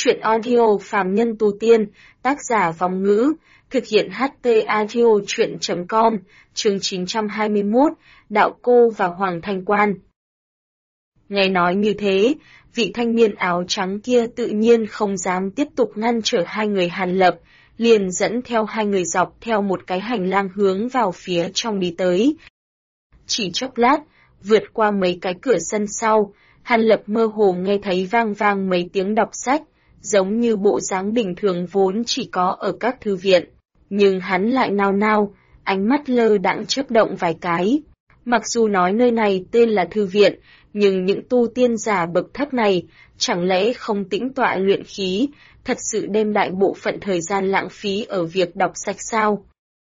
Chuyện audio phàm nhân tu tiên, tác giả Vong Ngữ, thực hiện HT audio chuyện.com, chương 921, Đạo Cô và Hoàng Thanh Quan. Nghe nói như thế, vị thanh niên áo trắng kia tự nhiên không dám tiếp tục ngăn trở hai người Hàn Lập, liền dẫn theo hai người dọc theo một cái hành lang hướng vào phía trong đi tới. Chỉ chốc lát, vượt qua mấy cái cửa sân sau, Hàn Lập mơ hồ nghe thấy vang vang mấy tiếng đọc sách, giống như bộ dáng bình thường vốn chỉ có ở các thư viện. Nhưng hắn lại nao nao, ánh mắt lơ đãng chớp động vài cái. Mặc dù nói nơi này tên là thư viện, nhưng những tu tiên giả bậc thấp này, chẳng lẽ không tĩnh tọa luyện khí, thật sự đem đại bộ phận thời gian lãng phí ở việc đọc sách sao?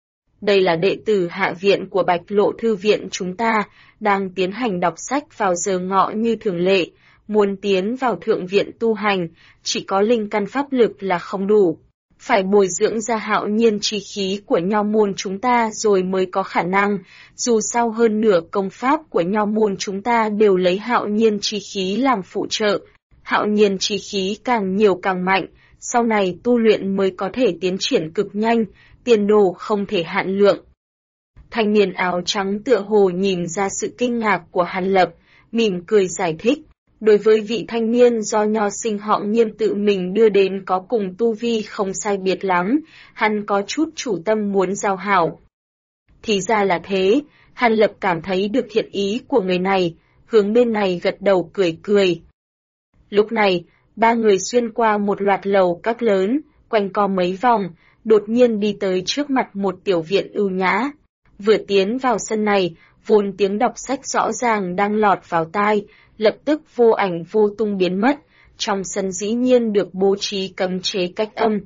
Đây là đệ tử hạ viện của Bạch Lộ Thư viện chúng ta, đang tiến hành đọc sách vào giờ ngọ như thường lệ, muốn tiến vào thượng viện tu hành, chỉ có linh căn pháp lực là không đủ. Phải bồi dưỡng ra hạo nhiên chi khí của nho môn chúng ta rồi mới có khả năng, dù sao hơn nửa công pháp của nho môn chúng ta đều lấy hạo nhiên chi khí làm phụ trợ. Hạo nhiên chi khí càng nhiều càng mạnh, sau này tu luyện mới có thể tiến triển cực nhanh, tiền đồ không thể hạn lượng. Thanh niên áo trắng tựa hồ nhìn ra sự kinh ngạc của Hàn Lập, mỉm cười giải thích. Đối với vị thanh niên do nho sinh họ Nghiêm tự mình đưa đến có cùng tu vi không sai biệt lắm, hắn có chút chủ tâm muốn giao hảo. Thì ra là thế, Hàn Lập cảm thấy được thiện ý của người này, hướng bên này gật đầu cười cười. Lúc này, ba người xuyên qua một loạt lầu các lớn, quanh co mấy vòng, đột nhiên đi tới trước mặt một tiểu viện ưu nhã. Vừa tiến vào sân này, vốn tiếng đọc sách rõ ràng đang lọt vào tai, lập tức vô ảnh vô tung biến mất, trong sân dĩ nhiên được bố trí cấm chế cách âm.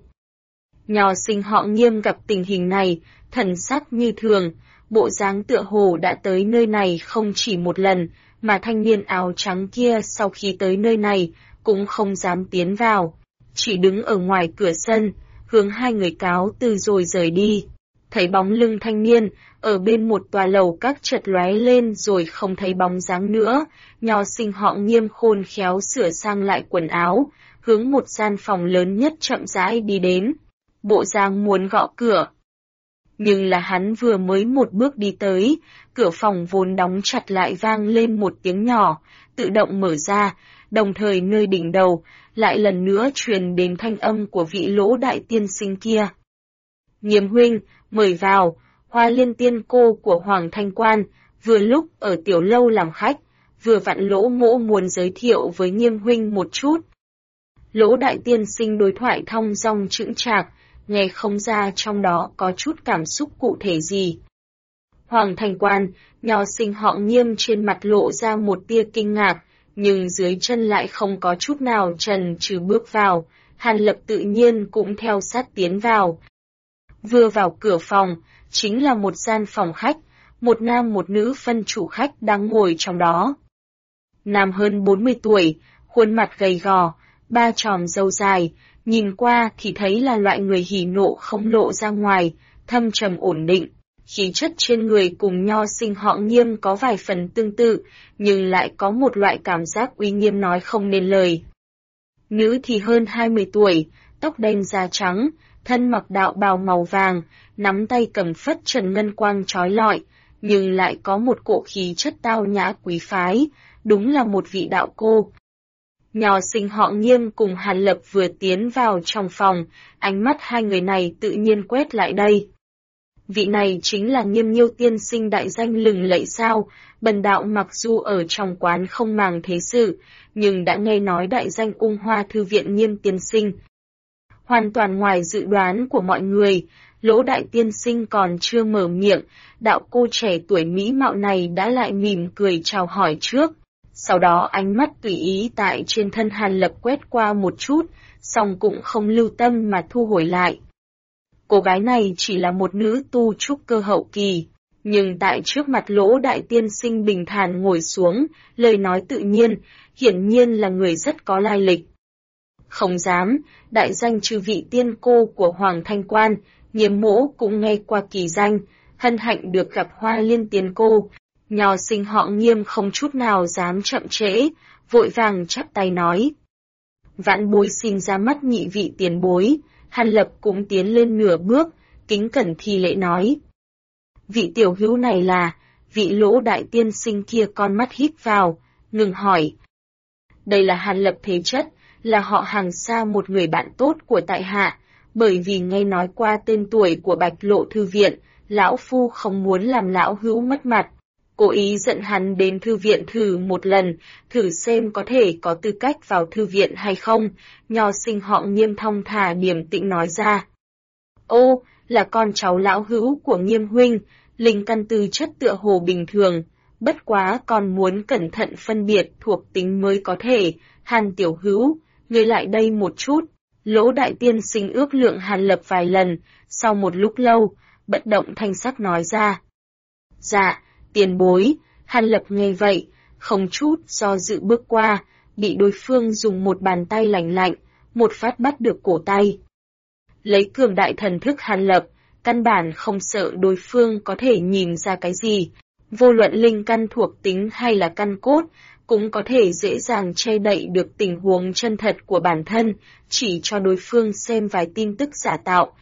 Nho sinh họ Nghiêm gặp tình hình này, thần sắc như thường, bộ dáng tựa hồ đã tới nơi này không chỉ một lần, mà thanh niên áo trắng kia sau khi tới nơi này cũng không dám tiến vào, chỉ đứng ở ngoài cửa sân, hướng hai người cáo từ rồi rời đi. Thấy bóng lưng thanh niên, ở bên một tòa lầu các chợt lóe lên rồi không thấy bóng dáng nữa, nho sinh họ Nghiêm khôn khéo sửa sang lại quần áo, hướng một gian phòng lớn nhất chậm rãi đi đến, bộ dáng muốn gõ cửa. Nhưng là hắn vừa mới một bước đi tới, cửa phòng vốn đóng chặt lại vang lên một tiếng nhỏ, tự động mở ra, đồng thời nơi đỉnh đầu, lại lần nữa truyền đến thanh âm của vị Lỗ đại tiên sinh kia. Nghiêm huynh, mời vào, Hoa Liên tiên cô của Hoàng Thanh Quan, vừa lúc ở tiểu lâu làm khách, vừa vặn Lỗ mỗ muốn giới thiệu với Nghiêm huynh một chút. Lỗ đại tiên sinh đối thoại thong dong chững chạc, nghe không ra trong đó có chút cảm xúc cụ thể gì. Hoàng Thanh Quan, nho sinh họ Nghiêm trên mặt lộ ra một tia kinh ngạc, nhưng dưới chân lại không có chút nào chần chừ bước vào, Hàn Lập tự nhiên cũng theo sát tiến vào. Vừa vào cửa phòng, chính là một gian phòng khách, một nam một nữ phân chủ khách đang ngồi trong đó. Nam hơn 40 tuổi, khuôn mặt gầy gò, ba chòm râu dài, nhìn qua thì thấy là loại người hỉ nộ không lộ ra ngoài, thâm trầm ổn định. Khí chất trên người cùng nho sinh họ Nghiêm có vài phần tương tự, nhưng lại có một loại cảm giác uy nghiêm nói không nên lời. Nữ thì hơn 20 tuổi, tóc đen da trắng, thân mặc đạo bào màu vàng, nắm tay cầm phất trần ngân quang trói lọi, nhưng lại có một cỗ khí chất tao nhã quý phái, đúng là một vị đạo cô. Nho sinh họ Nghiêm cùng Hàn Lập vừa tiến vào trong phòng, ánh mắt hai người này tự nhiên quét lại đây. Vị này chính là Nghiêm Nhiêu tiên sinh đại danh lừng lẫy sao, bần đạo mặc dù ở trong quán không màng thế sự, nhưng đã nghe nói đại danh Ung Hoa Thư viện Nghiêm tiên sinh. Hoàn toàn ngoài dự đoán của mọi người, Lỗ đại tiên sinh còn chưa mở miệng, đạo cô trẻ tuổi mỹ mạo này đã lại mỉm cười chào hỏi trước. Sau đó ánh mắt tùy ý tại trên thân Hàn Lập quét qua một chút, song cũng không lưu tâm mà thu hồi lại. Cô gái này chỉ là một nữ tu trúc cơ hậu kỳ, nhưng tại trước mặt Lỗ đại tiên sinh bình thản ngồi xuống, lời nói tự nhiên, hiển nhiên là người rất có lai lịch. Không dám, đại danh chư vị tiên cô của Hoàng Thanh Quan, Nghiêm mỗ cũng nghe qua kỳ danh, hân hạnh được gặp Hoa Liên tiên cô. Nho sinh họ Nghiêm không chút nào dám chậm trễ, vội vàng chắp tay nói. Vãn Bối xin ra mắt nhị vị tiền bối. Hàn Lập cũng tiến lên nửa bước, kính cẩn thi lễ nói. Vị tiểu hữu này là, vị Lỗ đại tiên sinh kia con mắt hít vào, ngừng hỏi. Đây là Hàn Lập thế chất, là họ hàng xa một người bạn tốt của tại hạ, bởi vì nghe nói qua tên tuổi của Bạch Lộ thư viện, lão phu không muốn làm lão hữu mất mặt. Cố ý dẫn hắn đến thư viện thử một lần, thử xem có thể có tư cách vào thư viện hay không, nho sinh họ Nghiêm thong thả điềm tĩnh nói ra. Ô, là con cháu lão hữu của Nghiêm huynh, linh căn tư chất tựa hồ bình thường, bất quá còn muốn cẩn thận phân biệt thuộc tính mới có thể. Hàn tiểu hữu, ngươi lại đây một chút. Lỗ đại tiên sinh ước lượng Hàn Lập vài lần, sau một lúc lâu, bất động thanh sắc nói ra. Dạ, tiền bối. Hàn Lập nghe vậy, không chút do dự bước qua, bị đối phương dùng một bàn tay lạnh lạnh, một phát bắt được cổ tay. Lấy cường đại thần thức Hàn Lập, căn bản không sợ đối phương có thể nhìn ra cái gì, vô luận linh căn thuộc tính hay là căn cốt, cũng có thể dễ dàng che đậy được tình huống chân thật của bản thân, chỉ cho đối phương xem vài tin tức giả tạo.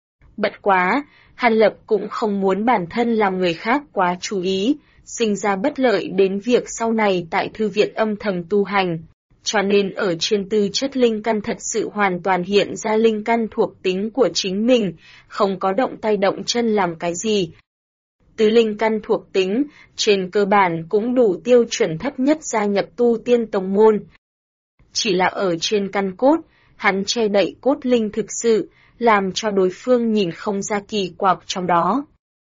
Bất quá, Hàn Lập cũng không muốn bản thân làm người khác quá chú ý, sinh ra bất lợi đến việc sau này tại thư viện âm thầm tu hành. Cho nên ở trên tư chất linh căn thật sự hoàn toàn hiện ra linh căn thuộc tính của chính mình, không có động tay động chân làm cái gì. Tứ linh căn thuộc tính, trên cơ bản cũng đủ tiêu chuẩn thấp nhất gia nhập tu tiên tông môn. Chỉ là ở trên căn cốt, hắn che đậy cốt linh thực sự, làm cho đối phương nhìn không ra kỳ quặc trong đó.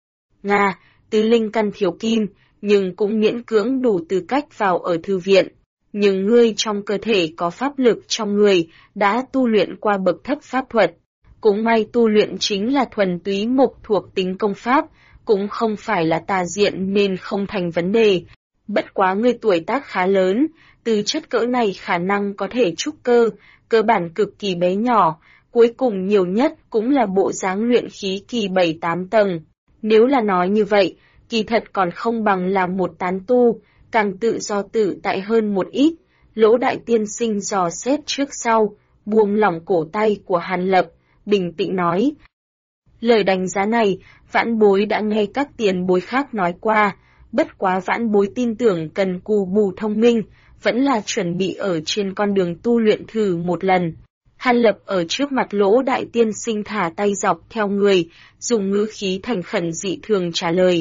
Nga, tứ linh căn thiếu kim, nhưng cũng miễn cưỡng đủ tư cách vào ở thư viện. Nhưng ngươi trong cơ thể có pháp lực trong người, đã tu luyện qua bậc thấp pháp thuật. Cũng may tu luyện chính là thuần túy mộc thuộc tính công pháp, cũng không phải là tà diện nên không thành vấn đề. Bất quá ngươi tuổi tác khá lớn, tư chất cỡ này khả năng có thể trúc cơ bản cực kỳ bé nhỏ, cuối cùng nhiều nhất cũng là bộ dáng luyện khí kỳ 7-8 tầng. Nếu là nói như vậy, kỳ thật còn không bằng là một tán tu, càng tự do tự tại hơn một ít. Lỗ đại tiên sinh dò xét trước sau, buông lỏng cổ tay của Hàn Lập, bình tĩnh nói. Lời đánh giá này, Vãn Bối đã nghe các tiền bối khác nói qua, bất quá Vãn Bối tin tưởng cần cù bù thông minh, vẫn là chuẩn bị ở trên con đường tu luyện thử một lần. Hàn Lập ở trước mặt Lỗ đại tiên sinh thả tay dọc theo người, dùng ngữ khí thành khẩn dị thường trả lời.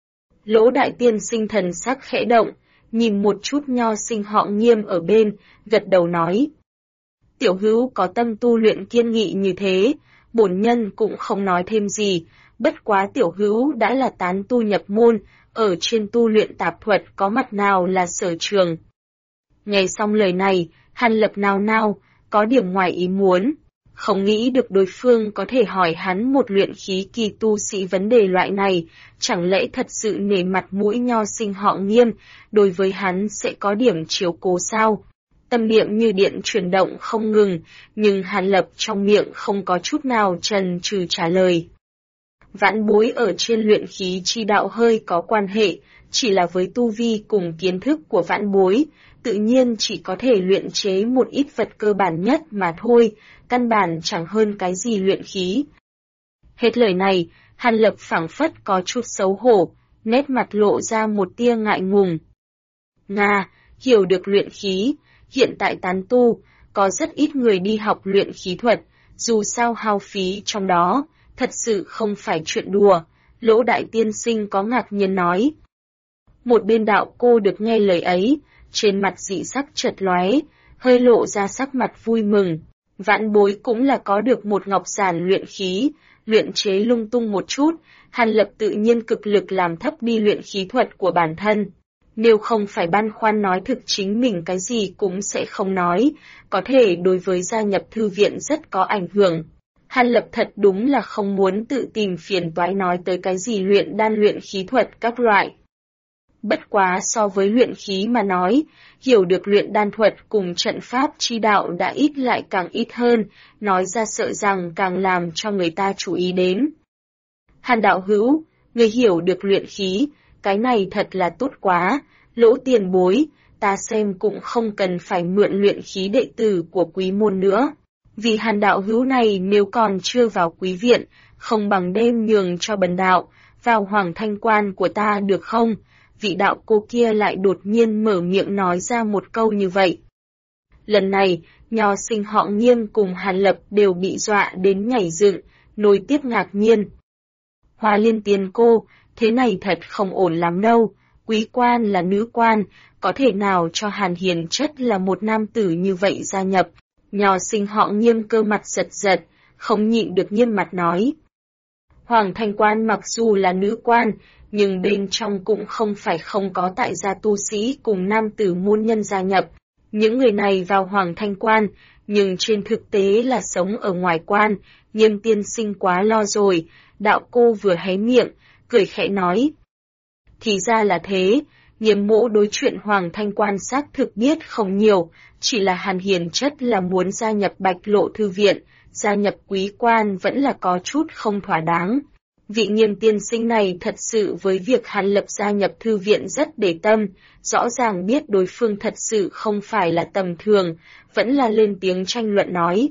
Lỗ đại tiên sinh thần sắc khẽ động, nhìn một chút nho sinh họ Nghiêm ở bên, gật đầu nói. Tiểu hữu có tâm tu luyện kiên nghị như thế, bổn nhân cũng không nói thêm gì, bất quá tiểu hữu đã là tán tu nhập môn, ở trên tu luyện tạp thuật có mặt nào là sở trường. Nghe xong lời này, Hàn Lập nao nao, có điểm ngoài ý muốn, không nghĩ được đối phương có thể hỏi hắn một luyện khí kỳ tu sĩ vấn đề loại này, chẳng lẽ thật sự nể mặt mũi nho sinh họ Nghiêm, đối với hắn sẽ có điểm chiếu cố sao? Tâm niệm như điện chuyển động không ngừng, nhưng Hàn Lập trong miệng không có chút nào chần chừ trả lời. Vãn Bối ở trên luyện khí chi đạo hơi có quan hệ, chỉ là với tu vi cùng kiến thức của Vãn Bối, tự nhiên chỉ có thể luyện chế một ít vật cơ bản nhất mà thôi, căn bản chẳng hơn cái gì luyện khí. Hết lời này, Hàn Lập phảng phất có chút xấu hổ, nét mặt lộ ra một tia ngại ngùng. Nga, hiểu được luyện khí, hiện tại tán tu, có rất ít người đi học luyện khí thuật, dù sao hao phí trong đó, thật sự không phải chuyện đùa, Lỗ đại tiên sinh có ngạc nhiên nói. Một bên đạo cô được nghe lời ấy, trên mặt dị sắc chợt lóe, hơi lộ ra sắc mặt vui mừng. Vãn Bối cũng là có được một ngọc giản luyện khí, luyện chế lung tung một chút, Hàn Lập tự nhiên cực lực làm thấp đi luyện khí thuật của bản thân. Nếu không phải băn khoăn nói thực chính mình cái gì cũng sẽ không nói, có thể đối với gia nhập thư viện rất có ảnh hưởng. Hàn Lập thật đúng là không muốn tự tìm phiền toái nói tới cái gì luyện đan luyện khí thuật các loại. Bất quá so với luyện khí mà nói, hiểu được luyện đan thuật cùng trận pháp chi đạo đã ít lại càng ít hơn, nói ra sợ rằng càng làm cho người ta chú ý đến. Hàn đạo hữu, người hiểu được luyện khí, cái này thật là tốt quá, Lỗ tiền bối, ta xem cũng không cần phải mượn luyện khí đệ tử của quý môn nữa. Vì Hàn đạo hữu này nếu còn chưa vào quý viện, không bằng đêm nhường cho bần đạo, vào Hoàng Thanh Quan của ta được không? Vị đạo cô kia lại đột nhiên mở miệng nói ra một câu như vậy. Lần này, nho sinh họ Nghiêm cùng Hàn Lập đều bị dọa đến nhảy dựng, nối tiếp ngạc nhiên. Hoa Liên tiền cô, thế này thật không ổn lắm đâu, quý quan là nữ quan, có thể nào cho Hàn Hiền Chất là một nam tử như vậy gia nhập? Nho sinh họ Nghiêm cơ mặt giật giật, không nhịn được nghiêm mặt nói. Hoàng Thanh Quan mặc dù là nữ quan, nhưng bên trong cũng không phải không có tại gia tu sĩ cùng nam tử môn nhân gia nhập. Những người này vào Hoàng Thanh Quan, nhưng trên thực tế là sống ở ngoài quan, Nghiêm tiên sinh quá lo rồi, đạo cô vừa hé miệng, cười khẽ nói. Thì ra là thế, Nghiêm mỗ đối chuyện Hoàng Thanh Quan xác thực biết không nhiều, chỉ là Hàn Hiền Chất là muốn gia nhập Bạch Lộ Thư Viện, gia nhập quý quan vẫn là có chút không thỏa đáng. Vị Nghiêm tiên sinh này thật sự với việc Hàn Lập gia nhập thư viện rất để tâm, rõ ràng biết đối phương thật sự không phải là tầm thường, vẫn là lên tiếng tranh luận nói.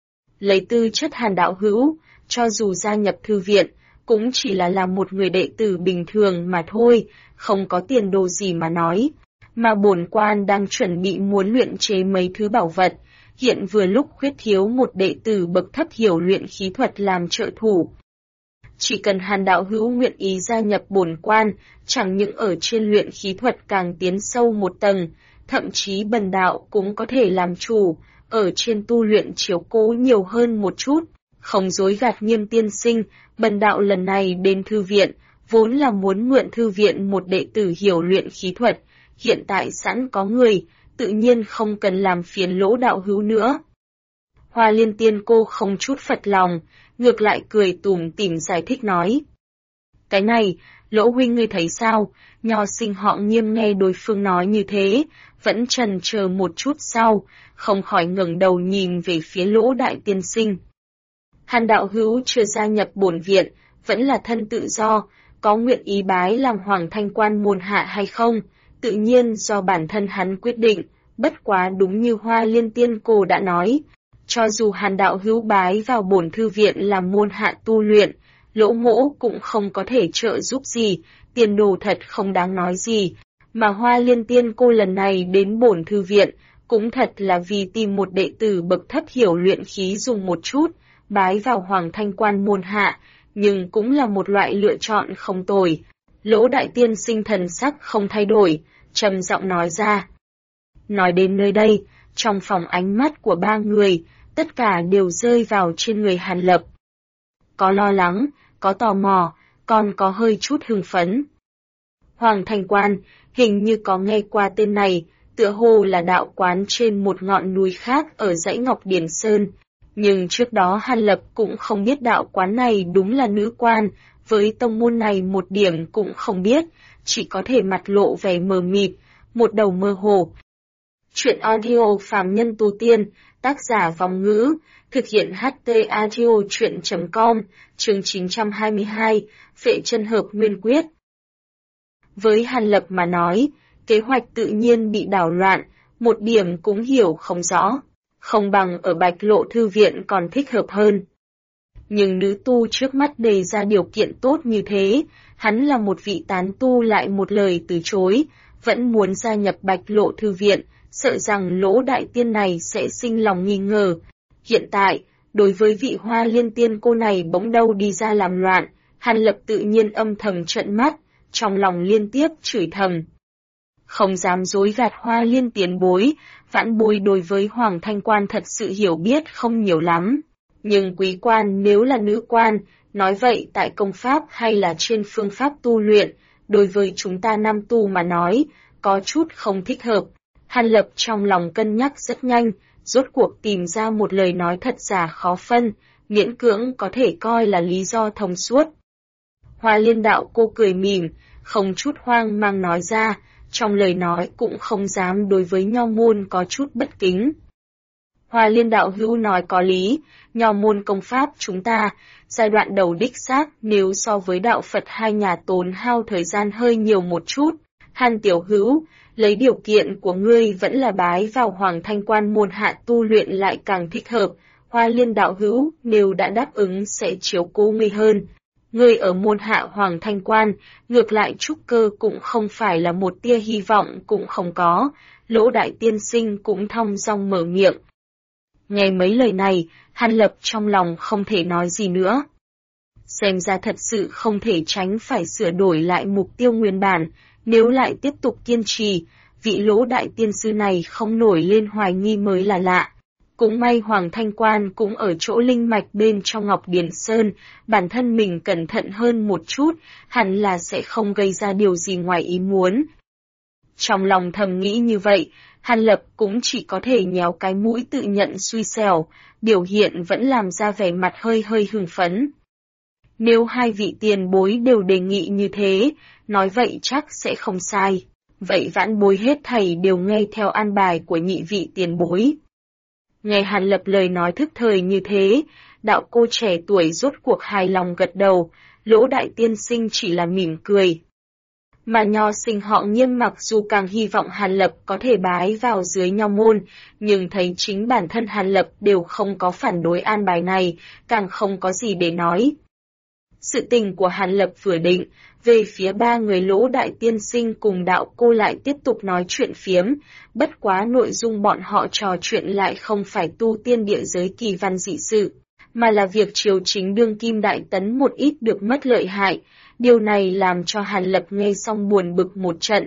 Lấy tư chất Hàn đạo hữu, cho dù gia nhập thư viện, cũng chỉ là một người đệ tử bình thường mà thôi, không có tiền đồ gì mà nói. Mà bổn quan đang chuẩn bị muốn luyện chế mấy thứ bảo vật, hiện vừa lúc khuyết thiếu một đệ tử bậc thấp hiểu luyện khí thuật làm trợ thủ. Chỉ cần Hàn đạo hữu nguyện ý gia nhập bổn quan, chẳng những ở trên luyện khí thuật càng tiến sâu một tầng, thậm chí bần đạo cũng có thể làm chủ, ở trên tu luyện chiếu cố nhiều hơn một chút. Không dối gạt Nghiêm tiên sinh, bần đạo lần này đến thư viện, vốn là muốn mượn thư viện một đệ tử hiểu luyện khí thuật, hiện tại sẵn có người, tự nhiên không cần làm phiền Lỗ đạo hữu nữa. Hoa Liên tiên cô không chút phật lòng, ngược lại cười tủm tỉm giải thích nói. Cái này, Lỗ huynh ngươi thấy sao? Nho sinh họ Nghiêm nghe đối phương nói như thế, vẫn chần chờ một chút sau, không khỏi ngẩng đầu nhìn về phía Lỗ đại tiên sinh. Hàn đạo hữu chưa gia nhập bổn viện, vẫn là thân tự do, có nguyện ý bái làm Hoàng Thanh Quan môn hạ hay không? Tự nhiên do bản thân hắn quyết định, bất quá đúng như Hoa Liên tiên cô đã nói. Cho dù Hàn đạo hữu bái vào bổn thư viện làm môn hạ tu luyện, Lỗ mỗ cũng không có thể trợ giúp gì, tiền đồ thật không đáng nói gì. Mà Hoa Liên tiên cô lần này đến bổn thư viện, cũng thật là vì tìm một đệ tử bậc thấp hiểu luyện khí dùng một chút, bái vào Hoàng Thanh Quan môn hạ, nhưng cũng là một loại lựa chọn không tồi. Lỗ đại tiên sinh thần sắc không thay đổi, trầm giọng nói ra. Nói đến nơi đây, trong phòng ánh mắt của ba người, tất cả đều rơi vào trên người Hàn Lập. Có lo lắng, có tò mò, còn có hơi chút hưng phấn. Hoàng Thanh Quan, hình như có nghe qua tên này, tựa hồ là đạo quán trên một ngọn núi khác ở dãy Ngọc Điển Sơn. Nhưng trước đó Hàn Lập cũng không biết đạo quán này đúng là nữ quan, với tông môn này một điểm cũng không biết, chỉ có thể mặt lộ vẻ mờ mịt, một đầu mơ hồ. Chuyện audio Phàm Nhân Tu Tiên, tác giả Vong Ngữ, thực hiện HT Audio Chuyện.com, chương 922, Phệ Chân Hợp Nguyên Quyết. Với Hàn Lập mà nói, kế hoạch tự nhiên bị đảo loạn, một điểm cũng hiểu không rõ, không bằng ở Bạch Lộ Thư Viện còn thích hợp hơn. Nhưng nữ tu trước mắt đề ra điều kiện tốt như thế, hắn là một vị tán tu lại một lời từ chối, vẫn muốn gia nhập Bạch Lộ Thư Viện, sợ rằng Lỗ đại tiên này sẽ sinh lòng nghi ngờ. Hiện tại, đối với vị Hoa Liên tiên cô này bỗng đâu đi ra làm loạn, Hàn Lập tự nhiên âm thầm trợn mắt, trong lòng liên tiếp chửi thầm. Không dám dối gạt Hoa Liên tiền bối, vãn bối đối với Hoàng Thanh Quan thật sự hiểu biết không nhiều lắm. Nhưng quý quan nếu là nữ quan, nói vậy tại công pháp hay là trên phương pháp tu luyện, đối với chúng ta nam tu mà nói, có chút không thích hợp. Hàn Lập trong lòng cân nhắc rất nhanh, rốt cuộc tìm ra một lời nói thật giả khó phân, miễn cưỡng có thể coi là lý do thông suốt. Hoa Liên đạo cô cười mỉm, không chút hoang mang nói ra, trong lời nói cũng không dám đối với nho môn có chút bất kính. Hoa Liên đạo hữu nói có lý, nho môn công pháp chúng ta, giai đoạn đầu đích xác nếu so với đạo Phật hai nhà tốn hao thời gian hơi nhiều một chút. Hàn tiểu hữu, lấy điều kiện của ngươi vẫn là bái vào Hoàng Thanh Quan môn hạ tu luyện lại càng thích hợp, Hoa Liên đạo hữu nếu đã đáp ứng sẽ chiếu cố ngươi hơn. Ngươi ở môn hạ Hoàng Thanh Quan, ngược lại trúc cơ cũng không phải là một tia hy vọng cũng không có, Lỗ đại tiên sinh cũng thong dong mở miệng. Nghe mấy lời này, Hàn Lập trong lòng không thể nói gì nữa. Xem ra thật sự không thể tránh phải sửa đổi lại mục tiêu nguyên bản, nếu lại tiếp tục kiên trì, vị Lỗ đại tiên sư này không nổi lên hoài nghi mới là lạ. Cũng may Hoàng Thanh Quan cũng ở chỗ linh mạch bên trong Ngọc Điền Sơn, bản thân mình cẩn thận hơn một chút, hẳn là sẽ không gây ra điều gì ngoài ý muốn. Trong lòng thầm nghĩ như vậy, Hàn Lập cũng chỉ có thể nhéo cái mũi tự nhận xui xẻo, biểu hiện vẫn làm ra vẻ mặt hơi hơi hưng phấn. Nếu hai vị tiền bối đều đề nghị như thế, nói vậy chắc sẽ không sai. Vậy vãn bối hết thảy đều nghe theo an bài của nhị vị tiền bối. Nghe Hàn Lập lời nói thức thời như thế, đạo cô trẻ tuổi rốt cuộc hài lòng gật đầu, Lỗ đại tiên sinh chỉ là mỉm cười. Mà nho sinh họ Nghiêm mặc dù càng hy vọng Hàn Lập có thể bái vào dưới nho môn, nhưng thấy chính bản thân Hàn Lập đều không có phản đối an bài này, càng không có gì để nói. Sự tình của Hàn Lập vừa định, về phía ba người Lỗ đại tiên sinh cùng đạo cô lại tiếp tục nói chuyện phiếm, bất quá nội dung bọn họ trò chuyện lại không phải tu tiên địa giới kỳ văn dị sự, mà là việc triều chính đương kim đại tấn một ít được mất lợi hại, điều này làm cho Hàn Lập nghe xong buồn bực một trận.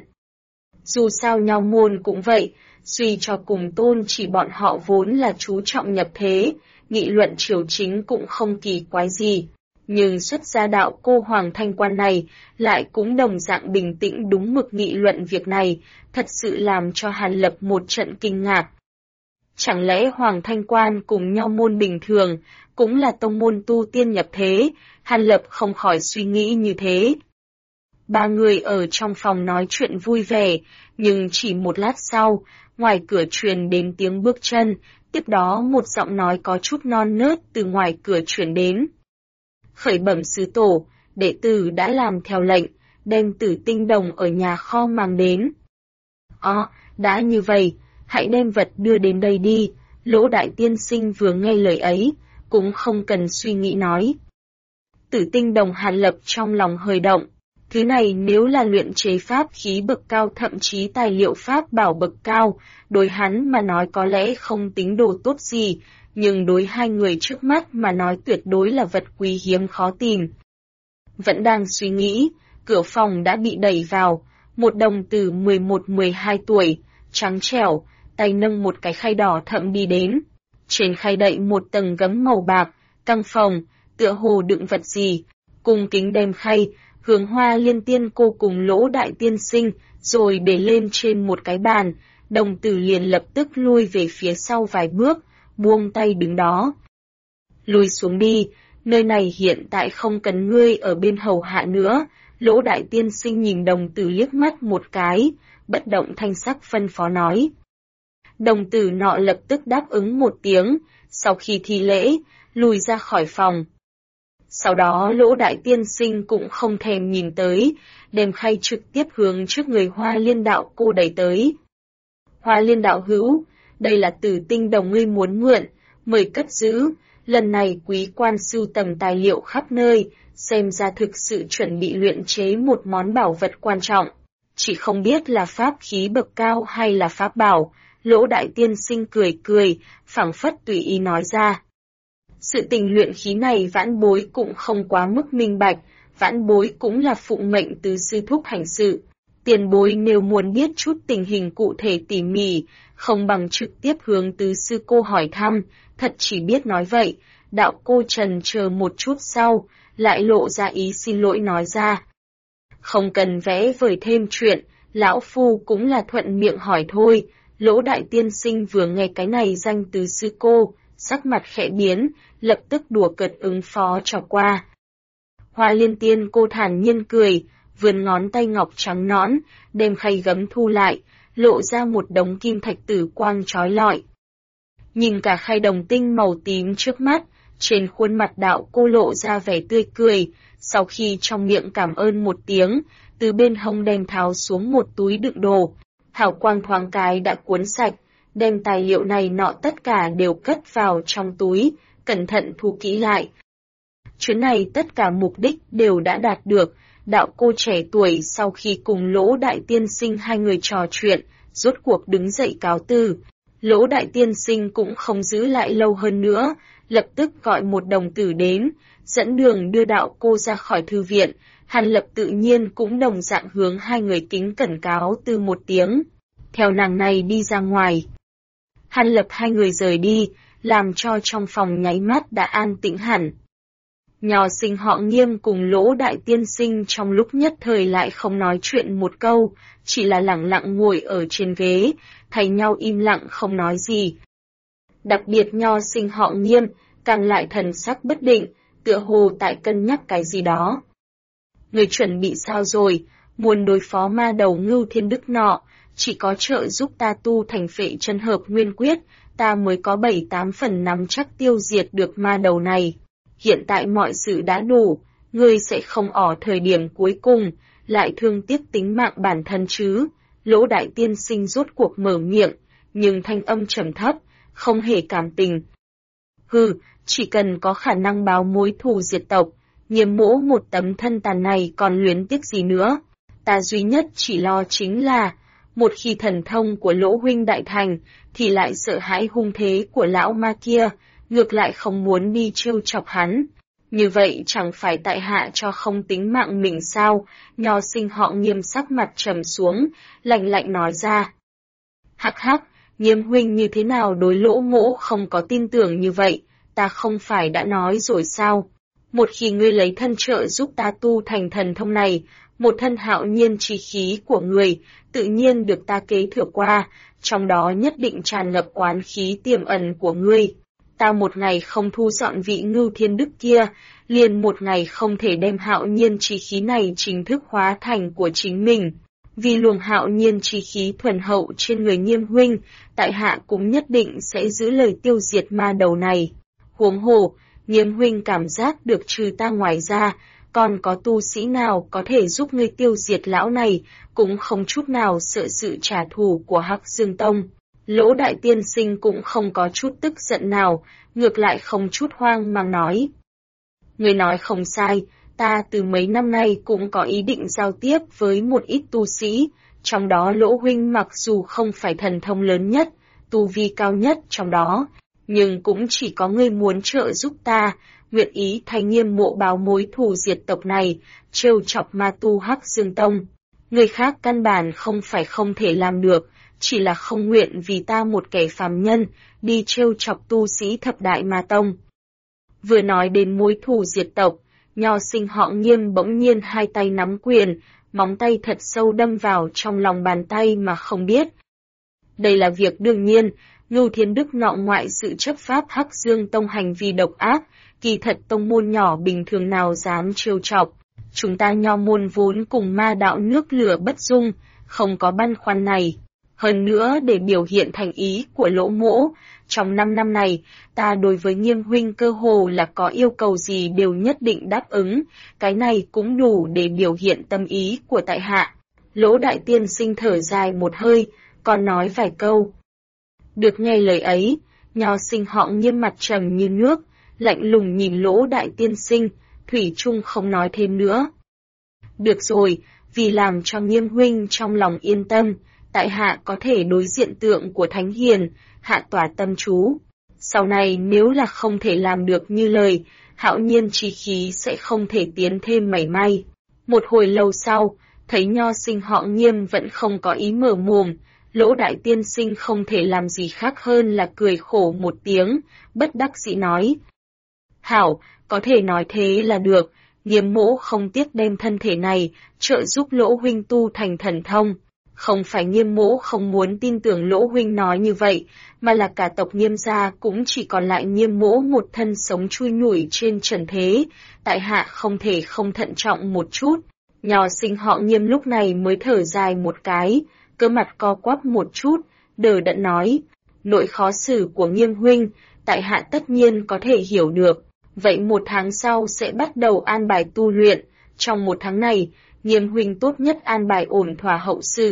Dù sao nho môn cũng vậy, suy cho cùng tôn chỉ bọn họ vốn là chú trọng nhập thế, nghị luận triều chính cũng không kỳ quái gì. Nhưng xuất gia đạo cô Hoàng Thanh Quan này lại cũng đồng dạng bình tĩnh đúng mực nghị luận việc này, thật sự làm cho Hàn Lập một trận kinh ngạc. Chẳng lẽ Hoàng Thanh Quan cùng nho môn bình thường, cũng là tông môn tu tiên nhập thế, Hàn Lập không khỏi suy nghĩ như thế. Ba người ở trong phòng nói chuyện vui vẻ, nhưng chỉ một lát sau, ngoài cửa truyền đến tiếng bước chân, tiếp đó một giọng nói có chút non nớt từ ngoài cửa truyền đến. Khởi bẩm sứ tổ, đệ tử đã làm theo lệnh, đem Tử Tinh Đồng ở nhà kho mang đến. Đã như vậy, hãy đem vật đưa đến đây đi, Lỗ đại tiên sinh vừa nghe lời ấy, cũng không cần suy nghĩ nói. Tử Tinh Đồng Hàn Lập trong lòng hơi động, thứ này nếu là luyện chế pháp khí bậc cao thậm chí tài liệu pháp bảo bậc cao, đối hắn mà nói có lẽ không tính đồ tốt gì, nhưng đối hai người trước mắt mà nói tuyệt đối là vật quý hiếm khó tìm. Vẫn đang suy nghĩ, cửa phòng đã bị đẩy vào, một đồng tử 11-12 tuổi, trắng trẻo, tay nâng một cái khay đỏ thẫm đi đến. Trên khay đậy một tầng gấm màu bạc, căng phòng, tựa hồ đựng vật gì, cung kính đem khay, hướng Hoa Liên tiên cô cùng Lỗ đại tiên sinh, rồi để lên trên một cái bàn, đồng tử liền lập tức lui về phía sau vài bước, buông tay đứng đó. Lùi xuống đi, nơi này hiện tại không cần ngươi ở bên hầu hạ nữa, Lỗ đại tiên sinh nhìn đồng tử liếc mắt một cái, bất động thanh sắc phân phó nói. Đồng tử nọ lập tức đáp ứng một tiếng, sau khi thi lễ, lùi ra khỏi phòng. Sau đó Lỗ đại tiên sinh cũng không thèm nhìn tới, đem khay trực tiếp hướng trước người Hoa Liên đạo cô đẩy tới. Hoa Liên đạo hữu, đây là Tử Tinh Đồng ngươi muốn mượn, mời cất giữ, lần này quý quan sưu tầm tài liệu khắp nơi, xem ra thực sự chuẩn bị luyện chế một món bảo vật quan trọng. Chỉ không biết là pháp khí bậc cao hay là pháp bảo, Lỗ đại tiên sinh cười cười, phảng phất tùy ý nói ra. Sự tình luyện khí này vãn bối cũng không quá mức minh bạch, vãn bối cũng là phụng mệnh từ sư thúc hành sự. Tiền bối nếu muốn biết chút tình hình cụ thể tỉ mỉ, không bằng trực tiếp hướng từ sư cô hỏi thăm, thật chỉ biết nói vậy, đạo cô trần chờ một chút sau, lại lộ ra ý xin lỗi nói ra. Không cần vẽ vời thêm chuyện, lão phu cũng là thuận miệng hỏi thôi, Lỗ đại tiên sinh vừa nghe cái này danh từ sư cô, sắc mặt khẽ biến, lập tức đùa cợt ứng phó cho qua. Hoa Liên tiên cô thản nhiên cười, vươn ngón tay ngọc trắng nõn, đem khay gấm thu lại, lộ ra một đống kim thạch tử quang chói lọi. Nhìn cả khay đồng tinh màu tím trước mắt, trên khuôn mặt đạo cô lộ ra vẻ tươi cười, sau khi trong miệng cảm ơn một tiếng, từ bên hông đem tháo xuống một túi đựng đồ, hào quang thoáng cái đã cuốn sạch, đem tài liệu này nọ tất cả đều cất vào trong túi, cẩn thận thu kỹ lại. Chuyến này tất cả mục đích đều đã đạt được, đạo cô trẻ tuổi sau khi cùng Lỗ Đại Tiên Sinh hai người trò chuyện, rốt cuộc đứng dậy cáo từ. Lỗ Đại Tiên Sinh cũng không giữ lại lâu hơn nữa, lập tức gọi một đồng tử đến, dẫn đường đưa đạo cô ra khỏi thư viện. Hàn Lập tự nhiên cũng đồng dạng hướng hai người kính cẩn cáo từ một tiếng, theo nàng này đi ra ngoài. Hàn Lập hai người rời đi, làm cho trong phòng nháy mắt đã an tĩnh hẳn. Nho sinh họ Nghiêm cùng Lỗ Đại Tiên Sinh trong lúc nhất thời lại không nói chuyện một câu, chỉ là lặng lặng ngồi ở trên ghế, thay nhau im lặng không nói gì. Đặc biệt nho sinh họ Nghiêm, càng lại thần sắc bất định, tựa hồ tại cân nhắc cái gì đó. Người chuẩn bị sao rồi, muốn đối phó ma đầu Ngưu Thiên Đức nọ, chỉ có trợ giúp ta tu thành Phệ Chân Hợp Nguyên Quyết, ta mới có 7-8 phần nắm chắc tiêu diệt được ma đầu này. Hiện tại mọi sự đã đủ, ngươi sẽ không ở thời điểm cuối cùng, lại thương tiếc tính mạng bản thân chứ. Lỗ Đại Tiên Sinh rốt cuộc mở miệng, nhưng thanh âm trầm thấp, không hề cảm tình. Hừ, chỉ cần có khả năng báo mối thù diệt tộc, Nghiêm mỗ một tấm thân tàn này còn luyến tiếc gì nữa. Ta duy nhất chỉ lo chính là, một khi thần thông của Lỗ huynh đại thành, thì lại sợ hãi hung thế của lão ma kia, ngược lại không muốn đi trêu chọc hắn. Như vậy chẳng phải tại hạ cho không tính mạng mình sao? Nho sinh họ Nghiêm sắc mặt trầm xuống, lạnh lạnh nói ra. Hắc hắc, Nghiêm huynh như thế nào đối Lỗ mỗ không có tin tưởng như vậy, ta không phải đã nói rồi sao? Một khi ngươi lấy thân trợ giúp ta tu thành thần thông này, một thân hạo nhiên chi khí của người, tự nhiên được ta kế thừa qua, trong đó nhất định tràn ngập oán khí tiềm ẩn của ngươi. Ta một ngày không thu dọn vị Ngưu Thiên Đức kia, liền một ngày không thể đem hạo nhiên chi khí này chính thức hóa thành của chính mình. Vì luồng hạo nhiên chi khí thuần hậu trên người Nghiêm huynh, tại hạ cũng nhất định sẽ giữ lời tiêu diệt ma đầu này. Huống hồ, Nghiêm huynh cảm giác được trừ ta ngoài ra, còn có tu sĩ nào có thể giúp ngươi tiêu diệt lão này, cũng không chút nào sợ sự trả thù của Hắc Dương Tông. Lỗ Đại Tiên Sinh cũng không có chút tức giận nào, ngược lại không chút hoang mang nói. Người nói không sai, ta từ mấy năm nay cũng có ý định giao tiếp với một ít tu sĩ, trong đó Lỗ huynh mặc dù không phải thần thông lớn nhất, tu vi cao nhất trong đó, nhưng cũng chỉ có ngươi muốn trợ giúp ta, nguyện ý thay Nghiêm mộ báo mối thù diệt tộc này, trêu chọc ma tu Hắc Dương Tông. Người khác căn bản không phải không thể làm được, chỉ là không nguyện vì ta một kẻ phàm nhân, đi trêu chọc tu sĩ thập đại ma tông. Vừa nói đến mối thù diệt tộc, nho sinh họ Nghiêm bỗng nhiên hai tay nắm quyền, móng tay thật sâu đâm vào trong lòng bàn tay mà không biết. Đây là việc đương nhiên, Ngưu Thiên Đức nọ ngoại sự chấp pháp Hắc Dương Tông hành vi độc ác, kỳ thật tông môn nhỏ bình thường nào dám trêu chọc. Chúng ta nho môn vốn cùng ma đạo nước lửa bất dung, không có băn khoăn này. Hơn nữa để biểu hiện thành ý của Lỗ mỗ, trong 5 năm này, ta đối với Nghiêm huynh cơ hồ là có yêu cầu gì đều nhất định đáp ứng, cái này cũng đủ để biểu hiện tâm ý của tại hạ. Lỗ Đại Tiên Sinh thở dài một hơi, còn nói vài câu. Được nghe lời ấy, nho sinh họ Nghiêm mặt trầm như nước, lạnh lùng nhìn Lỗ Đại Tiên Sinh, thủy chung không nói thêm nữa. Được rồi, vì làm cho Nghiêm huynh trong lòng yên tâm, tại hạ có thể đối diện tượng của Thánh Hiền, hạ tỏa tâm chú. Sau này nếu là không thể làm được như lời, hạo nhiên chi khí sẽ không thể tiến thêm mảy may. Một hồi lâu sau, thấy nho sinh họ Nghiêm vẫn không có ý mở mồm, Lỗ Đại Tiên Sinh không thể làm gì khác hơn là cười khổ một tiếng, bất đắc dĩ nói. Hảo, có thể nói thế là được, Nghiêm mỗ không tiếc đem thân thể này, trợ giúp Lỗ huynh tu thành thần thông. Không phải Nghiêm mỗ không muốn tin tưởng Lỗ huynh nói như vậy, mà là cả tộc Nghiêm gia cũng chỉ còn lại Nghiêm mỗ một thân sống chui nhủi trên trần thế, tại hạ không thể không thận trọng một chút. Nho sinh họ Nghiêm lúc này mới thở dài một cái, cơ mặt co quắp một chút, đờ đẫn nói, nỗi khó xử của Nghiêm huynh, tại hạ tất nhiên có thể hiểu được, vậy 1 tháng sau sẽ bắt đầu an bài tu luyện, trong 1 tháng này, Nghiêm huynh tốt nhất an bài ổn thỏa hậu sự,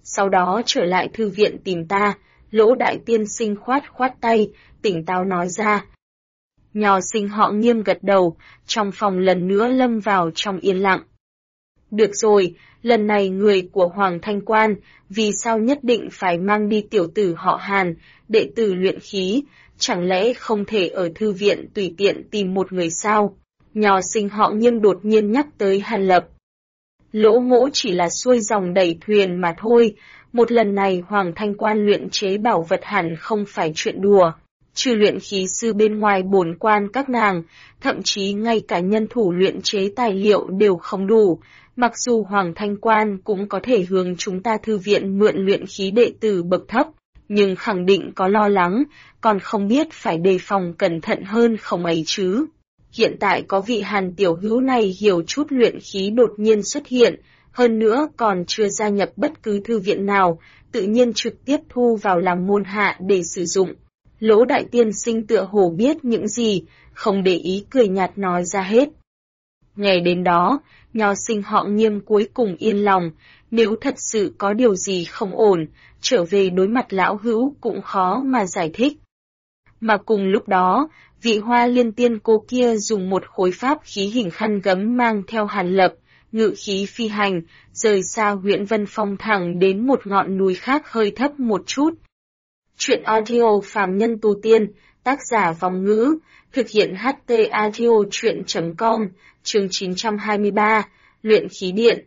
sau đó trở lại thư viện tìm ta. Lỗ đại tiên sinh khoát khoát tay, tỉnh táo nói ra. Nho sinh họ Nghiêm gật đầu, trong phòng lần nữa lâm vào trong yên lặng. Được rồi, lần này người của Hoàng Thanh Quan, vì sao nhất định phải mang đi tiểu tử họ Hàn, đệ tử luyện khí, chẳng lẽ không thể ở thư viện tùy tiện tìm một người sao? Nho sinh họ Nghiêm đột nhiên nhắc tới Hàn Lập. Lỗ Ngỗ chỉ là xuôi dòng đẩy thuyền mà thôi, một lần này Hoàng Thanh Quan luyện chế bảo vật hẳn không phải chuyện đùa. Trừ luyện khí sư bên ngoài bổn quan các nàng, thậm chí ngay cả nhân thủ luyện chế tài liệu đều không đủ. Mặc dù Hoàng Thanh Quan cũng có thể hướng chúng ta thư viện mượn luyện khí đệ tử bậc thấp, nhưng khẳng định có lo lắng, còn không biết phải đề phòng cẩn thận hơn không ấy chứ. Hiện tại có vị Hàn tiểu hữu này hiểu chút luyện khí đột nhiên xuất hiện, hơn nữa còn chưa gia nhập bất cứ thư viện nào, tự nhiên trực tiếp thu vào làm môn hạ để sử dụng. Lỗ đại tiên sinh tựa hồ biết những gì, không để ý cười nhạt nói ra hết. Ngày đến đó, nho sinh họ Nghiêm cuối cùng yên lòng, nếu thật sự có điều gì không ổn, trở về đối mặt lão hữu cũng khó mà giải thích. Mà cùng lúc đó, vị Hoa Liên tiên cô kia dùng một khối pháp khí hình khăn gấm mang theo Hàn Lập, ngự khí phi hành, rời xa huyện Vân Phong thẳng đến một ngọn núi khác hơi thấp một chút. Chuyện audio phàm nhân tu tiên, tác giả Vòng Ngữ, thực hiện HT audio chuyện.com, chương 923, luyện khí điện.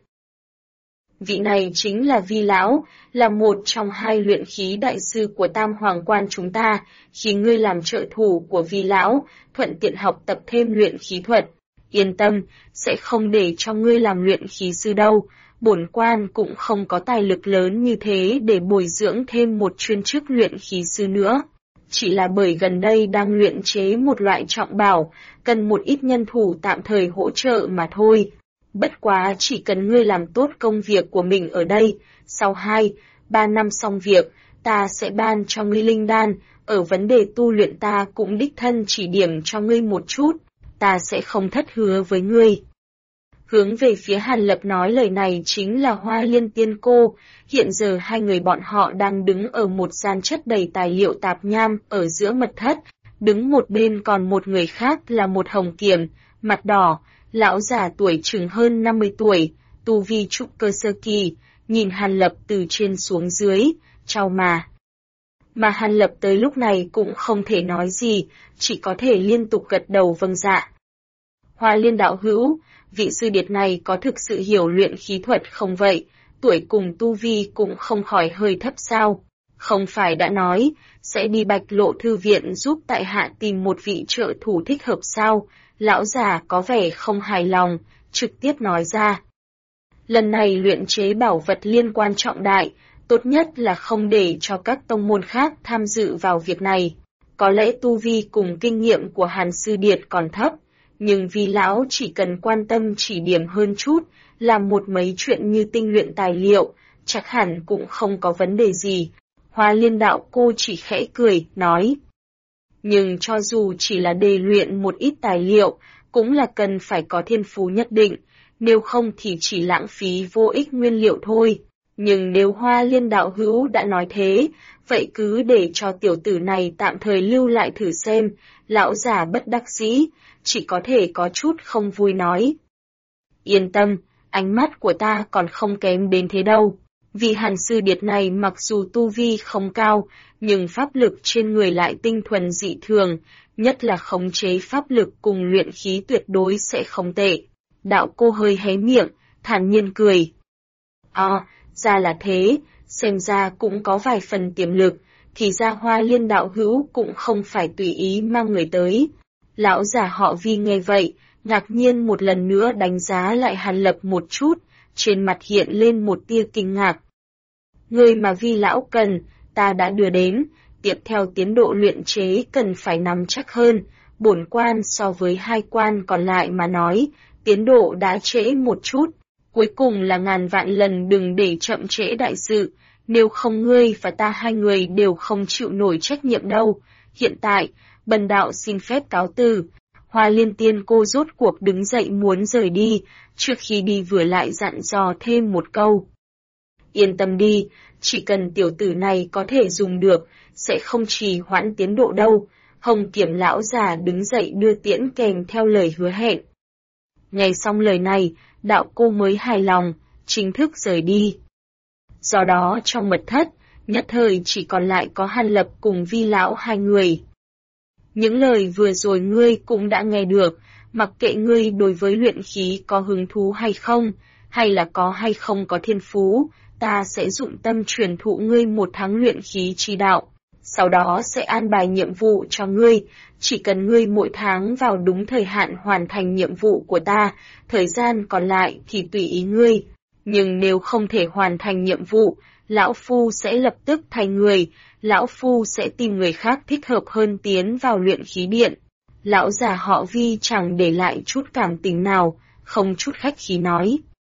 Vị này chính là Vi Lão, là một trong hai luyện khí đại sư của Tam Hoàng Quan chúng ta, khi ngươi làm trợ thủ của Vi Lão, thuận tiện học tập thêm luyện khí thuật. Yên tâm, sẽ không để cho ngươi làm luyện khí sư đâu, bổn quan cũng không có tài lực lớn như thế để bồi dưỡng thêm một chuyên chức luyện khí sư nữa. Chỉ là bởi gần đây đang luyện chế một loại trọng bảo, cần một ít nhân thủ tạm thời hỗ trợ mà thôi. Bất quá chỉ cần ngươi làm tốt công việc của mình ở đây, sau 2-3 năm xong việc, ta sẽ ban cho ngươi linh đan, ở vấn đề tu luyện ta cũng đích thân chỉ điểm cho ngươi một chút, ta sẽ không thất hứa với ngươi. Hướng về phía Hàn Lập nói lời này chính là Hoa Liên tiên cô, hiện giờ hai người bọn họ đang đứng ở một gian chất đầy tài liệu tạp nham ở giữa mật thất, đứng một bên còn một người khác là một hồng kiểm, mặt đỏ, lão già tuổi chừng hơn 50 tuổi, tu vi trúc cơ sơ kỳ, nhìn Hàn Lập từ trên xuống dưới, chau mà. Mà Hàn Lập tới lúc này cũng không thể nói gì, chỉ có thể liên tục gật đầu vâng dạ. Hoa Liên đạo hữu, vị sư điệt này có thực sự hiểu luyện khí thuật không vậy, tuổi cùng tu vi cũng không khỏi hơi thấp sao, không phải đã nói, sẽ đi Bạch Lộ thư viện giúp tại hạ tìm một vị trợ thủ thích hợp sao, lão già có vẻ không hài lòng, trực tiếp nói ra. Lần này luyện chế bảo vật liên quan trọng đại, tốt nhất là không để cho các tông môn khác tham dự vào việc này, có lẽ tu vi cùng kinh nghiệm của Hàn sư điệt còn thấp. Nhưng vì lão chỉ cần quan tâm chỉ điểm hơn chút, làm một mấy chuyện như tinh luyện tài liệu, chắc hẳn cũng không có vấn đề gì. Hoa Liên đạo cô chỉ khẽ cười, nói. Nhưng cho dù chỉ là đề luyện một ít tài liệu, cũng là cần phải có thiên phú nhất định, nếu không thì chỉ lãng phí vô ích nguyên liệu thôi. Nhưng nếu Hoa Liên đạo hữu đã nói thế, vậy cứ để cho tiểu tử này tạm thời lưu lại thử xem, lão già bất đắc dĩ, chỉ có thể có chút không vui nói. Yên tâm, ánh mắt của ta còn không kém đến thế đâu. Vì Hàn sư điệt này mặc dù tu vi không cao, nhưng pháp lực trên người lại tinh thuần dị thường, nhất là khống chế pháp lực cùng luyện khí tuyệt đối sẽ không tệ. Đạo cô hơi hé miệng, thản nhiên cười. Ra là thế, xem ra cũng có vài phần tiềm lực, thì ra Hoa Liên đạo hữu cũng không phải tùy ý mang người tới. Lão già họ Vi nghe vậy, ngạc nhiên một lần nữa đánh giá lại Hàn Lập một chút, trên mặt hiện lên một tia kinh ngạc. Người mà Vi lão cần, ta đã đưa đến, tiếp theo tiến độ luyện chế cần phải nắm chắc hơn, bổn quan so với hai quan còn lại mà nói, tiến độ đã trễ một chút, cuối cùng là ngàn vạn lần đừng để chậm trễ đại sự, nếu không ngươi và ta hai người đều không chịu nổi trách nhiệm đâu. Hiện tại, bần đạo xin phép cáo từ. Hoa Liên tiên cô rốt cuộc đứng dậy muốn rời đi, trước khi đi vừa lại dặn dò thêm một câu. Yên tâm đi, chỉ cần tiểu tử này có thể dùng được, sẽ không trì hoãn tiến độ đâu. Hồng Kiểm lão già đứng dậy đưa tiễn kèm theo lời hứa hẹn. Nghe xong lời này, đạo cô mới hài lòng, chính thức rời đi. Do đó trong mật thất, nhất thời chỉ còn lại có Hàn Lập cùng Vi lão hai người. Những lời vừa rồi ngươi cũng đã nghe được, mặc kệ ngươi đối với luyện khí có hứng thú hay không, hay là có hay không có thiên phú, ta sẽ dụng tâm truyền thụ ngươi 1 tháng luyện khí chi đạo. Sau đó sẽ an bài nhiệm vụ cho ngươi, chỉ cần ngươi mỗi tháng vào đúng thời hạn hoàn thành nhiệm vụ của ta, thời gian còn lại thì tùy ý ngươi. Nhưng nếu không thể hoàn thành nhiệm vụ, lão phu sẽ lập tức thay người, lão phu sẽ tìm người khác thích hợp hơn tiến vào luyện khí điện. Lão già họ Vi chẳng để lại chút cảm tình nào, không chút khách khí nói.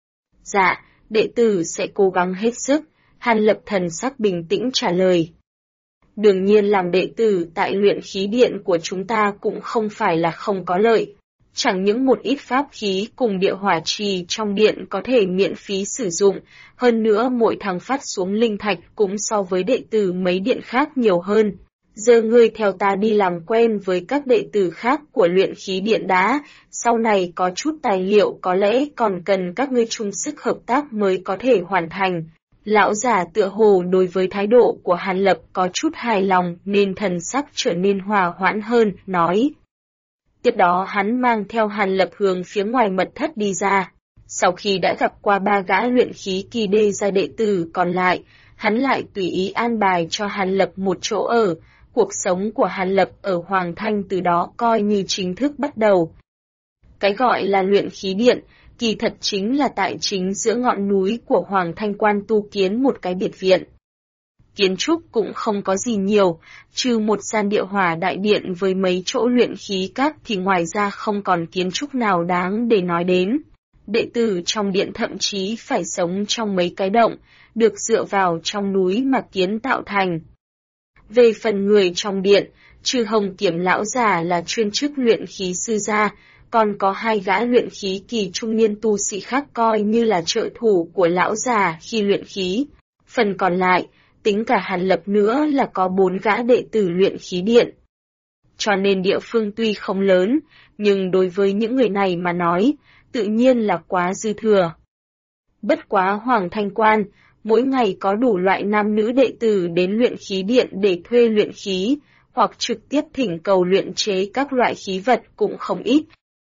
Dạ, đệ tử sẽ cố gắng hết sức, Hàn Lập thần sắc bình tĩnh trả lời. Đương nhiên làm đệ tử tại luyện khí điện của chúng ta cũng không phải là không có lợi. Chẳng những một ít pháp khí cùng địa hỏa trì trong điện có thể miễn phí sử dụng, hơn nữa mỗi tháng phát xuống linh thạch cũng so với đệ tử mấy điện khác nhiều hơn. Giờ ngươi theo ta đi làm quen với các đệ tử khác của luyện khí điện đã, sau này có chút tài liệu có lẽ còn cần các ngươi chung sức hợp tác mới có thể hoàn thành. Lão già tựa hồ đối với thái độ của Hàn Lập có chút hài lòng nên thần sắc trở nên hòa hoãn hơn, nói. Tiếp đó hắn mang theo Hàn Lập hướng phía ngoài mật thất đi ra. Sau khi đã gặp qua 3 gã luyện khí kỳ đê gia đệ tử còn lại, hắn lại tùy ý an bài cho Hàn Lập một chỗ ở. Cuộc sống của Hàn Lập ở Hoàng Thanh từ đó coi như chính thức bắt đầu. Cái gọi là luyện khí điện, kỳ thật chính là tại chính giữa ngọn núi của Hoàng Thanh Quan tu kiến một cái biệt viện. Kiến trúc cũng không có gì nhiều, trừ một gian địa hỏa đại điện với mấy chỗ luyện khí các thì ngoài ra không còn kiến trúc nào đáng để nói đến. Đệ tử trong điện thậm chí phải sống trong mấy cái động, được dựa vào trong núi mà kiến tạo thành. Về phần người trong điện, trừ Hồng Kiểm lão già là chuyên chức luyện khí sư gia, còn có 2 gã luyện khí kỳ trung niên tu sĩ khác coi như là trợ thủ của lão già khi luyện khí. Phần còn lại, tính cả Hàn Lập nữa là có 4 gã đệ tử luyện khí điện. Cho nên địa phương tuy không lớn, nhưng đối với những người này mà nói, tự nhiên là quá dư thừa. Bất quá Hoàng Thanh Quan, mỗi ngày có đủ loại nam nữ đệ tử đến luyện khí điện để thuê luyện khí, hoặc trực tiếp thỉnh cầu luyện chế các loại khí vật cũng không ít.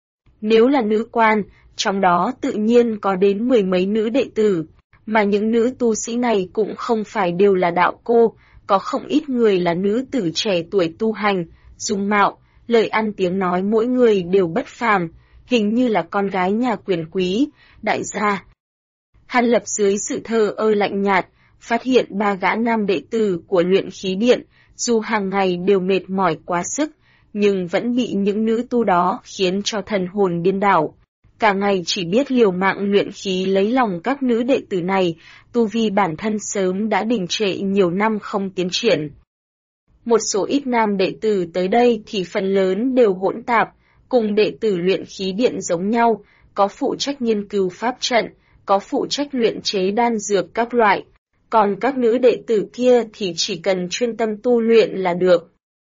Nếu là nữ quan, trong đó tự nhiên có đến 10 mấy nữ đệ tử, mà những nữ tu sĩ này cũng không phải đều là đạo cô, có không ít người là nữ tử trẻ tuổi tu hành, dung mạo, lời ăn tiếng nói mỗi người đều bất phàm, hình như là con gái nhà quyền quý, đại gia. Hàn Lập dưới sự thờ ơ lạnh nhạt, phát hiện 3 gã nam đệ tử của luyện khí điện, dù hàng ngày đều mệt mỏi quá sức, nhưng vẫn bị những nữ tu đó khiến cho thần hồn điên đảo. Cả ngày chỉ biết liều mạng luyện khí lấy lòng các nữ đệ tử này, tu vi bản thân sớm đã đình trệ nhiều năm không tiến triển. Một số ít nam đệ tử tới đây thì phần lớn đều hỗn tạp, cùng đệ tử luyện khí điện giống nhau, có phụ trách nghiên cứu pháp trận, có phụ trách luyện chế đan dược các loại, còn các nữ đệ tử kia thì chỉ cần chuyên tâm tu luyện là được.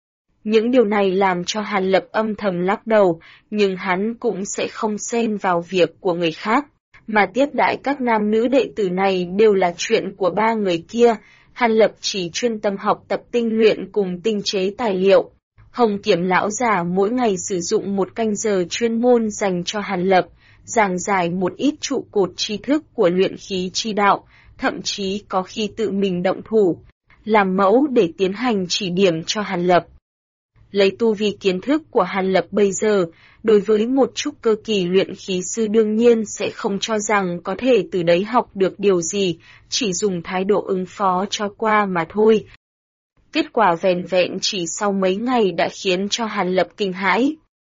Những điều này làm cho Hàn Lập âm thầm lắc đầu, nhưng hắn cũng sẽ không xen vào việc của người khác, mà tiếp đãi các nam nữ đệ tử này đều là chuyện của 3 người kia. Hàn Lập chỉ chuyên tâm học tập tinh luyện cùng tinh chế tài liệu. Hồng Kiểm lão già mỗi ngày sử dụng 1 canh giờ chuyên môn dành cho Hàn Lập, giảng giải một ít trụ cột tri thức của luyện khí chi đạo, thậm chí có khi tự mình động thủ, làm mẫu để tiến hành chỉ điểm cho Hàn Lập. Lấy tu vi kiến thức của Hàn Lập bây giờ, đối với một trúc cơ kỳ luyện khí sư đương nhiên sẽ không cho rằng có thể từ đấy học được điều gì, chỉ dùng thái độ ứng phó cho qua mà thôi. Kết quả vẻn vẹn chỉ sau mấy ngày đã khiến cho Hàn Lập kinh hãi.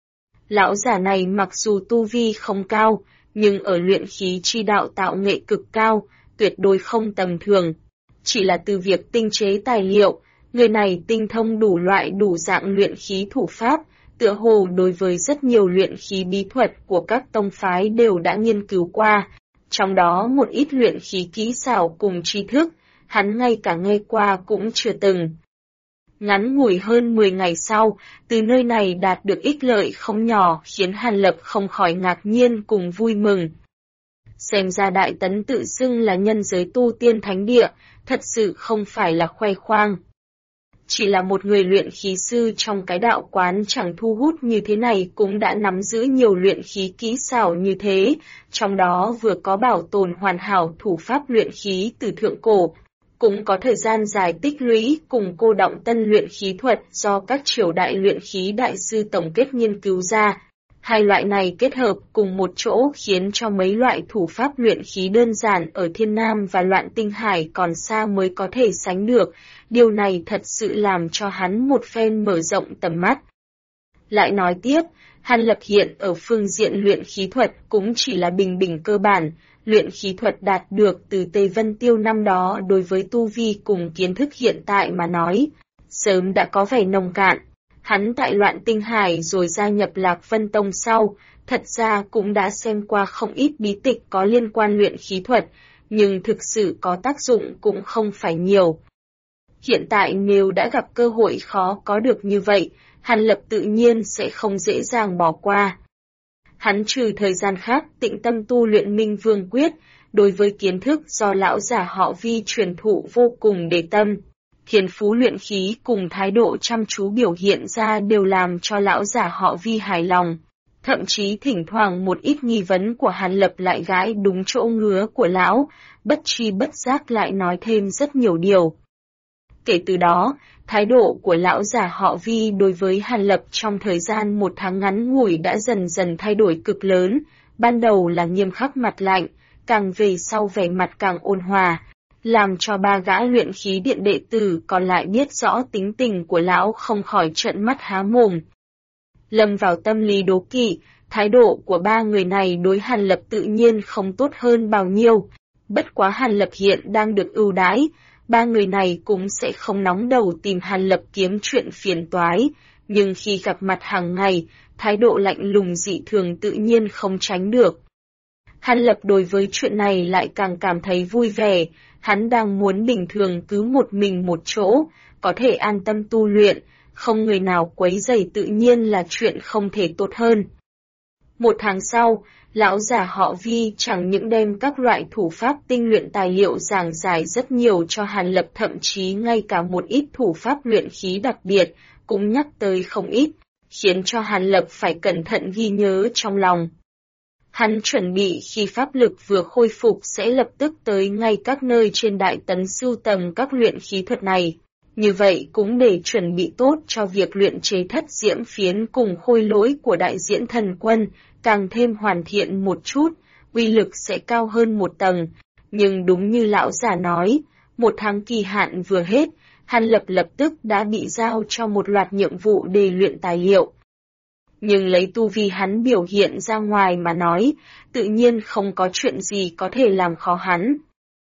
Lão già này mặc dù tu vi không cao, nhưng ở luyện khí chi đạo tạo nghệ cực cao, tuyệt đối không tầm thường. Chỉ là từ việc tinh chế tài liệu, người này tinh thông đủ loại đủ dạng luyện khí thủ pháp, tựa hồ đối với rất nhiều luyện khí bí thuật của các tông phái đều đã nghiên cứu qua, trong đó một ít luyện khí kỹ xảo cùng tri thức, hắn ngay cả nghe qua cũng chưa từng. Ngắn ngủi hơn 10 ngày sau, từ nơi này đạt được ích lợi không nhỏ khiến Hàn Lập không khỏi ngạc nhiên cùng vui mừng. Xem ra Đại Tấn tự xưng là nhân giới tu tiên thánh địa, thật sự không phải là khoe khoang. Chỉ là một người luyện khí sư trong cái đạo quán chẳng thu hút như thế này cũng đã nắm giữ nhiều luyện khí kỹ xảo như thế, trong đó vừa có bảo tồn hoàn hảo thủ pháp luyện khí từ thượng cổ, cũng có thời gian dài tích lũy cùng cô đọng tân luyện khí thuật do các triều đại luyện khí đại sư tổng kết nghiên cứu ra. Hai loại này kết hợp cùng một chỗ khiến cho mấy loại thủ pháp luyện khí đơn giản ở Thiên Nam và Loạn Tinh Hải còn xa mới có thể sánh được, điều này thật sự làm cho hắn một phen mở rộng tầm mắt. Lại nói tiếp, Hàn Lập hiện ở phương diện luyện khí thuật cũng chỉ là bình bình cơ bản, luyện khí thuật đạt được từ Tề Vân Tiêu năm đó đối với tu vi cùng kiến thức hiện tại mà nói, sớm đã có vẻ nông cạn. Hắn tại Loạn Tinh Hải rồi gia nhập Lạc Vân Tông sau, thật ra cũng đã xem qua không ít bí tịch có liên quan luyện khí thuật, nhưng thực sự có tác dụng cũng không phải nhiều. Hiện tại nếu đã gặp cơ hội khó có được như vậy, Hàn Lập tự nhiên sẽ không dễ dàng bỏ qua. Hắn trừ thời gian khác tĩnh tâm tu luyện Minh Vương Quyết, đối với kiến thức do lão giả họ Vi truyền thụ vô cùng để tâm. Thiên phú luyện khí cùng thái độ chăm chú biểu hiện ra đều làm cho lão giả họ Vi hài lòng. Thậm chí thỉnh thoảng một ít nghi vấn của Hàn Lập lại gãi đúng chỗ ngứa của lão, bất tri bất giác lại nói thêm rất nhiều điều. Kể từ đó, thái độ của lão giả họ Vi đối với Hàn Lập trong thời gian một tháng ngắn ngủi đã dần dần thay đổi cực lớn, ban đầu là nghiêm khắc mặt lạnh, càng về sau vẻ mặt càng ôn hòa, làm cho ba gã luyện khí điện đệ tử còn lại biết rõ tính tình của lão không khỏi trợn mắt há mồm. Lâm vào tâm lý đố kỵ, thái độ của ba người này đối Hàn Lập tự nhiên không tốt hơn bao nhiêu, bất quá Hàn Lập hiện đang được ưu đãi, ba người này cũng sẽ không nóng đầu tìm Hàn Lập kiếm chuyện phiền toái, nhưng khi gặp mặt hàng ngày, thái độ lạnh lùng dị thường tự nhiên không tránh được. Hàn Lập đối với chuyện này lại càng cảm thấy vui vẻ, hắn đang muốn bình thường cứ một mình một chỗ, có thể an tâm tu luyện, không người nào quấy rầy tự nhiên là chuyện không thể tốt hơn. Một tháng sau, lão giả họ Vi chẳng những đem các loại thủ pháp tinh luyện tài liệu giảng giải rất nhiều cho Hàn Lập, thậm chí ngay cả một ít thủ pháp luyện khí đặc biệt cũng nhắc tới không ít, khiến cho Hàn Lập phải cẩn thận ghi nhớ trong lòng. Hắn chuẩn bị khi pháp lực vừa khôi phục sẽ lập tức tới ngay các nơi trên Đại Tấn sưu tầm các luyện khí thuật này. Như vậy cũng để chuẩn bị tốt cho việc luyện chế thất diễm phiến cùng khôi lỗi của Đại Diễn Thần Quân, càng thêm hoàn thiện một chút, uy lực sẽ cao hơn một tầng. Nhưng đúng như lão già nói, một tháng kỳ hạn vừa hết, Hàn Lập lập tức đã bị giao cho một loạt nhiệm vụ để luyện tài liệu. Nhưng lấy tu vi hắn biểu hiện ra ngoài mà nói, tự nhiên không có chuyện gì có thể làm khó hắn.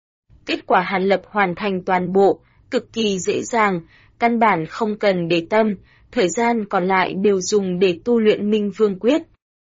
Kết quả Hàn Lập hoàn thành toàn bộ, cực kỳ dễ dàng, căn bản không cần để tâm, thời gian còn lại đều dùng để tu luyện Minh Vương Quyết.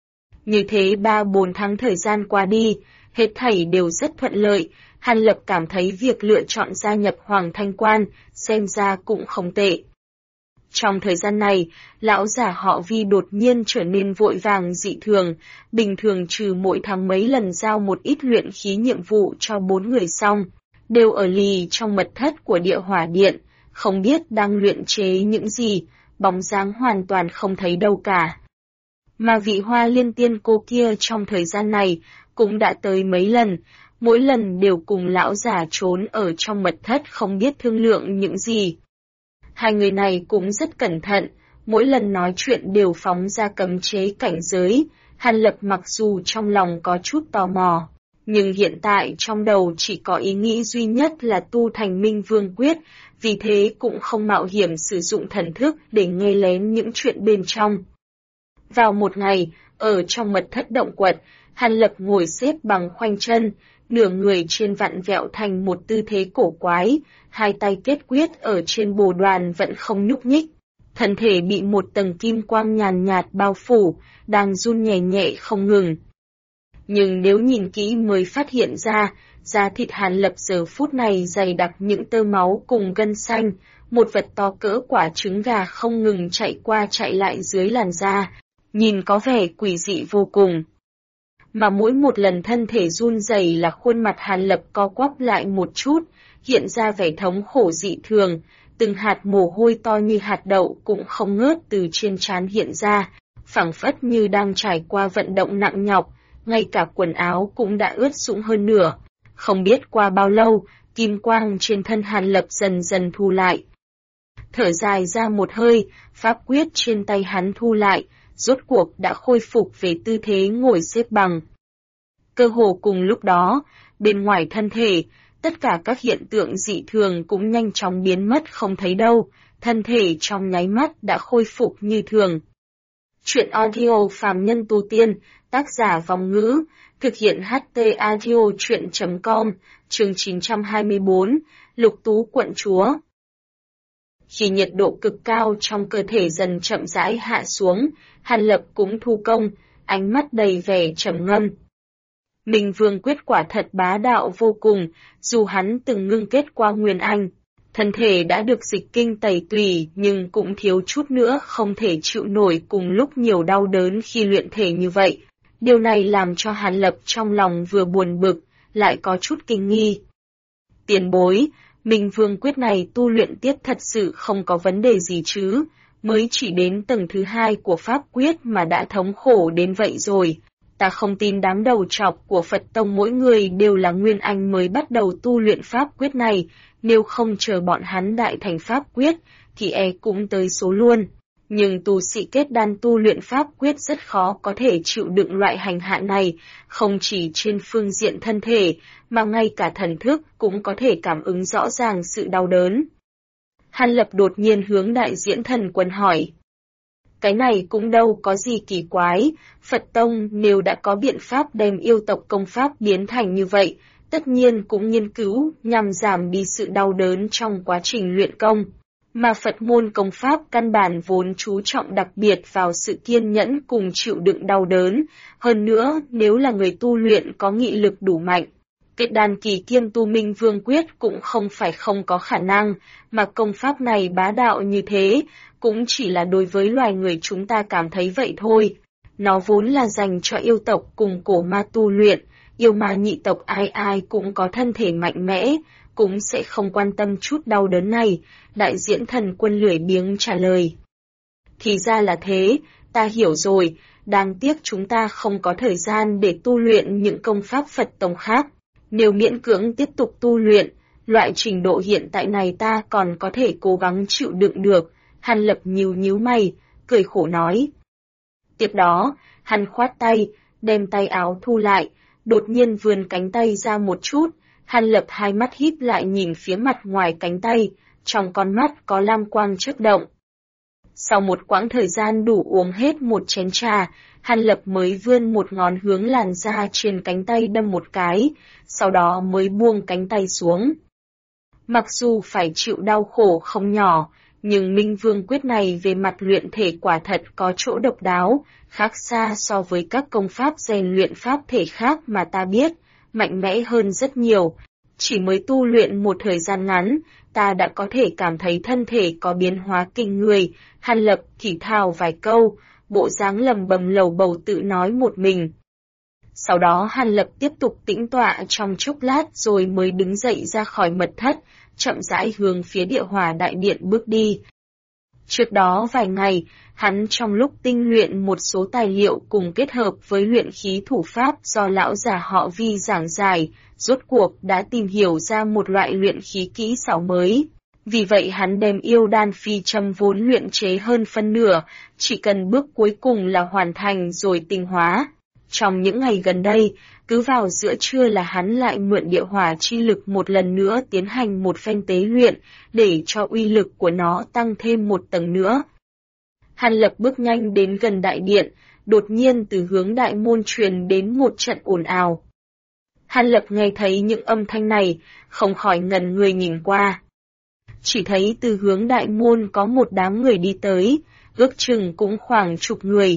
Như thế 3-4 tháng thời gian qua đi, hết thảy đều rất thuận lợi, Hàn Lập cảm thấy việc lựa chọn gia nhập Hoàng Thanh Quan, xem ra cũng không tệ. Trong thời gian này, lão giả họ Vi đột nhiên trở nên vội vàng dị thường, bình thường trừ mỗi tháng mấy lần giao một ít luyện khí nhiệm vụ cho 4 người xong, đều ở lì trong mật thất của Địa Hỏa Điện, không biết đang luyện chế những gì, bóng dáng hoàn toàn không thấy đâu cả. Mà vị Hoa Liên Tiên cô kia trong thời gian này cũng đã tới mấy lần, mỗi lần đều cùng lão già trốn ở trong mật thất không biết thương lượng những gì. Hai người này cũng rất cẩn thận, mỗi lần nói chuyện đều phóng ra cấm chế cảnh giới. Hàn Lập mặc dù trong lòng có chút tò mò, nhưng hiện tại trong đầu chỉ có ý nghĩ duy nhất là tu thành Minh Vương Quyết, vì thế cũng không mạo hiểm sử dụng thần thức để nghe lén những chuyện bên trong. Vào một ngày, ở trong mật thất động quật, Hàn Lập ngồi xếp bằng khoanh chân, nửa người trên vặn vẹo thành một tư thế cổ quái, hai tay kết quyết ở trên bồ đoàn vẫn không nhúc nhích. Thân thể bị một tầng kim quang nhàn nhạt bao phủ, đang run nhẹ nhẹ không ngừng. nhưng nếu nhìn kỹ mới phát hiện ra, da thịt Hàn Lập giờ phút này dày đặc những tơ máu cùng gân xanh, một vật to cỡ quả trứng gà không ngừng chạy qua chạy lại dưới làn da, nhìn có vẻ quỷ dị vô cùng. Mà mỗi một lần thân thể run rẩy là khuôn mặt Hàn Lập co quắp lại một chút, hiện ra vẻ thống khổ dị thường, từng hạt mồ hôi to như hạt đậu cũng không ngớt từ trên trán hiện ra, phảng phất như đang trải qua vận động nặng nhọc, ngay cả quần áo cũng đã ướt sũng hơn nửa. Không biết qua bao lâu, kim quang trên thân Hàn Lập dần dần thu lại. Thở dài ra một hơi, pháp quyết trên tay hắn thu lại, rốt cuộc đã khôi phục về tư thế ngồi xếp bằng. Cơ hồ cùng lúc đó, bên ngoài thân thể, tất cả các hiện tượng dị thường cũng nhanh chóng biến mất không thấy đâu, thân thể trong nháy mắt đã khôi phục như thường. Chuyện audio phàm nhân tu tiên, tác giả Vong Ngữ, thực hiện HT audio chuyện.com, chương 924, Lục Tú quận chúa. Khi nhiệt độ cực cao trong cơ thể dần chậm rãi hạ xuống, Hàn Lập cũng thu công, ánh mắt đầy vẻ trầm ngâm. Minh Vương quyết quả thật bá đạo vô cùng, dù hắn từng ngưng kết qua Nguyên Anh, thân thể đã được dịch kinh tẩy tùy nhưng cũng thiếu chút nữa không thể chịu nổi cùng lúc nhiều đau đớn khi luyện thể như vậy. Điều này làm cho Hàn Lập trong lòng vừa buồn bực, lại có chút kinh nghi. Tiền bối, Minh Vương quyết này tu luyện tiếp thật sự không có vấn đề gì chứ, mới chỉ đến tầng thứ 2 của pháp quyết mà đã thống khổ đến vậy rồi. Ta không tin đám đầu trọc của Phật Tông mỗi người đều là Nguyên Anh mới bắt đầu tu luyện pháp quyết này, nếu không chờ bọn hắn đại thành pháp quyết, thì cũng tới số luôn. Nhưng tu sĩ kết đan tu luyện pháp quyết rất khó có thể chịu đựng loại hành hạ này, không chỉ trên phương diện thân thể, mà ngay cả thần thức cũng có thể cảm ứng rõ ràng sự đau đớn. Hàn Lập đột nhiên hướng Đại Diễn Thần Quân hỏi. Cái này cũng đâu có gì kỳ quái, Phật Tông nếu đã có biện pháp đem yêu tộc công pháp biến thành như vậy, tất nhiên cũng nghiên cứu nhằm giảm đi sự đau đớn trong quá trình luyện công. Mà Phật môn công pháp căn bản vốn chú trọng đặc biệt vào sự kiên nhẫn cùng chịu đựng đau đớn, hơn nữa nếu là người tu luyện có nghị lực đủ mạnh. Kết đan kỳ kiêm tu Minh Vương quyết cũng không phải không có khả năng, mà công pháp này bá đạo như thế, cũng chỉ là đối với loài người chúng ta cảm thấy vậy thôi. Nó vốn là dành cho yêu tộc cùng cổ ma tu luyện, yêu ma nhị tộc ai ai cũng có thân thể mạnh mẽ, cũng sẽ không quan tâm chút đau đớn này, Đại Diễn Thần Quân lười biếng trả lời. Thì ra là thế, ta hiểu rồi, đáng tiếc chúng ta không có thời gian để tu luyện những công pháp Phật Tông khác. Nếu miễn cưỡng tiếp tục tu luyện, loại trình độ hiện tại này ta còn có thể cố gắng chịu đựng được, Hàn Lập nhíu mày, cười khổ nói. Tiếp đó, hắn khoát tay, đem tay áo thu lại, đột nhiên vươn cánh tay ra một chút, Hàn Lập hai mắt híp lại nhìn phía mặt ngoài cánh tay, trong con mắt có lam quang chớp động. Sau một quãng thời gian đủ uống hết một chén trà, Hàn Lập mới vươn một ngón hướng làn da trên cánh tay đâm một cái, sau đó mới buông cánh tay xuống. Mặc dù phải chịu đau khổ không nhỏ, nhưng Minh Vương quyết này về mặt luyện thể quả thật có chỗ độc đáo, khác xa so với các công pháp rèn luyện pháp thể khác mà ta biết, mạnh mẽ hơn rất nhiều. Chỉ mới tu luyện một thời gian ngắn, ta đã có thể cảm thấy thân thể có biến hóa kinh người. Hàn Lập thì thào vài câu, bộ dáng lầm bầm lầu bầu tự nói một mình. Sau đó Hàn Lập tiếp tục tĩnh tọa trong chốc lát rồi mới đứng dậy ra khỏi mật thất, chậm rãi hướng phía Địa Hỏa Đại Điện bước đi. Trước đó vài ngày, hắn trong lúc tinh luyện một số tài liệu cùng kết hợp với luyện khí thủ pháp do lão già họ Vi giảng giải, rốt cuộc đã tìm hiểu ra một loại luyện khí kỹ xảo mới. Vì vậy hắn đem yêu đan phi châm vốn luyện chế hơn phân nửa, chỉ cần bước cuối cùng là hoàn thành rồi tinh hóa. Trong những ngày gần đây, cứ vào giữa trưa là hắn lại mượn địa hỏa chi lực một lần nữa tiến hành một phen tế luyện, để cho uy lực của nó tăng thêm một tầng nữa. Hàn Lập bước nhanh đến gần đại điện, đột nhiên từ hướng đại môn truyền đến một trận ồn ào. Hàn Lập nghe thấy những âm thanh này, không khỏi ngẩn người nhìn qua. Chỉ thấy từ hướng đại môn có một đám người đi tới, ước chừng cũng khoảng chục người.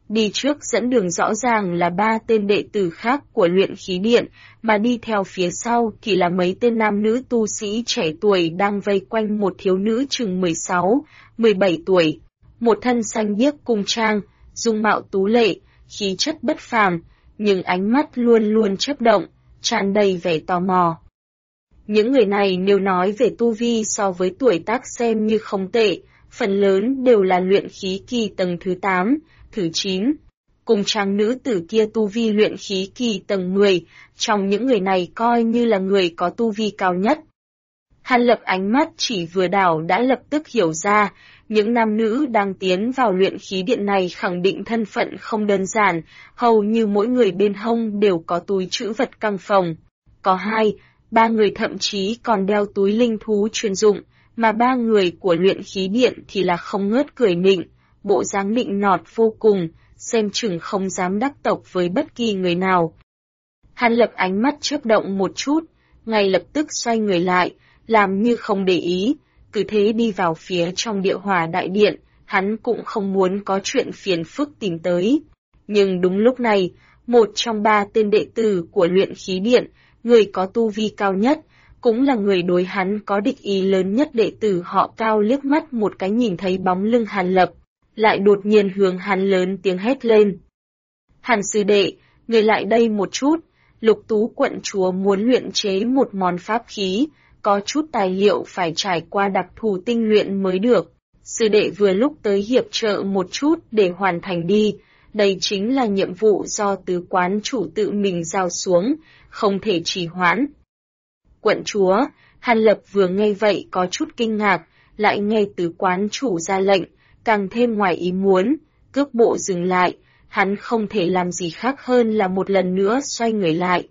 Đi trước dẫn đường rõ ràng là 3 tên đệ tử khác của luyện khí điện, mà đi theo phía sau thì là mấy tên nam nữ tu sĩ trẻ tuổi đang vây quanh một thiếu nữ chừng 16, 17 tuổi. Một thân xanh biếc cung trang, dung mạo tú lệ, khí chất bất phàm, nhưng ánh mắt luôn luôn chớp động, tràn đầy vẻ tò mò. Những người này nếu nói về tu vi so với tuổi tác xem như không tệ, phần lớn đều là luyện khí kỳ tầng thứ 8, thứ 9. Cùng trang nữ tử kia tu vi luyện khí kỳ tầng 10, trong những người này coi như là người có tu vi cao nhất. Hàn Lập ánh mắt chỉ vừa đảo đã lập tức hiểu ra, những nam nữ đang tiến vào luyện khí điện này khẳng định thân phận không đơn giản, hầu như mỗi người bên hông đều có túi trữ vật căng phòng. Có 2, 3 người thậm chí còn đeo túi linh thú chuyên dụng, mà 3 người của luyện khí điện thì là không ngớt cười nịnh, bộ dáng nịnh nọt vô cùng, xem chừng không dám đắc tội với bất kỳ người nào. Hàn Lập ánh mắt chớp động một chút, ngay lập tức xoay người lại, làm như không để ý, cứ thế đi vào phía trong Địa Hỏa đại điện, hắn cũng không muốn có chuyện phiền phức tìm tới. Nhưng đúng lúc này, một trong 3 tên đệ tử của luyện khí điện, người có tu vi cao nhất, cũng là người đối hắn có địch ý lớn nhất, đệ tử họ Cao liếc mắt một cái nhìn thấy bóng lưng Hàn Lập, lại đột nhiên hướng hắn lớn tiếng hét lên. Hàn sư đệ, người lại đây một chút, Lục Tú quận chúa muốn luyện chế một món pháp khí, có chút tài liệu phải trải qua đặc thù tinh luyện mới được. Sư đệ vừa lúc tới hiệp trợ một chút để hoàn thành đi, đây chính là nhiệm vụ do tứ quán chủ tự mình giao xuống, không thể trì hoãn. Quận chúa, Hàn Lập vừa nghe vậy có chút kinh ngạc, lại nghe tứ quán chủ ra lệnh, càng thêm ngoài ý muốn, cước bộ dừng lại, hắn không thể làm gì khác hơn là một lần nữa xoay người lại.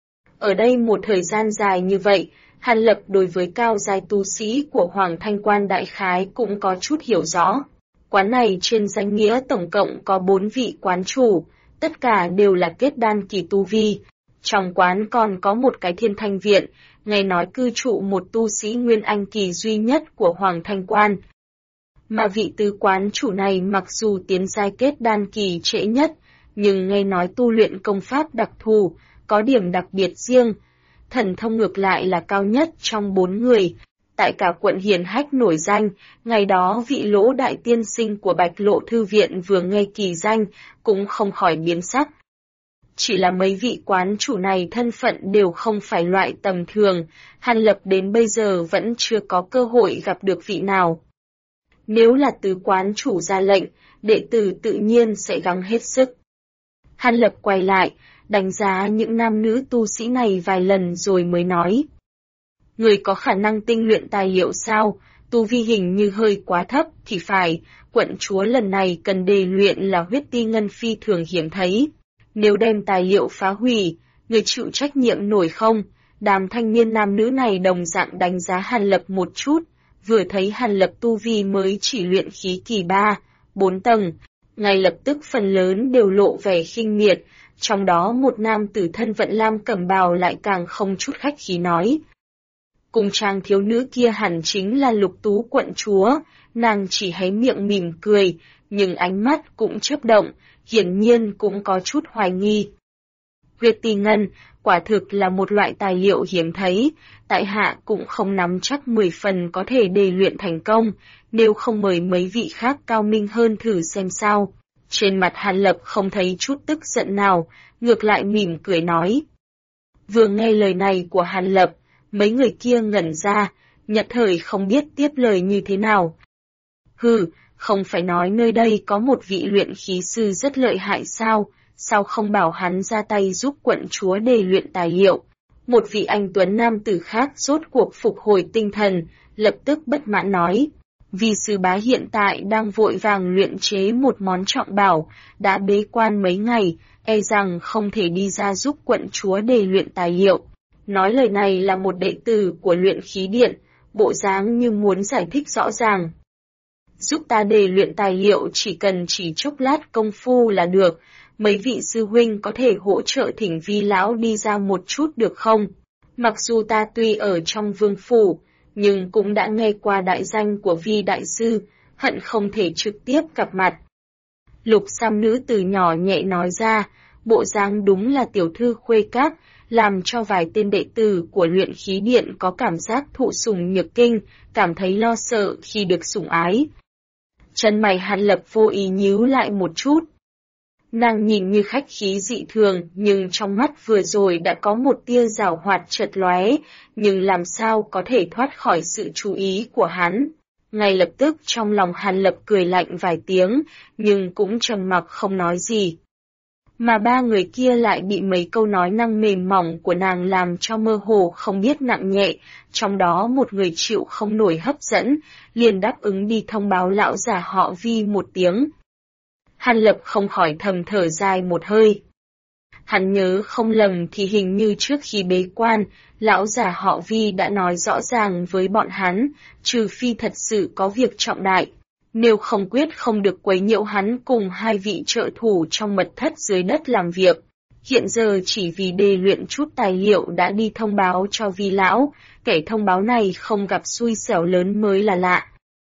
Ở đây một thời gian dài như vậy, Hàn Lập đối với cao giai tu sĩ của Hoàng Thanh Quan đại khái cũng có chút hiểu rõ. Quán này trên danh nghĩa tổng cộng có 4 vị quán chủ, tất cả đều là kết đan kỳ tu vi. Trong quán còn có một cái Thiên Thanh Viện, nghe nói cư trụ một tu sĩ Nguyên Anh kỳ duy nhất của Hoàng Thanh Quan. Mà vị tứ quán chủ này mặc dù tiến giai kết đan kỳ trễ nhất, nhưng nghe nói tu luyện công pháp đặc thù, có điểm đặc biệt riêng. Thần thông ngược lại là cao nhất trong 4 người. Tại cả quận hiển hách nổi danh, ngày đó vị Lỗ đại tiên sinh của Bạch Lộ Thư Viện vừa nghe kỳ danh, cũng không khỏi biến sắc. Chỉ là mấy vị quán chủ này thân phận đều không phải loại tầm thường, Hàn Lập đến bây giờ vẫn chưa có cơ hội gặp được vị nào. Nếu là tứ quán chủ ra lệnh, đệ tử tự nhiên sẽ gắng hết sức. Hàn Lập quay lại, đánh giá những nam nữ tu sĩ này vài lần rồi mới nói. Người có khả năng tinh luyện tài liệu sao, tu vi hình như hơi quá thấp thì phải, quận chúa lần này cần đề luyện là huyết ti ngân phi thường hiếm thấy. Nếu đem tài liệu phá hủy, người chịu trách nhiệm nổi không? Đám thanh niên nam nữ này đồng dạng đánh giá Hàn Lập một chút, vừa thấy Hàn Lập tu vi mới chỉ luyện khí kỳ 3, 4 tầng, ngay lập tức phần lớn đều lộ vẻ khinh miệt, trong đó một nam tử thân vận lam cẩm bào lại càng không chút khách khí nói. Cùng trang thiếu nữ kia hẳn chính là Lục Tú quận chúa, nàng chỉ hé miệng mỉm cười, nhưng ánh mắt cũng chớp động, hiển nhiên cũng có chút hoài nghi. Huyết ti ngân, quả thực là một loại tài liệu hiếm thấy, tại hạ cũng không nắm chắc 10 phần có thể đề luyện thành công, nếu không mời mấy vị khác cao minh hơn thử xem sao. Trên mặt Hàn Lập không thấy chút tức giận nào, ngược lại mỉm cười nói. Vừa nghe lời này của Hàn Lập, mấy người kia ngẩn ra, nhất thời không biết tiếp lời như thế nào. Hừ, không phải nói nơi đây có một vị luyện khí sư rất lợi hại sao không bảo hắn ra tay giúp quận chúa đề luyện tài liệu. Một vị anh tuấn nam tử khác rốt cuộc phục hồi tinh thần, lập tức bất mãn nói. Vì sư bá hiện tại đang vội vàng luyện chế một món trọng bảo, đã bế quan mấy ngày, e rằng không thể đi ra giúp quận chúa đề luyện tài liệu. Nói lời này là một đệ tử của luyện khí điện, bộ dáng như muốn giải thích rõ ràng. Giúp ta đề luyện tài liệu chỉ chốc lát công phu là được, mấy vị sư huynh có thể hỗ trợ thỉnh Vi lão đi ra một chút được không? Mặc dù ta tuy ở trong vương phủ, nhưng cũng đã nghe qua đại danh của Vi đại sư, hận không thể trực tiếp gặp mặt. Lục Sam nữ từ nhỏ nhẹ nói ra, bộ dáng đúng là tiểu thư khuê các, làm cho vài tên đệ tử của luyện khí điện có cảm giác thụ sủng nhược kinh, cảm thấy lo sợ khi được sủng ái. Chân mày Hàn Lập vô ý nhíu lại một chút. Nàng nhìn như khách khí dị thường, nhưng trong mắt vừa rồi đã có một tia giảo hoạt chợt lóe, nhưng làm sao có thể thoát khỏi sự chú ý của hắn. Ngay lập tức trong lòng Hàn Lập cười lạnh vài tiếng, nhưng cũng trầm mặc không nói gì. Mà ba người kia lại bị mấy câu nói năng mềm mỏng của nàng làm cho mơ hồ không biết nặng nhẹ, trong đó một người chịu không nổi hấp dẫn, liền đáp ứng đi thông báo lão già họ Vi một tiếng. Hàn Lập không khỏi thầm thở dài một hơi. Hắn nhớ không lầm thì hình như trước khi bế quan, lão già họ Vi đã nói rõ ràng với bọn hắn, trừ phi thật sự có việc trọng đại. Nếu không quyết không được quấy nhiễu hắn cùng hai vị trợ thủ trong mật thất dưới đất làm việc. Hiện giờ chỉ vì đề luyện chút tài liệu đã đi thông báo cho Vi lão, kẻ thông báo này không gặp xui xẻo lớn mới là lạ.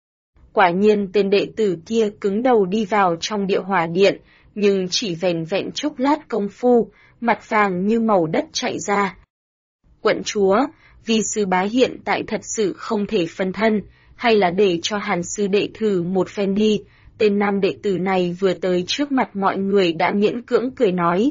Quả nhiên tên đệ tử kia cứng đầu đi vào trong địa hỏa điện, nhưng chỉ vẻn vẹn chốc lát công phu, mặt vàng như màu đất chạy ra. Quận chúa, Vi sư bá hiện tại thật sự không thể phân thân, hay là để cho Hàn sư đệ thử một phen đi, tên nam đệ tử này vừa tới trước mặt mọi người đã miễn cưỡng cười nói.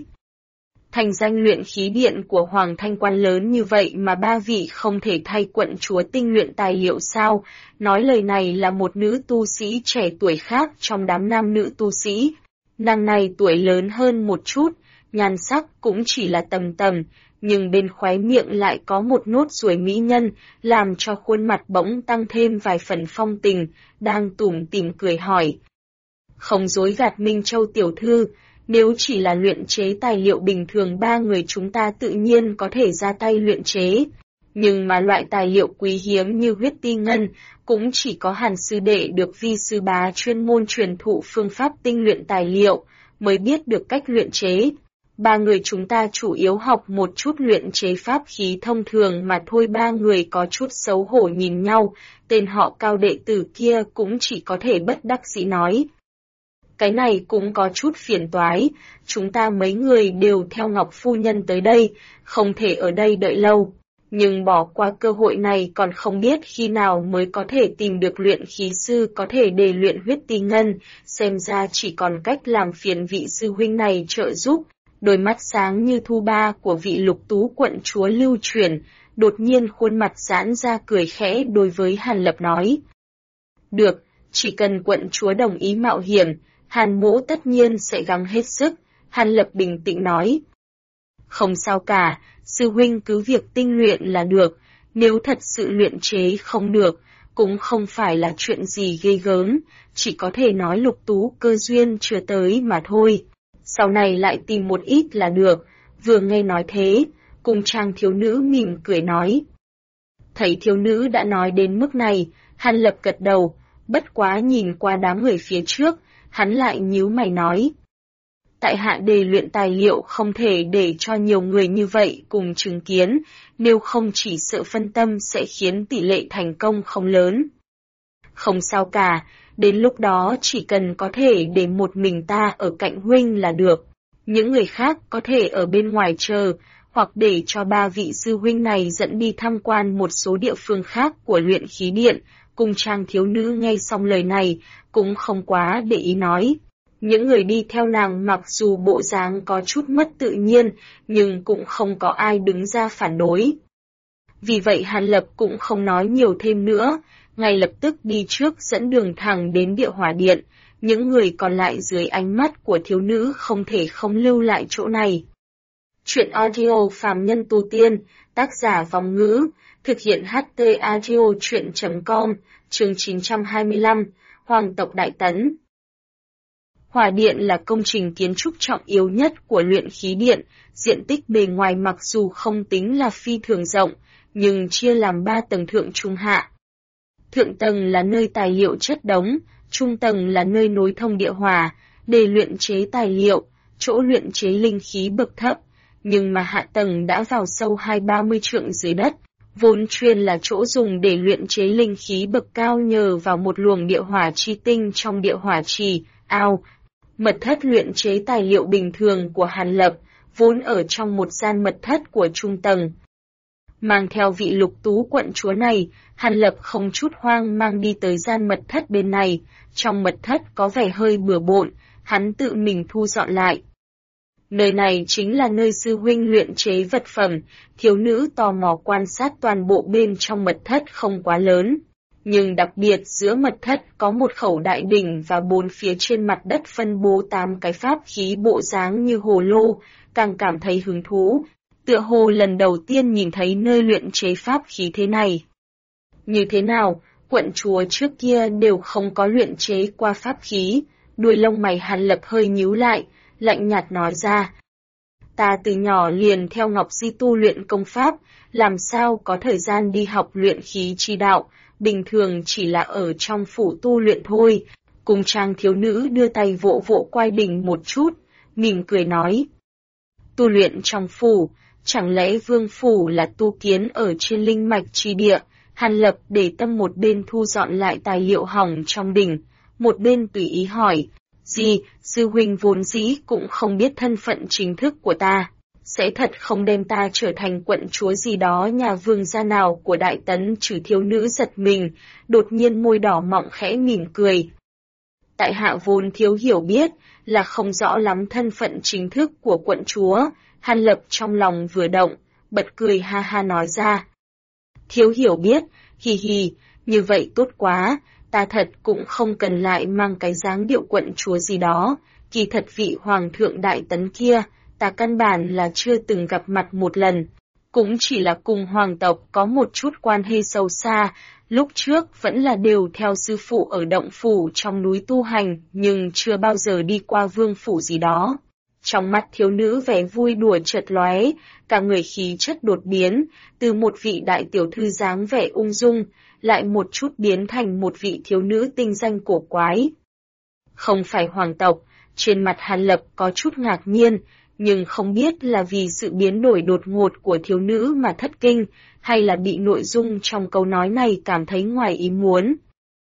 Thành danh luyện khí điện của Hoàng Thanh Quan lớn như vậy mà ba vị không thể thay quận chúa tinh luyện tài liệu sao, nói lời này là một nữ tu sĩ trẻ tuổi khác trong đám nam nữ tu sĩ. Nàng này tuổi lớn hơn một chút, nhan sắc cũng chỉ là tầm tầm, nhưng bên khóe miệng lại có một nốt ruồi mỹ nhân, làm cho khuôn mặt bỗng tăng thêm vài phần phong tình, đang tủm tỉm cười hỏi. Không dối gạt Minh Châu tiểu thư, nếu chỉ là luyện chế tài liệu bình thường ba người chúng ta tự nhiên có thể ra tay luyện chế, nhưng mà loại tài liệu quý hiếm như huyết ti ngân, cũng chỉ có Hàn sư đệ được Vi sư bá chuyên môn truyền thụ phương pháp tinh luyện tài liệu, mới biết được cách luyện chế. Ba người chúng ta chủ yếu học một chút luyện chế pháp khí thông thường mà thôi. Ba người có chút xấu hổ nhìn nhau, tên họ Cao đệ tử kia cũng chỉ có thể bất đắc dĩ nói. Cái này cũng có chút phiền toái, chúng ta mấy người đều theo Ngọc Phu Nhân tới đây, không thể ở đây đợi lâu. Nhưng bỏ qua cơ hội này còn không biết khi nào mới có thể tìm được luyện khí sư có thể đề luyện huyết ti ngân, xem ra chỉ còn cách làm phiền vị sư huynh này trợ giúp. Đôi mắt sáng như thu ba của vị Lục Tú quận chúa lưu chuyển, đột nhiên khuôn mặt giãn ra cười khẽ đối với Hàn Lập nói. Được, chỉ cần quận chúa đồng ý mạo hiểm, Hàn mỗ tất nhiên sẽ gắng hết sức, Hàn Lập bình tĩnh nói. Không sao cả, sư huynh cứ việc tinh luyện là được, nếu thật sự luyện chế không được, cũng không phải là chuyện gì ghê gớm, chỉ có thể nói Lục Tú cơ duyên chưa tới mà thôi. Sau này lại tìm một ít là được, vừa nghe nói thế, cùng trang thiếu nữ mỉm cười nói. Thấy thiếu nữ đã nói đến mức này, Hàn Lập gật đầu, bất quá nhìn qua đám người phía trước, hắn lại nhíu mày nói. Tại hạ đề luyện tài liệu không thể để cho nhiều người như vậy cùng chứng kiến, nếu không chỉ sợ phân tâm sẽ khiến tỷ lệ thành công không lớn. Không sao cả, đến lúc đó chỉ cần có thể để một mình ta ở cạnh huynh là được. Những người khác có thể ở bên ngoài chờ, hoặc để cho ba vị sư huynh này dẫn đi tham quan một số địa phương khác của luyện khí điện. Cùng trang thiếu nữ nghe xong lời này, cũng không quá để ý nói. Những người đi theo nàng mặc dù bộ dáng có chút mất tự nhiên, nhưng cũng không có ai đứng ra phản đối. Vì vậy Hàn Lập cũng không nói nhiều thêm nữa, ngay lập tức đi trước dẫn đường thẳng đến địa hỏa điện, những người còn lại dưới ánh mắt của thiếu nữ không thể không lưu lại chỗ này. Chuyện audio phàm nhân tu tiên, tác giả Vong Ngữ, thực hiện HT Audio Chuyện.com, chương 925, Hoàng tộc Đại Tấn. Hỏa điện là công trình kiến trúc trọng yếu nhất của luyện khí điện, diện tích bề ngoài mặc dù không tính là phi thường rộng, nhưng chia làm 3 tầng thượng trung hạ. Thượng tầng là nơi tài liệu chất đống, trung tầng là nơi nối thông địa hỏa, để luyện chế tài liệu, chỗ luyện chế linh khí bậc thấp, nhưng mà hạ tầng đã vào sâu 20-30 trượng dưới đất, vốn chuyên là chỗ dùng để luyện chế linh khí bậc cao nhờ vào một luồng địa hỏa chi tinh trong địa hỏa trì, ao. Mật thất luyện chế tài liệu bình thường của Hàn Lập, vốn ở trong một gian mật thất của trung tầng. Mang theo vị Lục Tú quận chúa này, Hàn Lập không chút hoang mang đi tới gian mật thất bên này, trong mật thất có vẻ hơi bừa bộn, hắn tự mình thu dọn lại. Nơi này chính là nơi sư huynh luyện chế vật phẩm, thiếu nữ tò mò quan sát toàn bộ bên trong mật thất không quá lớn. Nhưng đặc biệt giữa mật thất có một khẩu đại đỉnh và bốn phía trên mặt đất phân bố 8 cái pháp khí bộ dáng như hồ lô, càng cảm thấy hứng thú. Tựa hồ lần đầu tiên nhìn thấy nơi luyện chế pháp khí thế này. Như thế nào, quận chúa trước kia đều không có luyện chế qua pháp khí, đuôi lông mày Hàn Lập hơi nhíu lại, lạnh nhạt nói ra. Ta từ nhỏ liền theo Ngọc Di tu luyện công pháp, làm sao có thời gian đi học luyện khí chi đạo, bình thường chỉ là ở trong phủ tu luyện thôi. Cùng trang thiếu nữ đưa tay vỗ vỗ quai đỉnh một chút, mỉm cười nói. Tu luyện trong phủ, chẳng lẽ vương phủ là tu kiến ở trên linh mạch chi địa? Hàn Lập để tâm một bên thu dọn lại tài liệu hỏng trong đỉnh, một bên tùy ý hỏi. Gì, sư huynh vốn dĩ cũng không biết thân phận chính thức của ta, sẽ thật không đem ta trở thành quận chúa gì đó nhà vương gia nào của Đại Tấn trừ thiếu nữ giật mình, đột nhiên môi đỏ mọng khẽ mỉm cười. Tại hạ vốn thiếu hiểu biết, là không rõ lắm thân phận chính thức của quận chúa, Hàn Lập trong lòng vừa động, bật cười ha ha nói ra. Thiếu hiểu biết, hì hì, như vậy tốt quá. Ta thật cũng không cần lại mang cái dáng điệu quận chúa gì đó, kỳ thật vị hoàng thượng Đại Tấn kia, ta căn bản là chưa từng gặp mặt một lần, cũng chỉ là cùng hoàng tộc có một chút quan hệ sâu xa, lúc trước vẫn là đều theo sư phụ ở động phủ trong núi tu hành, nhưng chưa bao giờ đi qua vương phủ gì đó. Trong mắt thiếu nữ vẻ vui đùa chợt lóe, cả người khí chất đột biến, từ một vị đại tiểu thư dáng vẻ ung dung, lại một chút biến thành một vị thiếu nữ tinh danh cổ quái. Không phải hoàng tộc, trên mặt Hàn Lập có chút ngạc nhiên, nhưng không biết là vì sự biến đổi đột ngột của thiếu nữ mà thất kinh, hay là bị nội dung trong câu nói này cảm thấy ngoài ý muốn.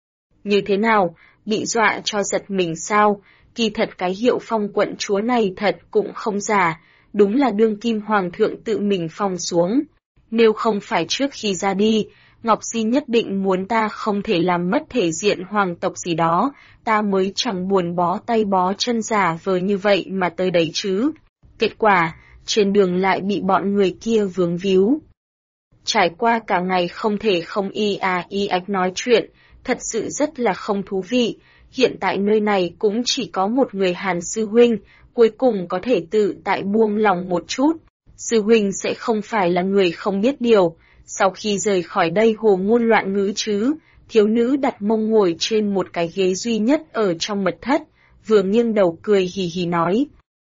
Như thế nào, bị dọa cho giật mình sao? Kỳ thật cái hiệu phong quận chúa này thật cũng không giả, đúng là đương kim hoàng thượng tự mình phong xuống. Nếu không phải trước khi ra đi, Ngọc Di nhất định muốn ta không thể làm mất thể diện hoàng tộc gì đó, ta mới chẳng buồn bó tay bó chân giả vờ như vậy mà tới đấy chứ. Kết quả, trên đường lại bị bọn người kia vướng víu. Trải qua cả ngày không thể không y ạch nói chuyện, thật sự rất là không thú vị. Hiện tại nơi này cũng chỉ có một người Hàn sư huynh, cuối cùng có thể tự tại buông lòng một chút. Sư huynh sẽ không phải là người không biết điều. Sau khi rời khỏi đây hồ ngôn loạn ngữ chứ, thiếu nữ đặt mông ngồi trên một cái ghế duy nhất ở trong mật thất, vừa nghiêng đầu cười hì hì nói.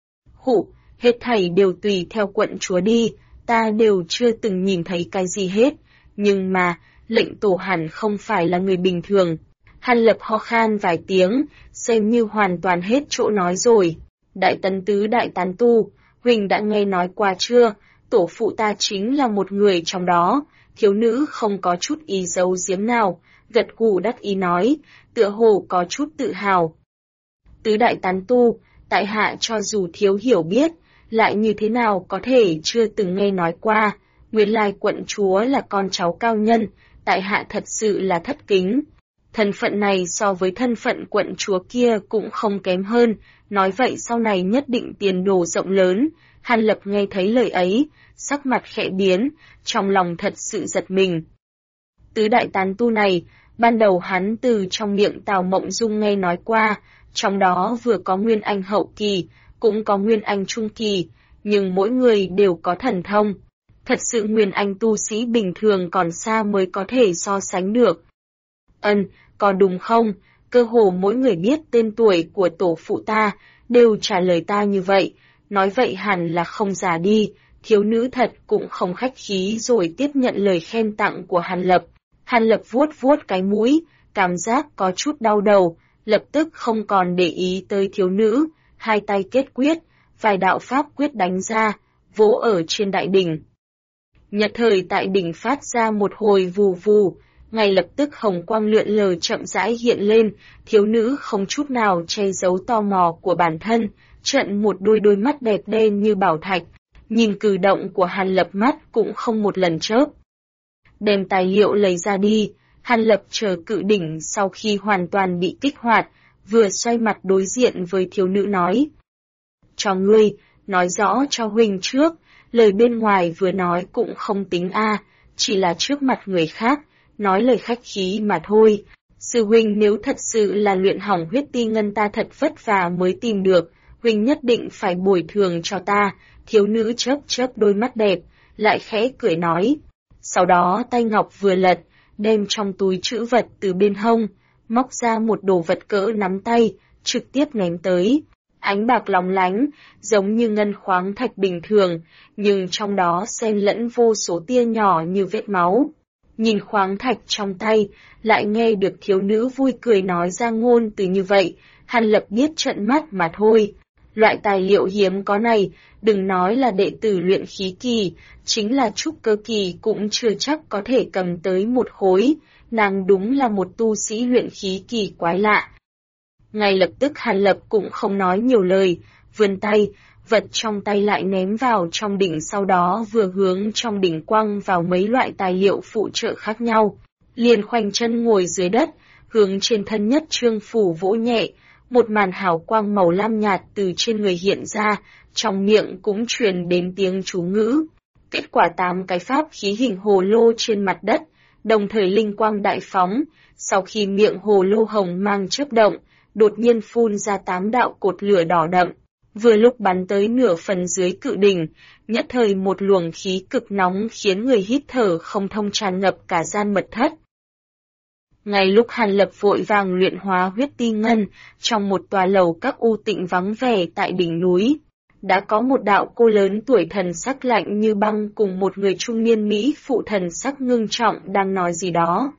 Hụ, hết thảy đều tùy theo quận chúa đi, ta đều chưa từng nhìn thấy cái gì hết, nhưng mà, lệnh tổ hẳn không phải là người bình thường. Hàn Lập ho khan vài tiếng, xem như hoàn toàn hết chỗ nói rồi. Đại Tấn tứ đại tán tu, Huỳnh đã nghe nói qua chưa? Tổ phụ ta chính là một người trong đó. Thiếu nữ không có chút ý giấu giếm nào, gật gù đắc ý nói, tựa hồ có chút tự hào. Tứ đại tán tu, tại hạ cho dù thiếu hiểu biết, lại như thế nào có thể chưa từng nghe nói qua. Nguyên lai quận chúa là con cháu cao nhân, tại hạ thật sự là thất kính. Thân phận này so với thân phận quận chúa kia cũng không kém hơn, nói vậy sau này nhất định tiền đồ rộng lớn. Hàn Lập nghe thấy lời ấy, sắc mặt khẽ biến, trong lòng thật sự giật mình. Tứ đại tán tu này, ban đầu hắn từ trong miệng Tào Mộng Dung nghe nói qua, trong đó vừa có Nguyên Anh hậu kỳ, cũng có Nguyên Anh trung kỳ, nhưng mỗi người đều có thần thông. Thật sự Nguyên Anh tu sĩ bình thường còn xa mới có thể so sánh được. Có đúng không? Cơ hồ mỗi người biết tên tuổi của tổ phụ ta, đều trả lời ta như vậy, nói vậy hẳn là không giả đi. Thiếu nữ thật cũng không khách khí rồi tiếp nhận lời khen tặng của Hàn Lập. Hàn Lập vuốt vuốt cái mũi, cảm giác có chút đau đầu, lập tức không còn để ý tới thiếu nữ, hai tay kết quyết, vài đạo pháp quyết đánh ra, vỗ ở trên đại đỉnh. Nhất thời tại đỉnh phát ra một hồi vù vù, Ngay lập tức hồng quang lượn lờ chậm rãi hiện lên, thiếu nữ không chút nào che giấu tò mò của bản thân, trận một đôi mắt đẹp đen như bảo thạch, nhìn cử động của Hàn Lập mắt cũng không một lần chớp. Đem tài liệu lấy ra đi, Hàn Lập chờ cự đỉnh sau khi hoàn toàn bị kích hoạt, vừa xoay mặt đối diện với thiếu nữ nói. Cho ngươi, nói rõ cho huynh trước, lời bên ngoài vừa nói cũng không tính chỉ là trước mặt người khác, nói lời khách khí mà thôi. Sư huynh nếu thật sự là luyện hỏng huyết ti ngân ta thật vất vả mới tìm được, huynh nhất định phải bồi thường cho ta. Thiếu nữ chớp chớp đôi mắt đẹp, lại khẽ cười nói. Sau đó tay ngọc vừa lật, đem trong túi trữ vật từ bên hông, móc ra một đồ vật cỡ nắm tay, trực tiếp ném tới. Ánh bạc lóng lánh, giống như ngân khoáng thạch bình thường, nhưng trong đó xen lẫn vô số tia nhỏ như vết máu. Nhìn khoáng thạch trong tay, lại nghe được thiếu nữ vui cười nói ra ngôn từ như vậy, Hàn Lập biết trợn mắt mà thôi. Loại tài liệu hiếm có này, đừng nói là đệ tử luyện khí kỳ, chính là trúc cơ kỳ cũng chưa chắc có thể cầm tới một khối, nàng đúng là một tu sĩ luyện khí kỳ quái lạ. Ngay lập tức Hàn Lập cũng không nói nhiều lời, vươn tay, vật trong tay lại ném vào trong đỉnh, sau đó vừa hướng trong đỉnh quăng vào mấy loại tài liệu phụ trợ khác nhau. Liền khoanh chân ngồi dưới đất, hướng trên thân nhất trương phủ vỗ nhẹ, một màn hào quang màu lam nhạt từ trên người hiện ra, trong miệng cũng truyền đến tiếng chú ngữ. Kết quả 8 cái pháp khí hình hồ lô trên mặt đất, đồng thời linh quang đại phóng, sau khi miệng hồ lô hồng mang chớp động, đột nhiên phun ra 8 đạo cột lửa đỏ đậm, vừa lúc bắn tới nửa phần dưới cự đỉnh, nhất thời một luồng khí cực nóng khiến người hít thở không thông tràn ngập cả gian mật thất. Ngay lúc Hàn Lập vội vàng luyện hóa huyết ti ngân, trong một tòa lầu các u tịnh vắng vẻ tại đỉnh núi, đã có một đạo cô lớn tuổi thần sắc lạnh như băng cùng một người trung niên Mỹ phụ thần sắc ngưng trọng đang nói gì đó.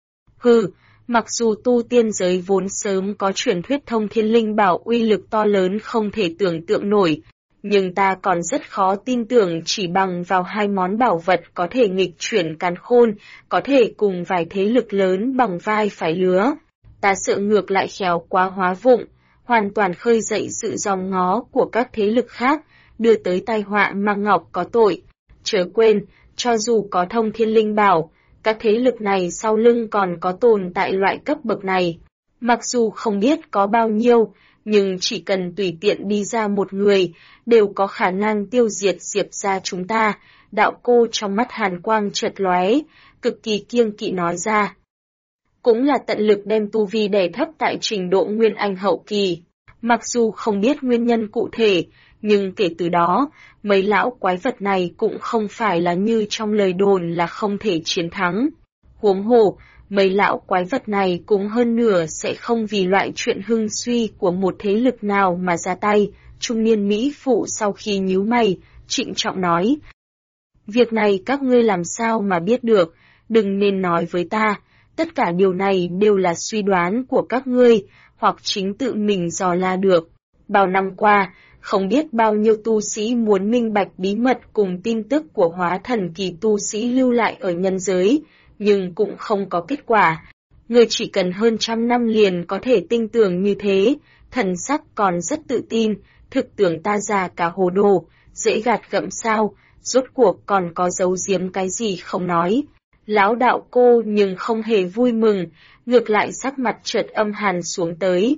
Hừ, mặc dù tu tiên giới vốn sớm có truyền thuyết thông thiên linh bảo uy lực to lớn không thể tưởng tượng nổi, nhưng ta còn rất khó tin tưởng chỉ bằng vào 2 món bảo vật có thể nghịch chuyển càn khôn, có thể cùng vài thế lực lớn bằng vai phải lứa. Ta sợ ngược lại khéo quá hóa vụng, hoàn toàn khơi dậy sự giằng ngó của các thế lực khác, đưa tới tai họa mang ngọc có tội. Chớ quên, cho dù có thông thiên linh bảo, các thế lực này sau lưng còn có tồn tại loại cấp bậc này. Mặc dù không biết có bao nhiêu, nhưng chỉ cần tùy tiện đi ra một người, đều có khả năng tiêu diệt Diệp gia chúng ta. Đạo cô trong mắt hàn quang chợt lóe, cực kỳ kiêng kỵ nói ra. Cũng là tận lực đem tu vi đè thấp tại trình độ nguyên anh hậu kỳ. Mặc dù không biết nguyên nhân cụ thể, nhưng kể từ đó, mấy lão quái vật này cũng không phải là như trong lời đồn là không thể chiến thắng. Huống hồ, mấy lão quái vật này cũng hơn nửa sẽ không vì loại chuyện hưng suy của một thế lực nào mà ra tay. Trung niên Mỹ phụ sau khi nhíu mày, trịnh trọng nói. Việc này các ngươi làm sao mà biết được, đừng nên nói với ta, tất cả điều này đều là suy đoán của các ngươi, hoặc chính tự mình dò la được. Bao năm qua, không biết bao nhiêu tu sĩ muốn minh bạch bí mật cùng tin tức của hóa thần kỳ tu sĩ lưu lại ở nhân giới, nhưng cũng không có kết quả. Người chỉ cần hơn 100 năm liền có thể tin tưởng như thế, thần sắc còn rất tự tin, thực tưởng ta già cả hồ đồ, dễ gạt gẫm sao, rốt cuộc còn có giấu giếm cái gì không nói. Lão đạo cô nhưng không hề vui mừng, ngược lại sắc mặt chợt âm hàn xuống tới.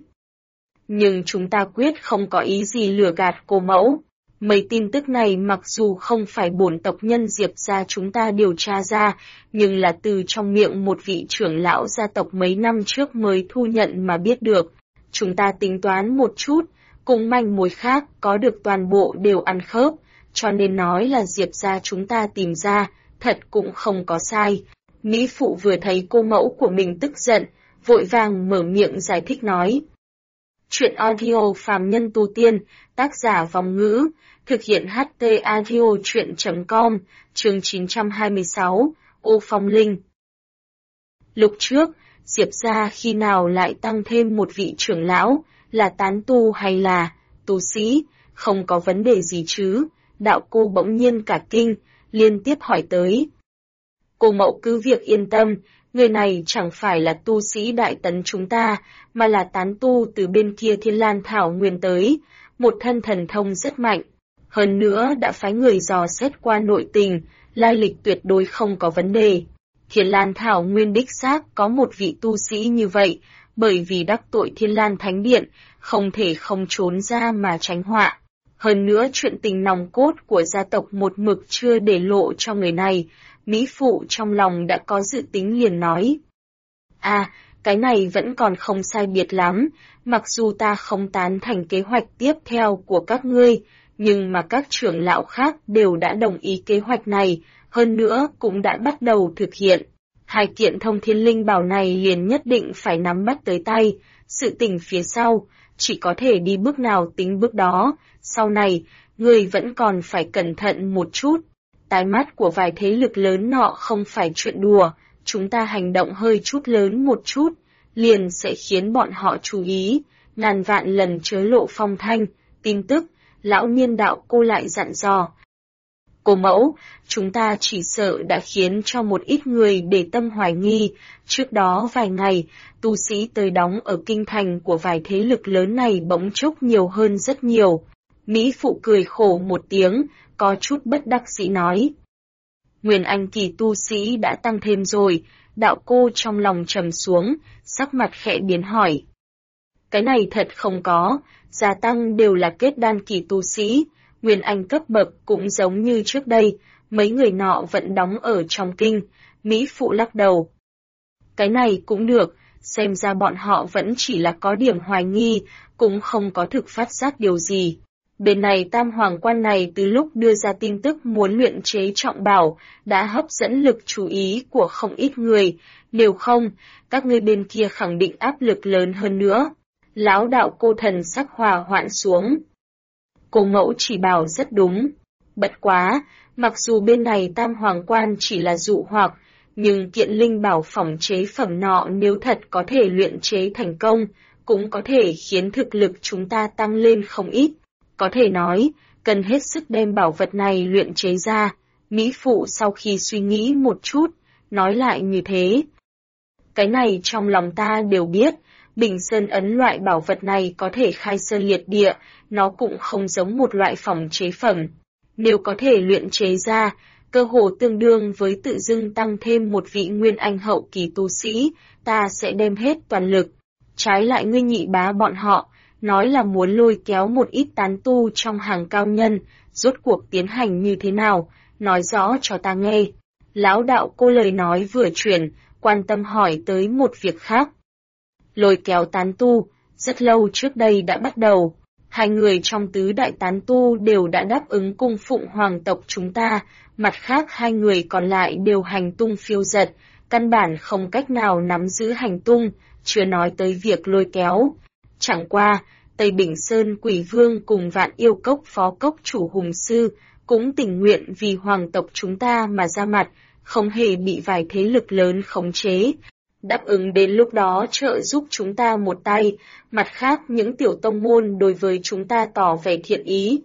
Nhưng chúng ta quyết không có ý gì lừa gạt cô mẫu. Mấy tin tức này mặc dù không phải bổn tộc nhân Diệp gia chúng ta điều tra ra, nhưng là từ trong miệng một vị trưởng lão gia tộc mấy năm trước mới thu nhận mà biết được. Chúng ta tính toán một chút, cùng manh mối khác có được toàn bộ đều ăn khớp, cho nên nói là Diệp gia chúng ta tìm ra, thật cũng không có sai. Mỹ phụ vừa thấy cô mẫu của mình tức giận, vội vàng mở miệng giải thích nói. Chuyện audio phàm nhân tu tiên, tác giả Vòng Ngữ, thực hiện HT audio chuyện.com, chương 926, Ô Phong Linh. Lúc trước, Diệp gia khi nào lại tăng thêm một vị trưởng lão, là tán tu hay là tu sĩ, không có vấn đề gì chứ? Đạo cô bỗng nhiên cả kinh, liên tiếp hỏi tới. Cô mẫu cứ việc yên tâm, Người này chẳng phải là tu sĩ Đại Tấn chúng ta, mà là tán tu từ bên kia Thiên Lan Thảo Nguyên tới, một thân thần thông rất mạnh. Hơn nữa đã phái người dò xét qua nội tình, lai lịch tuyệt đối không có vấn đề. Thiên Lan Thảo Nguyên đích xác có một vị tu sĩ như vậy, bởi vì đắc tội Thiên Lan Thánh Điện, không thể không trốn ra mà tránh họa. Hơn nữa chuyện tình nòng cốt của gia tộc một mực chưa để lộ cho người này, Mỹ Phụ trong lòng đã có dự tính liền nói. Cái này vẫn còn không sai biệt lắm, mặc dù ta không tán thành kế hoạch tiếp theo của các ngươi, nhưng mà các trưởng lão khác đều đã đồng ý kế hoạch này, hơn nữa cũng đã bắt đầu thực hiện. 2 kiện thông thiên linh bảo này liền nhất định phải nắm bắt tới tay, sự tình phía sau, chỉ có thể đi bước nào tính bước đó, sau này, ngươi vẫn còn phải cẩn thận một chút. Tai mắt của vài thế lực lớn nọ không phải chuyện đùa, chúng ta hành động hơi chút lớn một chút, liền sẽ khiến bọn họ chú ý, ngàn vạn lần chớ lộ phong thanh, tin tức, lão niên đạo cô lại dặn dò. Cô mẫu, chúng ta chỉ sợ đã khiến cho một ít người để tâm hoài nghi, trước đó vài ngày, tu sĩ tới đóng ở kinh thành của vài thế lực lớn này bỗng chốc nhiều hơn rất nhiều. Mỹ Phụ cười khổ một tiếng, có chút bất đắc dĩ nói. Nguyên Anh kỳ tu sĩ đã tăng thêm rồi, đạo cô trong lòng trầm xuống, sắc mặt khẽ biến hỏi. Cái này thật không có, gia tăng đều là kết đan kỳ tu sĩ, Nguyên Anh cấp bậc cũng giống như trước đây, mấy người nọ vẫn đóng ở trong kinh, Mỹ Phụ lắc đầu. Cái này cũng được, xem ra bọn họ vẫn chỉ là có điểm hoài nghi, cũng không có thực phát giác điều gì. Bên này Tam Hoàng Quan này từ lúc đưa ra tin tức muốn luyện chế trọng bảo, đã hấp dẫn lực chú ý của không ít người, nếu không, các ngươi bên kia khẳng định áp lực lớn hơn nữa. Lão đạo cô thần sắc hòa hoãn xuống. Cô mẫu chỉ bảo rất đúng. Bất quá, mặc dù bên này Tam Hoàng Quan chỉ là dụ hoặc, nhưng kiện linh bảo phỏng chế phẩm nọ nếu thật có thể luyện chế thành công, cũng có thể khiến thực lực chúng ta tăng lên không ít. Có thể nói, cần hết sức đem bảo vật này luyện chế ra. Mỹ Phụ sau khi suy nghĩ một chút, nói lại như thế. Cái này trong lòng ta đều biết, Bình Sơn ấn loại bảo vật này có thể khai sơn liệt địa, nó cũng không giống một loại phỏng chế phẩm. Nếu có thể luyện chế ra, cơ hồ tương đương với tự dưng tăng thêm một vị nguyên anh hậu kỳ tu sĩ, ta sẽ đem hết toàn lực. Trái lại ngươi nhị bá bọn họ, nói là muốn lôi kéo một ít tán tu trong hàng cao nhân, rốt cuộc tiến hành như thế nào, nói rõ cho ta nghe. Lão đạo cô lời nói vừa chuyển, quan tâm hỏi tới một việc khác. Lôi kéo tán tu, rất lâu trước đây đã bắt đầu. 2 người trong tứ đại tán tu đều đã đáp ứng cung phụng hoàng tộc chúng ta, mặt khác 2 người còn lại đều hành tung phiêu dật, căn bản không cách nào nắm giữ hành tung, chưa nói tới việc lôi kéo. Chẳng qua, Tây Bình Sơn Quỷ Vương cùng Vạn Yêu Cốc phó cốc chủ Hùng Sư cũng tình nguyện vì hoàng tộc chúng ta mà ra mặt, không hề bị vài thế lực lớn khống chế. Đáp ứng đến lúc đó trợ giúp chúng ta một tay, mặt khác những tiểu tông môn đối với chúng ta tỏ vẻ thiện ý.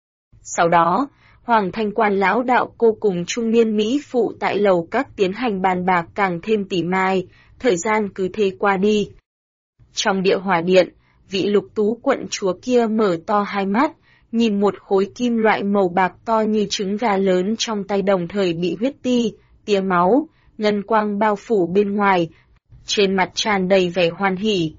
Sau đó, Hoàng Thanh Quan lão đạo cô cùng trung niên Mỹ Phụ tại lầu các tiến hành bàn bạc càng thêm tỉ mai, thời gian cứ thế qua đi. Trong địa hỏa điện, vị Lục Tú quận chúa kia mở to hai mắt, nhìn một khối kim loại màu bạc to như trứng gà lớn trong tay đồng thời bị huyết ti, tia máu, ngân quang bao phủ bên ngoài, trên mặt tràn đầy vẻ hoan hỉ.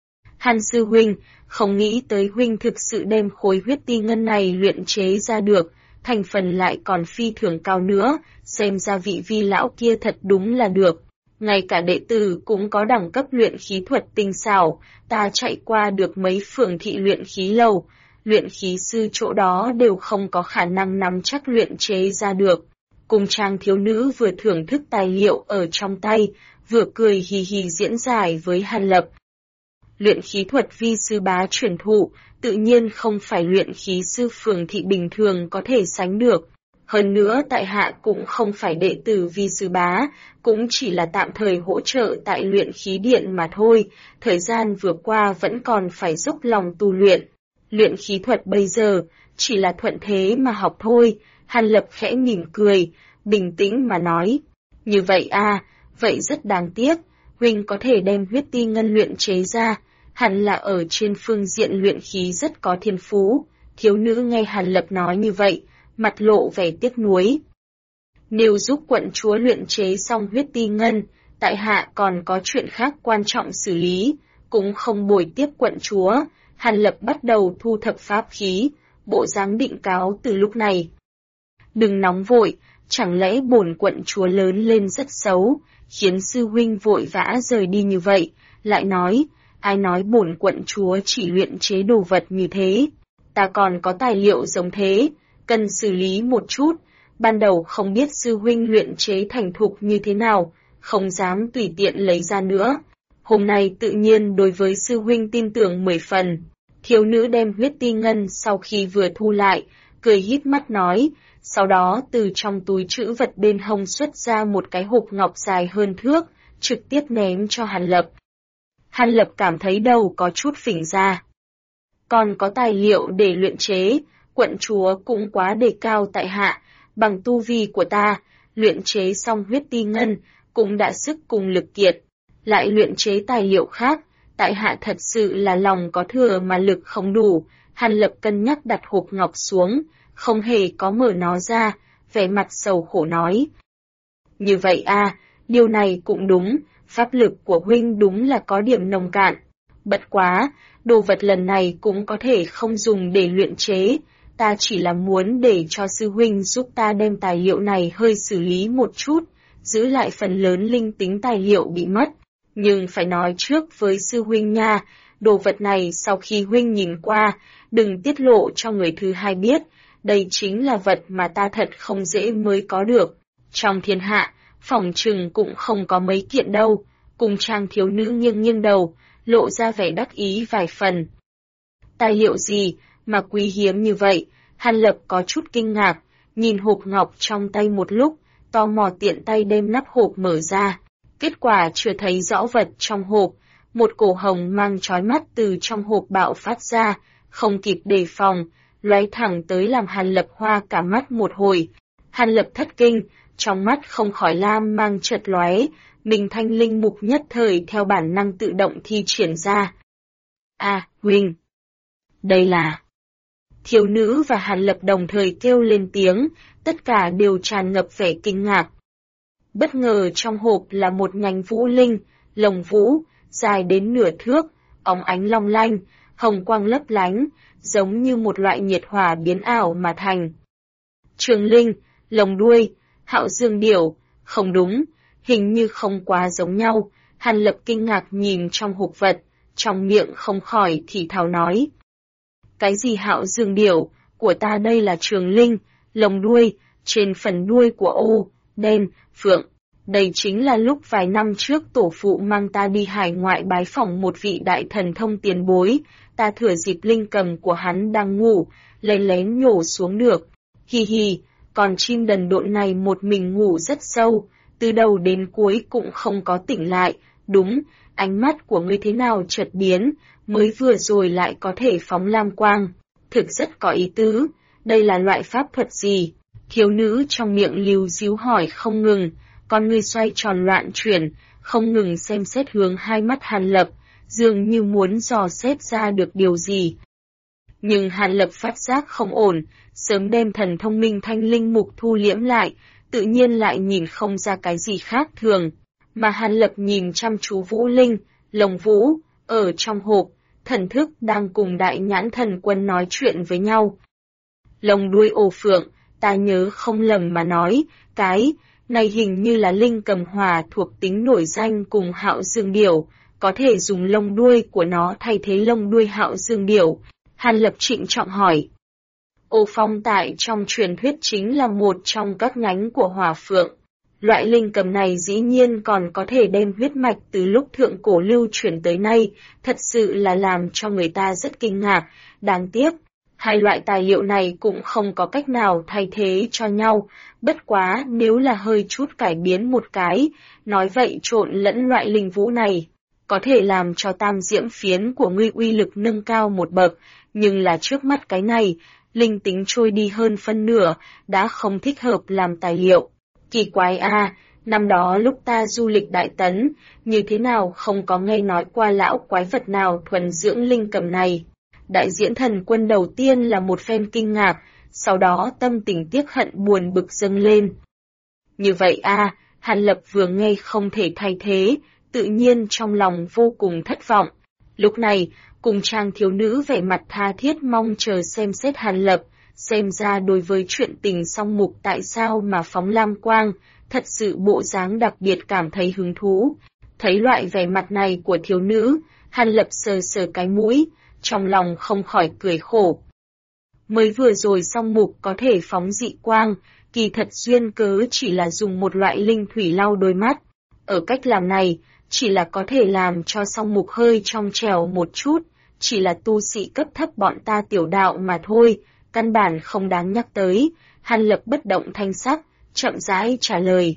Hàn sư huynh, không nghĩ tới huynh thực sự đem khối huyết ti ngân này luyện chế ra được, thành phần lại còn phi thường cao nữa, xem ra vị vi lão kia thật đúng là được. Ngay cả đệ tử cũng có đẳng cấp luyện khí thuật tinh xảo, ta chạy qua được mấy phường thị luyện khí lầu, luyện khí sư chỗ đó đều không có khả năng nắm chắc luyện chế ra được. Cùng trang thiếu nữ vừa thưởng thức tài liệu ở trong tay, vừa cười hì hì diễn giải với Hàn Lập. Luyện khí thuật vi sư bá truyền thụ, tự nhiên không phải luyện khí sư phường thị bình thường có thể sánh được. Hơn nữa tại hạ cũng không phải đệ tử vi sư bá, cũng chỉ là tạm thời hỗ trợ tại luyện khí điện mà thôi, thời gian vừa qua vẫn còn phải dốc lòng tu luyện. Luyện khí thuật bây giờ, chỉ là thuận thế mà học thôi, Hàn Lập khẽ mỉm cười, bình tĩnh mà nói. Như vậy à, Vậy rất đáng tiếc, huynh có thể đem huyết ti ngân luyện chế ra, hẳn là ở trên phương diện luyện khí rất có thiên phú. Thiếu nữ nghe Hàn Lập nói như vậy, mặt lộ vẻ tiếc nuối. Nếu giúp quận chúa luyện chế xong huyết ti ngân, tại hạ còn có chuyện khác quan trọng xử lý, cũng không bồi tiếp quận chúa. Hàn Lập bắt đầu thu thập pháp khí, bộ dáng định cáo từ lúc này. Đừng nóng vội, chẳng lẽ bổn quận chúa lớn lên rất xấu, khiến sư huynh vội vã rời đi như vậy, lại nói, ai nói bổn quận chúa chỉ luyện chế đồ vật như thế, ta còn có tài liệu giống thế, cần xử lý một chút, ban đầu không biết sư huynh luyện chế thành thục như thế nào, không dám tùy tiện lấy ra nữa. Hôm nay tự nhiên đối với sư huynh tin tưởng 10 phần. Thiếu nữ đem huyết ti ngân sau khi vừa thu lại, cười híp mắt nói, sau đó từ trong túi trữ vật bên hông xuất ra một cái hộp ngọc dài hơn thước, trực tiếp ném cho Hàn Lập. Hàn Lập cảm thấy đầu có chút phình ra. Còn có tài liệu để luyện chế, quận chúa cũng quá đề cao tại hạ, bằng tu vi của ta, luyện chế xong huyết ti ngân, cũng đã sức cùng lực kiệt, lại luyện chế tài liệu khác, tại hạ thật sự là lòng có thừa mà lực không đủ. Hàn Lập cân nhắc đặt hộp ngọc xuống, không hề có mở nó ra, vẻ mặt sầu khổ nói. Như vậy điều này cũng đúng, pháp lực của huynh đúng là có điểm nông cạn. Bất quá, đồ vật lần này cũng có thể không dùng để luyện chế, ta chỉ là muốn để cho sư huynh giúp ta đem tài liệu này hơi xử lý một chút, giữ lại phần lớn linh tính tài liệu bị mất. Nhưng phải nói trước với sư huynh nha, đồ vật này sau khi huynh nhìn qua, đừng tiết lộ cho người thứ hai biết, đây chính là vật mà ta thật không dễ mới có được. Trong thiên hạ, phỏng chừng cũng không có mấy kiện đâu, cùng trang thiếu nữ nghiêng nghiêng đầu, lộ ra vẻ đắc ý vài phần. Tài liệu gì mà quý hiếm như vậy? Hàn Lập có chút kinh ngạc, nhìn hộp ngọc trong tay một lúc, tò mò tiện tay đem nắp hộp mở ra. Kết quả chưa thấy rõ vật trong hộp, một cổ hồng mang chói mắt từ trong hộp bạo phát ra, không kịp đề phòng, lóe thẳng tới làm Hàn Lập hoa cả mắt một hồi. Hàn Lập thất kinh, trong mắt không khỏi lam mang chợt lóe, mình thanh linh mục nhất thời theo bản năng tự động thi triển ra. Huynh! Đây là... Thiếu nữ và Hàn Lập đồng thời kêu lên tiếng, tất cả đều tràn ngập vẻ kinh ngạc. Bất ngờ trong hộp là một nhánh vũ linh, lồng vũ, dài đến nửa thước, óng ánh long lanh, hồng quang lấp lánh, giống như một loại nhiệt hỏa biến ảo mà thành. Trường linh, lồng đuôi, hạo dương điểu, không đúng, hình như không quá giống nhau. Hàn Lập kinh ngạc nhìn trong hộp vật, trong miệng không khỏi thì thào nói. Cái gì hạo dương điểu, của ta đây là trường linh, lồng đuôi, trên phần đuôi của ô, đen, phượng. Đây chính là lúc vài năm trước tổ phụ mang ta đi hải ngoại bái phỏng một vị đại thần thông tiền bối, ta thừa dịp linh cầm của hắn đang ngủ, lén lén nhổ xuống được. Hi hi, còn chim đần độn này một mình ngủ rất sâu, từ đầu đến cuối cũng không có tỉnh lại. Đúng, ánh mắt của ngươi thế nào chợt biến, mới vừa rồi lại có thể phóng lam quang. Thực rất có ý tứ, đây là loại pháp thuật gì? Thiếu nữ trong miệng líu díu hỏi không ngừng, con ngươi xoay tròn loạn chuyển, không ngừng xem xét hướng hai mắt Hàn Lập, dường như muốn dò xét ra được điều gì. Nhưng Hàn Lập phát giác không ổn, sớm đem thần thông minh thanh linh mục thu liễm lại, tự nhiên lại nhìn không ra cái gì khác thường. Mà Hàn Lập nhìn chăm chú vũ linh, lồng vũ, ở trong hộp, thần thức đang cùng đại nhãn thần quân nói chuyện với nhau. Lồng đuôi ổ phượng, ta nhớ không lầm mà nói, cái này hình như là linh cầm hỏa thuộc tính nổi danh cùng hạo dương điểu, có thể dùng lông đuôi của nó thay thế lông đuôi hạo dương điểu. Hàn Lập trịnh trọng hỏi. Ô phong tại trong truyền thuyết chính là một trong các nhánh của hỏa phượng. Loại linh cầm này dĩ nhiên còn có thể đem huyết mạch từ lúc thượng cổ lưu chuyển tới nay, thật sự là làm cho người ta rất kinh ngạc. Đáng tiếc, hai loại tài liệu này cũng không có cách nào thay thế cho nhau, bất quá nếu là hơi chút cải biến một cái, nói vậy trộn lẫn loại linh vũ này, có thể làm cho tam diễm phiến của ngươi uy lực nâng cao một bậc, nhưng là trước mắt cái này, linh tính trôi đi hơn phân nửa, đã không thích hợp làm tài liệu. Kỳ quái Năm đó lúc ta du lịch Đại Tấn, như thế nào không có nghe nói qua lão quái vật nào thuần dưỡng linh cầm này. Đại diễn thần quân đầu tiên là một phen kinh ngạc, sau đó tâm tình tiếc hận buồn bực dâng lên. Như vậy Hàn Lập vừa nghe không thể thay thế, tự nhiên trong lòng vô cùng thất vọng. Lúc này, cùng trang thiếu nữ vẻ mặt tha thiết mong chờ xem xét Hàn Lập, xem ra đối với chuyện tình song mục tại sao mà phóng lam quang, thật sự bộ dáng đặc biệt cảm thấy hứng thú. Thấy loại vẻ mặt này của thiếu nữ, Hàn Lập sờ sờ cái mũi, trong lòng không khỏi cười khổ. Mới vừa rồi song mục có thể phóng dị quang, kỳ thật duyên cớ chỉ là dùng một loại linh thủy lau đôi mắt. Ở cách làm này, chỉ là có thể làm cho song mục hơi trong trẻo một chút, chỉ là tu sĩ cấp thấp bọn ta tiểu đạo mà thôi, căn bản không đáng nhắc tới. Hàn Lập bất động thanh sắc, chậm rãi trả lời.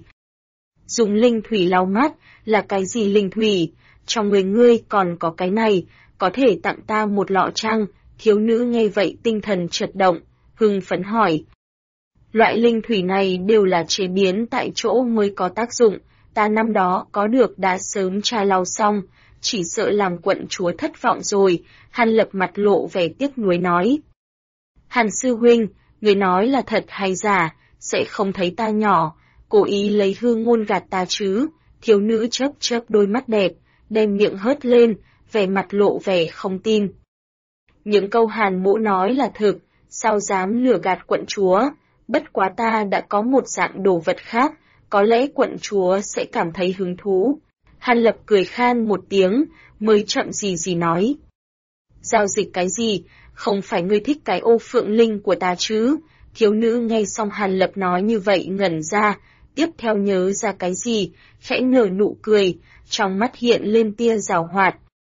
Dùng linh thủy lau mắt, là cái gì linh thủy? Trong người ngươi còn có cái này, có thể tặng ta một lọ chăng? Thiếu nữ nghe vậy tinh thần chợt động, hưng phấn hỏi. Loại linh thủy này đều là chế biến tại chỗ mới có tác dụng, ta năm đó có được đã sớm tra lau xong, chỉ sợ làm quận chúa thất vọng rồi. Hàn Lập mặt lộ vẻ tiếc nuối nói. Hàn sư huynh, người nói là thật hay giả, sẽ không thấy ta nhỏ, cố ý lấy hư ngôn gạt ta chứ? Thiếu nữ chớp chớp đôi mắt đẹp, đem miệng hớt lên, vẻ mặt lộ vẻ không tin. Những câu Hàn mỗ nói là thực, sao dám lừa gạt quận chúa? Bất quá ta đã có một dạng đồ vật khác, có lẽ quận chúa sẽ cảm thấy hứng thú. Hàn Lập cười khan một tiếng, mới chậm gì nói. Giao dịch cái gì? Không phải ngươi thích cái ô phượng linh của ta chứ? Thiếu nữ nghe xong Hàn Lập nói như vậy ngẩn ra, tiếp theo nhớ ra cái gì, khẽ nở nụ cười, trong mắt hiện lên tia giảo hoạt.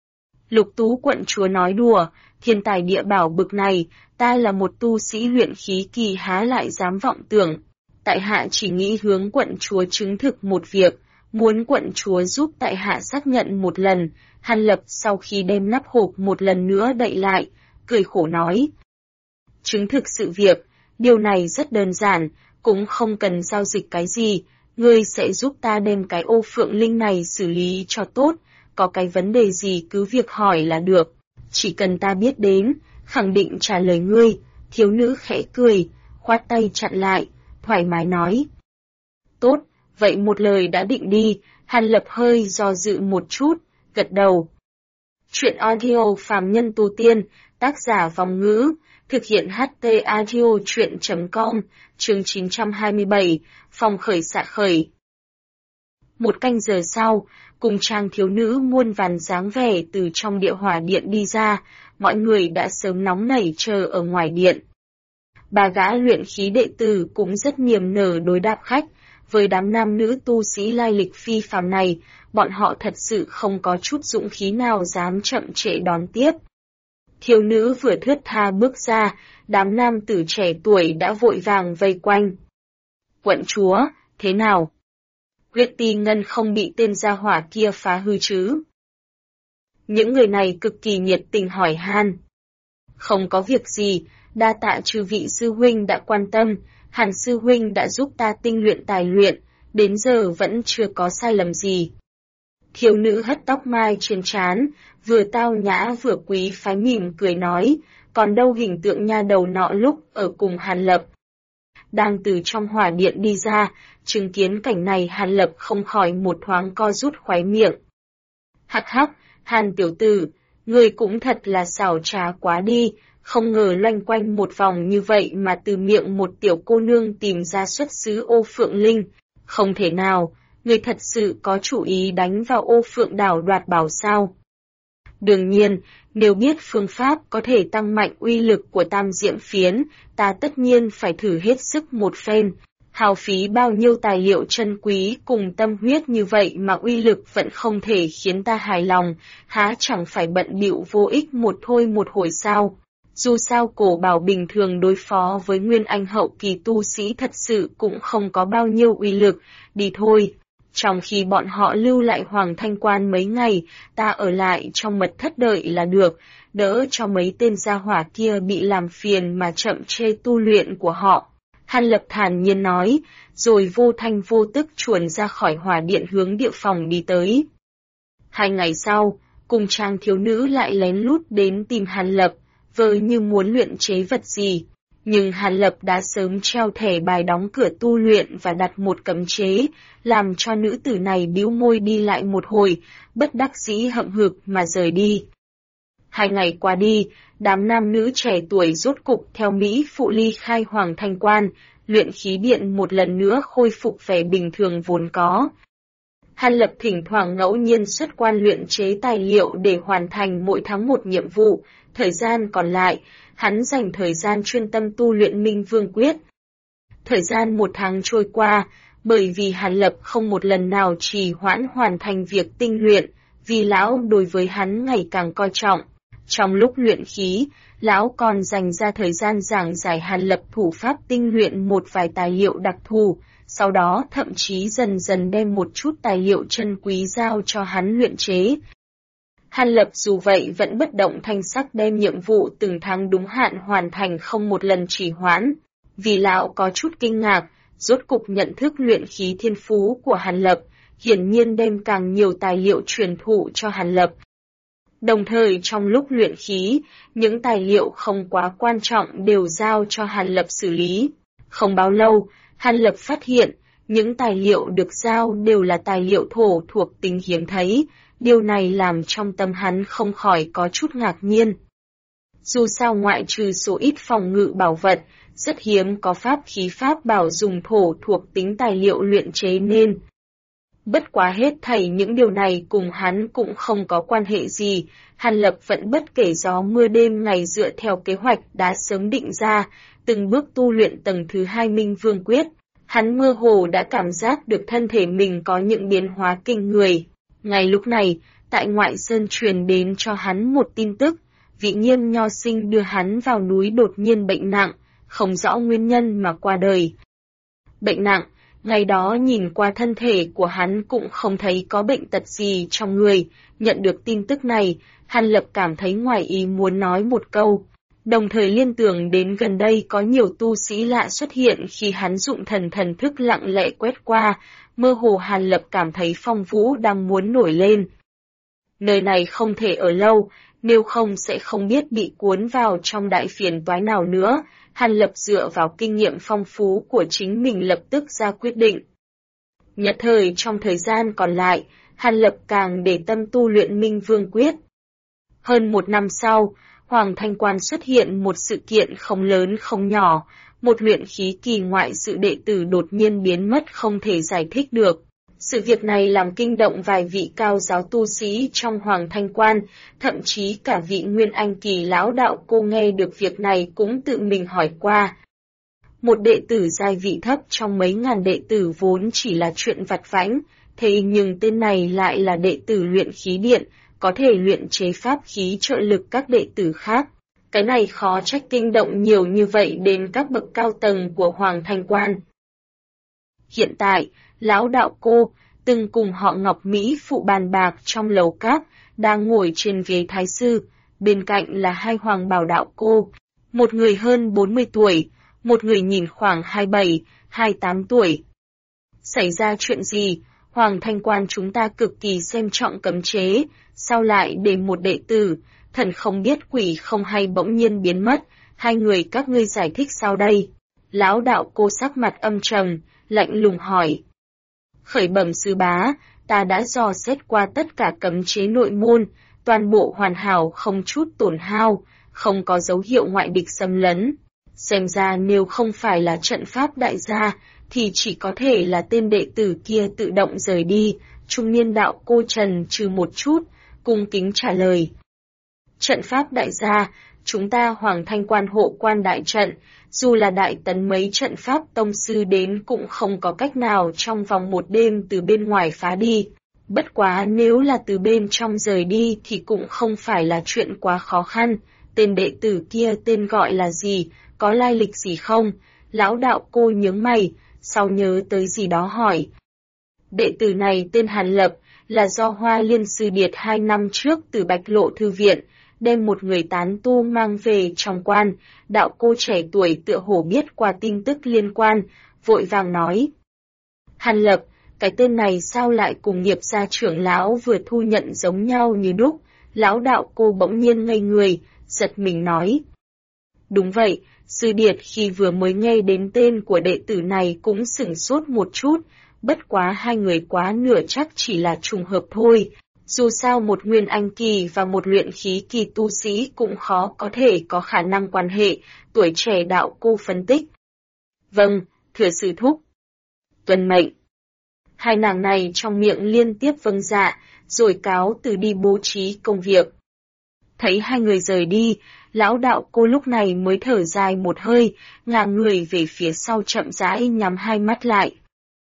Lục Tú quận chúa nói đùa, thiên tài địa bảo bực này, ta là một tu sĩ luyện khí kỳ há lại dám vọng tưởng. Tại hạ chỉ nghĩ hướng quận chúa chứng thực một việc, muốn quận chúa giúp tại hạ xác nhận một lần. Hàn Lập sau khi đem nắp hộp một lần nữa đậy lại, cười khổ nói. Chứng thực sự việc, điều này rất đơn giản, cũng không cần giao dịch cái gì, ngươi sẽ giúp ta đem cái ô phượng linh này xử lý cho tốt, có cái vấn đề gì cứ việc hỏi là được, chỉ cần ta biết đến, khẳng định trả lời ngươi. Thiếu nữ khẽ cười, khoát tay chặn lại, thoải mái nói. Tốt, vậy một lời đã định đi. Hàn Lập hơi do dự một chút, gật đầu. Chuyện audio phàm nhân tu tiên, tác giả Vòng Ngữ, thực hiện HT audio chuyện.com, chương 927, phòng khởi xạ khởi. Một canh giờ sau, cùng trang thiếu nữ muôn vàn dáng vẻ từ trong địa hỏa điện đi ra, mọi người đã sớm nóng nảy chờ ở ngoài điện. Bà gã luyện khí đệ tử cũng rất niềm nở đối đáp khách, với đám nam nữ tu sĩ lai lịch phi phàm này, bọn họ thật sự không có chút dũng khí nào dám chậm trễ đón tiếp. Thiếu nữ vừa thướt tha bước ra, đám nam tử trẻ tuổi đã vội vàng vây quanh. Quận chúa, thế nào? Huyết Ti Ngân không bị tên gia hỏa kia phá hư chứ? Những người này cực kỳ nhiệt tình hỏi han. Không có việc gì, đa tạ chư vị sư huynh đã quan tâm, Hàn sư huynh đã giúp ta tinh luyện tài luyện, đến giờ vẫn chưa có sai lầm gì. Thiếu nữ hất tóc mai trên trán, vừa tao nhã vừa quý phái mỉm cười nói, còn đâu hình tượng nha đầu nọ lúc ở cùng Hàn Lập. Đang từ trong hỏa điện đi ra, chứng kiến cảnh này Hàn Lập không khỏi một thoáng co rút khóe miệng. Hắc hắc, Hàn tiểu tử, người cũng thật là xảo trá quá đi, không ngờ loanh quanh một vòng như vậy mà từ miệng một tiểu cô nương tìm ra xuất xứ ô phượng linh. Không thể nào, người thật sự có chủ ý đánh vào ô phượng đảo đoạt bảo sao? Đương nhiên, nếu biết phương pháp có thể tăng mạnh uy lực của tam diệm phiến, ta tất nhiên phải thử hết sức một phen. Hao phí bao nhiêu tài liệu chân quý cùng tâm huyết như vậy mà uy lực vẫn không thể khiến ta hài lòng, há chẳng phải bận bịu vô ích một hồi sao? Dù sao cổ bảo bình thường đối phó với nguyên anh hậu kỳ tu sĩ thật sự cũng không có bao nhiêu uy lực, đi thôi. Trong khi bọn họ lưu lại Hoàng Thanh Quan mấy ngày, ta ở lại trong mật thất đợi là được, đỡ cho mấy tên gia hỏa kia bị làm phiền mà chậm chê tu luyện của họ. Hàn Lập thản nhiên nói, rồi vô thanh vô tức chuồn ra khỏi hỏa điện hướng địa phòng đi tới. 2 ngày sau, cùng trang thiếu nữ lại lén lút đến tìm Hàn Lập, vờ như muốn luyện chế vật gì. Nhưng Hàn Lập đã sớm treo thẻ bài đóng cửa tu luyện và đặt một cấm chế, làm cho nữ tử này bĩu môi đi lại một hồi, bất đắc dĩ hậm hực mà rời đi. 2 ngày qua đi, đám nam nữ trẻ tuổi rốt cục theo Mỹ phụ ly khai Hoàng Thanh Quan, luyện khí điện một lần nữa khôi phục vẻ bình thường vốn có. Hàn Lập thỉnh thoảng ngẫu nhiên xuất quan luyện chế tài liệu để hoàn thành mỗi tháng một nhiệm vụ, thời gian còn lại, hắn dành thời gian chuyên tâm tu luyện Minh Vương Quyết. Thời gian 1 tháng trôi qua, bởi vì Hàn Lập không một lần nào trì hoãn hoàn thành việc tinh luyện, vì lão đối với hắn ngày càng coi trọng. Trong lúc luyện khí, lão còn dành ra thời gian giảng giải Hàn Lập thủ pháp tinh luyện một vài tài liệu đặc thù, sau đó thậm chí dần dần đem một chút tài liệu chân quý giao cho hắn luyện chế. Hàn Lập dù vậy vẫn bất động thanh sắc đem nhiệm vụ từng tháng đúng hạn hoàn thành không một lần trì hoãn. Vì lão có chút kinh ngạc, rốt cục nhận thức luyện khí thiên phú của Hàn Lập, hiển nhiên đem càng nhiều tài liệu truyền thụ cho Hàn Lập. Đồng thời trong lúc luyện khí, những tài liệu không quá quan trọng đều giao cho Hàn Lập xử lý. Không bao lâu, Hàn Lập phát hiện, những tài liệu được giao đều là tài liệu thổ thuộc tính hiếm thấy, điều này làm trong tâm hắn không khỏi có chút ngạc nhiên. Dù sao ngoại trừ số ít phòng ngự bảo vật, rất hiếm có pháp khí pháp bảo dùng thổ thuộc tính tài liệu luyện chế nên. Bất quá hết thảy những điều này cùng hắn cũng không có quan hệ gì, Hàn Lập vẫn bất kể gió mưa đêm ngày dựa theo kế hoạch đã sớm định ra, từng bước tu luyện tầng thứ 2 Minh Vương Quyết. Hắn mơ hồ đã cảm giác được thân thể mình có những biến hóa kinh người. Ngay lúc này, tại ngoại sơn truyền đến cho hắn một tin tức, vị Nghiêm nho sinh đưa hắn vào núi đột nhiên bệnh nặng, không rõ nguyên nhân mà qua đời. Bệnh nặng, ngày đó nhìn qua thân thể của hắn cũng không thấy có bệnh tật gì trong người, nhận được tin tức này, Hàn Lập cảm thấy ngoài ý muốn nói một câu. Đồng thời liên tưởng đến gần đây có nhiều tu sĩ lạ xuất hiện khi hắn dụng thần thức lặng lẽ quét qua, mơ hồ Hàn Lập cảm thấy phong vũ đang muốn nổi lên. Nơi này không thể ở lâu, nếu không sẽ không biết bị cuốn vào trong đại phiền toái nào nữa, Hàn Lập dựa vào kinh nghiệm phong phú của chính mình lập tức ra quyết định. Nhất thời trong thời gian còn lại, Hàn Lập càng để tâm tu luyện Minh Vương Quyết. Hơn 1 năm sau, Hoàng Thanh Quan xuất hiện một sự kiện không lớn không nhỏ, một luyện khí kỳ ngoại sự đệ tử đột nhiên biến mất không thể giải thích được. Sự việc này làm kinh động vài vị cao giáo tu sĩ trong Hoàng Thanh Quan, thậm chí cả vị Nguyên Anh kỳ lão đạo cô nghe được việc này cũng tự mình hỏi qua. Một đệ tử giai vị thấp trong mấy ngàn đệ tử vốn chỉ là chuyện vặt vãnh, thế nhưng tên này lại là đệ tử luyện khí điện, có thể luyện chế pháp khí trợ lực các đệ tử khác. Cái này khó trách kinh động nhiều như vậy đến các bậc cao tầng của Hoàng Thanh Quan. Hiện tại, lão đạo cô, từng cùng họ Ngọc Mỹ phụ bàn bạc trong lầu các, đang ngồi trên ghế thái sư, bên cạnh là 2 hoàng bào đạo cô, một người hơn 40 tuổi, một người nhìn khoảng 27, 28 tuổi. Xảy ra chuyện gì? Hoàng Thanh Quan chúng ta cực kỳ xem trọng cấm chế, sao lại để một đệ tử, thần không biết quỷ không hay bỗng nhiên biến mất, 2 người các ngươi giải thích sao đây? Lão đạo cô sắc mặt âm trầm, lạnh lùng hỏi. Khởi bẩm sư bá, ta đã dò xét qua tất cả cấm chế nội môn, toàn bộ hoàn hảo không chút tổn hao, không có dấu hiệu ngoại địch xâm lấn. Xem ra nếu không phải là trận pháp đại gia, thì chỉ có thể là tên đệ tử kia tự động rời đi, trung niên đạo cô trần trừ một chút, cung kính trả lời. Trận pháp đại gia, chúng ta Hoàng Thanh Quan hộ quan đại trận, dù là đại tấn mấy trận pháp tông sư đến cũng không có cách nào trong vòng 1 đêm từ bên ngoài phá đi. Bất quá nếu là từ bên trong rời đi thì cũng không phải là chuyện quá khó khăn. Tên đệ tử kia tên gọi là gì, có lai lịch gì không? Lão đạo cô nhướng mày, sau nhớ tới gì đó hỏi. Đệ tử này tên Hàn Lập, là do Hoa Liên Sư Điệt 2 năm trước từ Bạch Lộ Thư Viện, đem một người tán tu mang về trong quan. Đạo cô trẻ tuổi tựa hồ biết qua tin tức liên quan, vội vàng nói. Hàn Lập, cái tên này sao lại cùng Nghiệp gia trưởng lão vừa thu nhận giống nhau như đúc? Lão đạo cô bỗng nhiên ngây người, giật mình nói. Đúng vậy, Sư Điệt khi vừa mới nghe đến tên của đệ tử này cũng sửng sốt một chút, bất quá hai người quá nửa chắc chỉ là trùng hợp thôi. Dù sao một nguyên anh kỳ và một luyện khí kỳ tu sĩ cũng khó có thể có khả năng quan hệ, tuổi trẻ đạo cô phân tích. Vâng, thưa sư thúc. Tuân mệnh. Hai nàng này trong miệng liên tiếp vâng dạ, rồi cáo từ đi bố trí công việc. Thấy hai người rời đi, lão đạo cô lúc này mới thở dài một hơi, ngả người về phía sau chậm rãi nhắm hai mắt lại.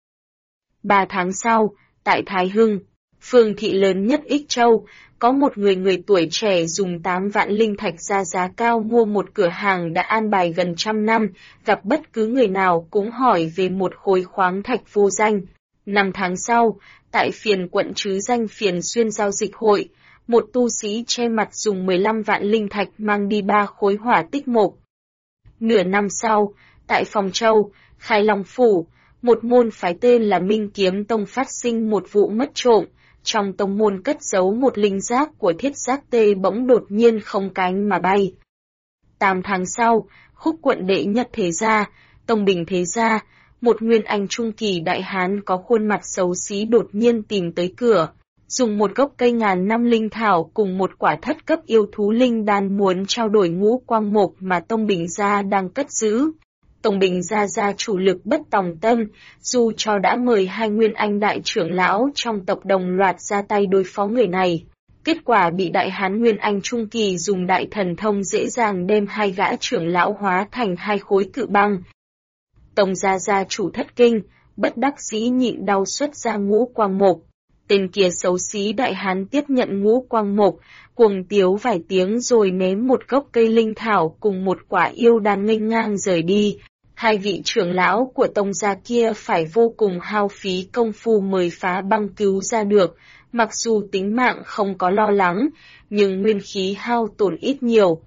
3 tháng sau, tại Thái Hưng, phường thị lớn nhất Ích Châu, có một người tuổi trẻ dùng 8 vạn linh thạch ra giá cao mua một cửa hàng đã an bài gần 100 năm, gặp bất cứ người nào cũng hỏi về một khối khoáng thạch vô danh. 5 tháng sau, tại phiền quận trứ danh phiền xuyên giao dịch hội, một tu sĩ che mặt dùng 15 vạn linh thạch mang đi 3 khối hỏa tích mộc. Nửa năm sau, tại Phòng Châu, Khai Long Phủ, một môn phái tên là Minh Kiếm Tông phát sinh một vụ mất trộm. Trong tông môn cất giấu một linh giác của Thiết Giác Tê bỗng đột nhiên không cánh mà bay. 8 tháng sau, Khúc quận đệ nhất thế gia, Tông Bình thế gia, một nguyên anh trung kỳ đại hán có khuôn mặt xấu xí đột nhiên tìm tới cửa, dùng một gốc cây ngàn năm linh thảo cùng một quả thất cấp yêu thú linh đan muốn trao đổi ngũ quang mộc mà Tông Bình gia đang cất giữ. Tông Bình gia chủ lực bất tòng tâm, dù cho đã mời hai nguyên anh đại trưởng lão trong tộc đồng loạt ra tay đối phó người này. Kết quả bị đại hán nguyên anh trung kỳ dùng đại thần thông dễ dàng đem hai gã trưởng lão hóa thành hai khối cự băng. Tông gia chủ thất kinh, bất đắc dĩ nhịn đau xuất ra ngũ quang mộc. Tên kia xấu xí đại hán tiếp nhận ngũ quang mộc, cuồng tiếu vài tiếng rồi ném một gốc cây linh thảo cùng một quả yêu đan nghênh ngang rời đi. Hai vị trưởng lão của tông gia kia phải vô cùng hao phí công phu mới phá băng cứu ra được, mặc dù tính mạng không có lo lắng, nhưng nguyên khí hao tổn ít nhiều.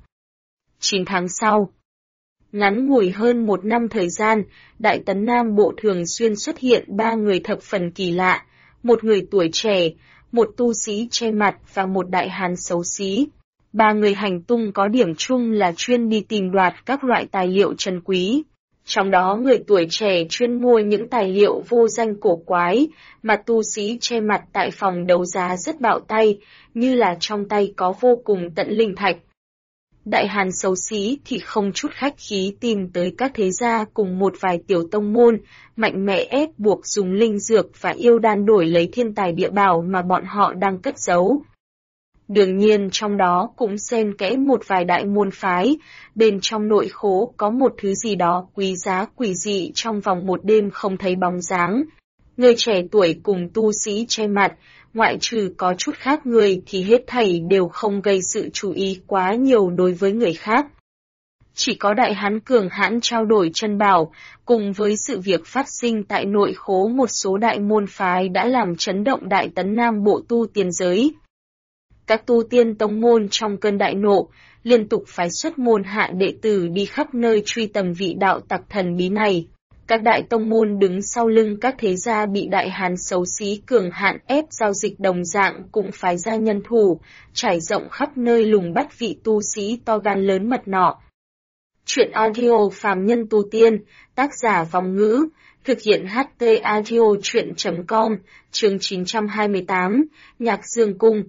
9 tháng sau, ngắn ngủi hơn 1 năm thời gian, Đại Tấn Nam Bộ thường xuyên xuất hiện 3 người thập phần kỳ lạ, một người tuổi trẻ, một tu sĩ che mặt và một đại hán xấu xí. 3 người hành tung có điểm chung là chuyên đi tìm đoạt các loại tài liệu trân quý. Trong đó người tuổi trẻ chuyên mua những tài liệu vô danh cổ quái, mà tu sĩ che mặt tại phòng đấu giá rất bạo tay, như là trong tay có vô cùng tận linh thạch. Đại hán xấu xí thì không chút khách khí tìm tới các thế gia cùng một vài tiểu tông môn, mạnh mẽ ép buộc dùng linh dược và yêu đan đổi lấy thiên tài địa bảo mà bọn họ đang cất giấu. Đương nhiên trong đó cũng xen kẽ một vài đại môn phái, bên trong nội khố có một thứ gì đó quý giá quỷ dị trong vòng một đêm không thấy bóng dáng. Người trẻ tuổi cùng tu sĩ che mặt, ngoại trừ có chút khác người thì hết thảy đều không gây sự chú ý quá nhiều đối với người khác. Chỉ có đại hán cường hãn trao đổi chân bảo, cùng với sự việc phát sinh tại nội khố một số đại môn phái đã làm chấn động Đại Tấn Nam Bộ tu tiên giới. Các tu tiên tông môn trong cơn đại nộ, liên tục phái xuất môn hạ đệ tử đi khắp nơi truy tầm vị đạo tặc thần bí này. Các đại tông môn đứng sau lưng các thế gia bị đại hán xấu xí cường hạn ép giao dịch đồng dạng cũng phái ra nhân thủ, trải rộng khắp nơi lùng bắt vị tu sĩ to gan lớn mật nọ. Chuyện audio phàm nhân tu tiên, tác giả Vòng Ngữ, thực hiện HT audio chuyện.com, chương 928, Nhạc Dương Cung.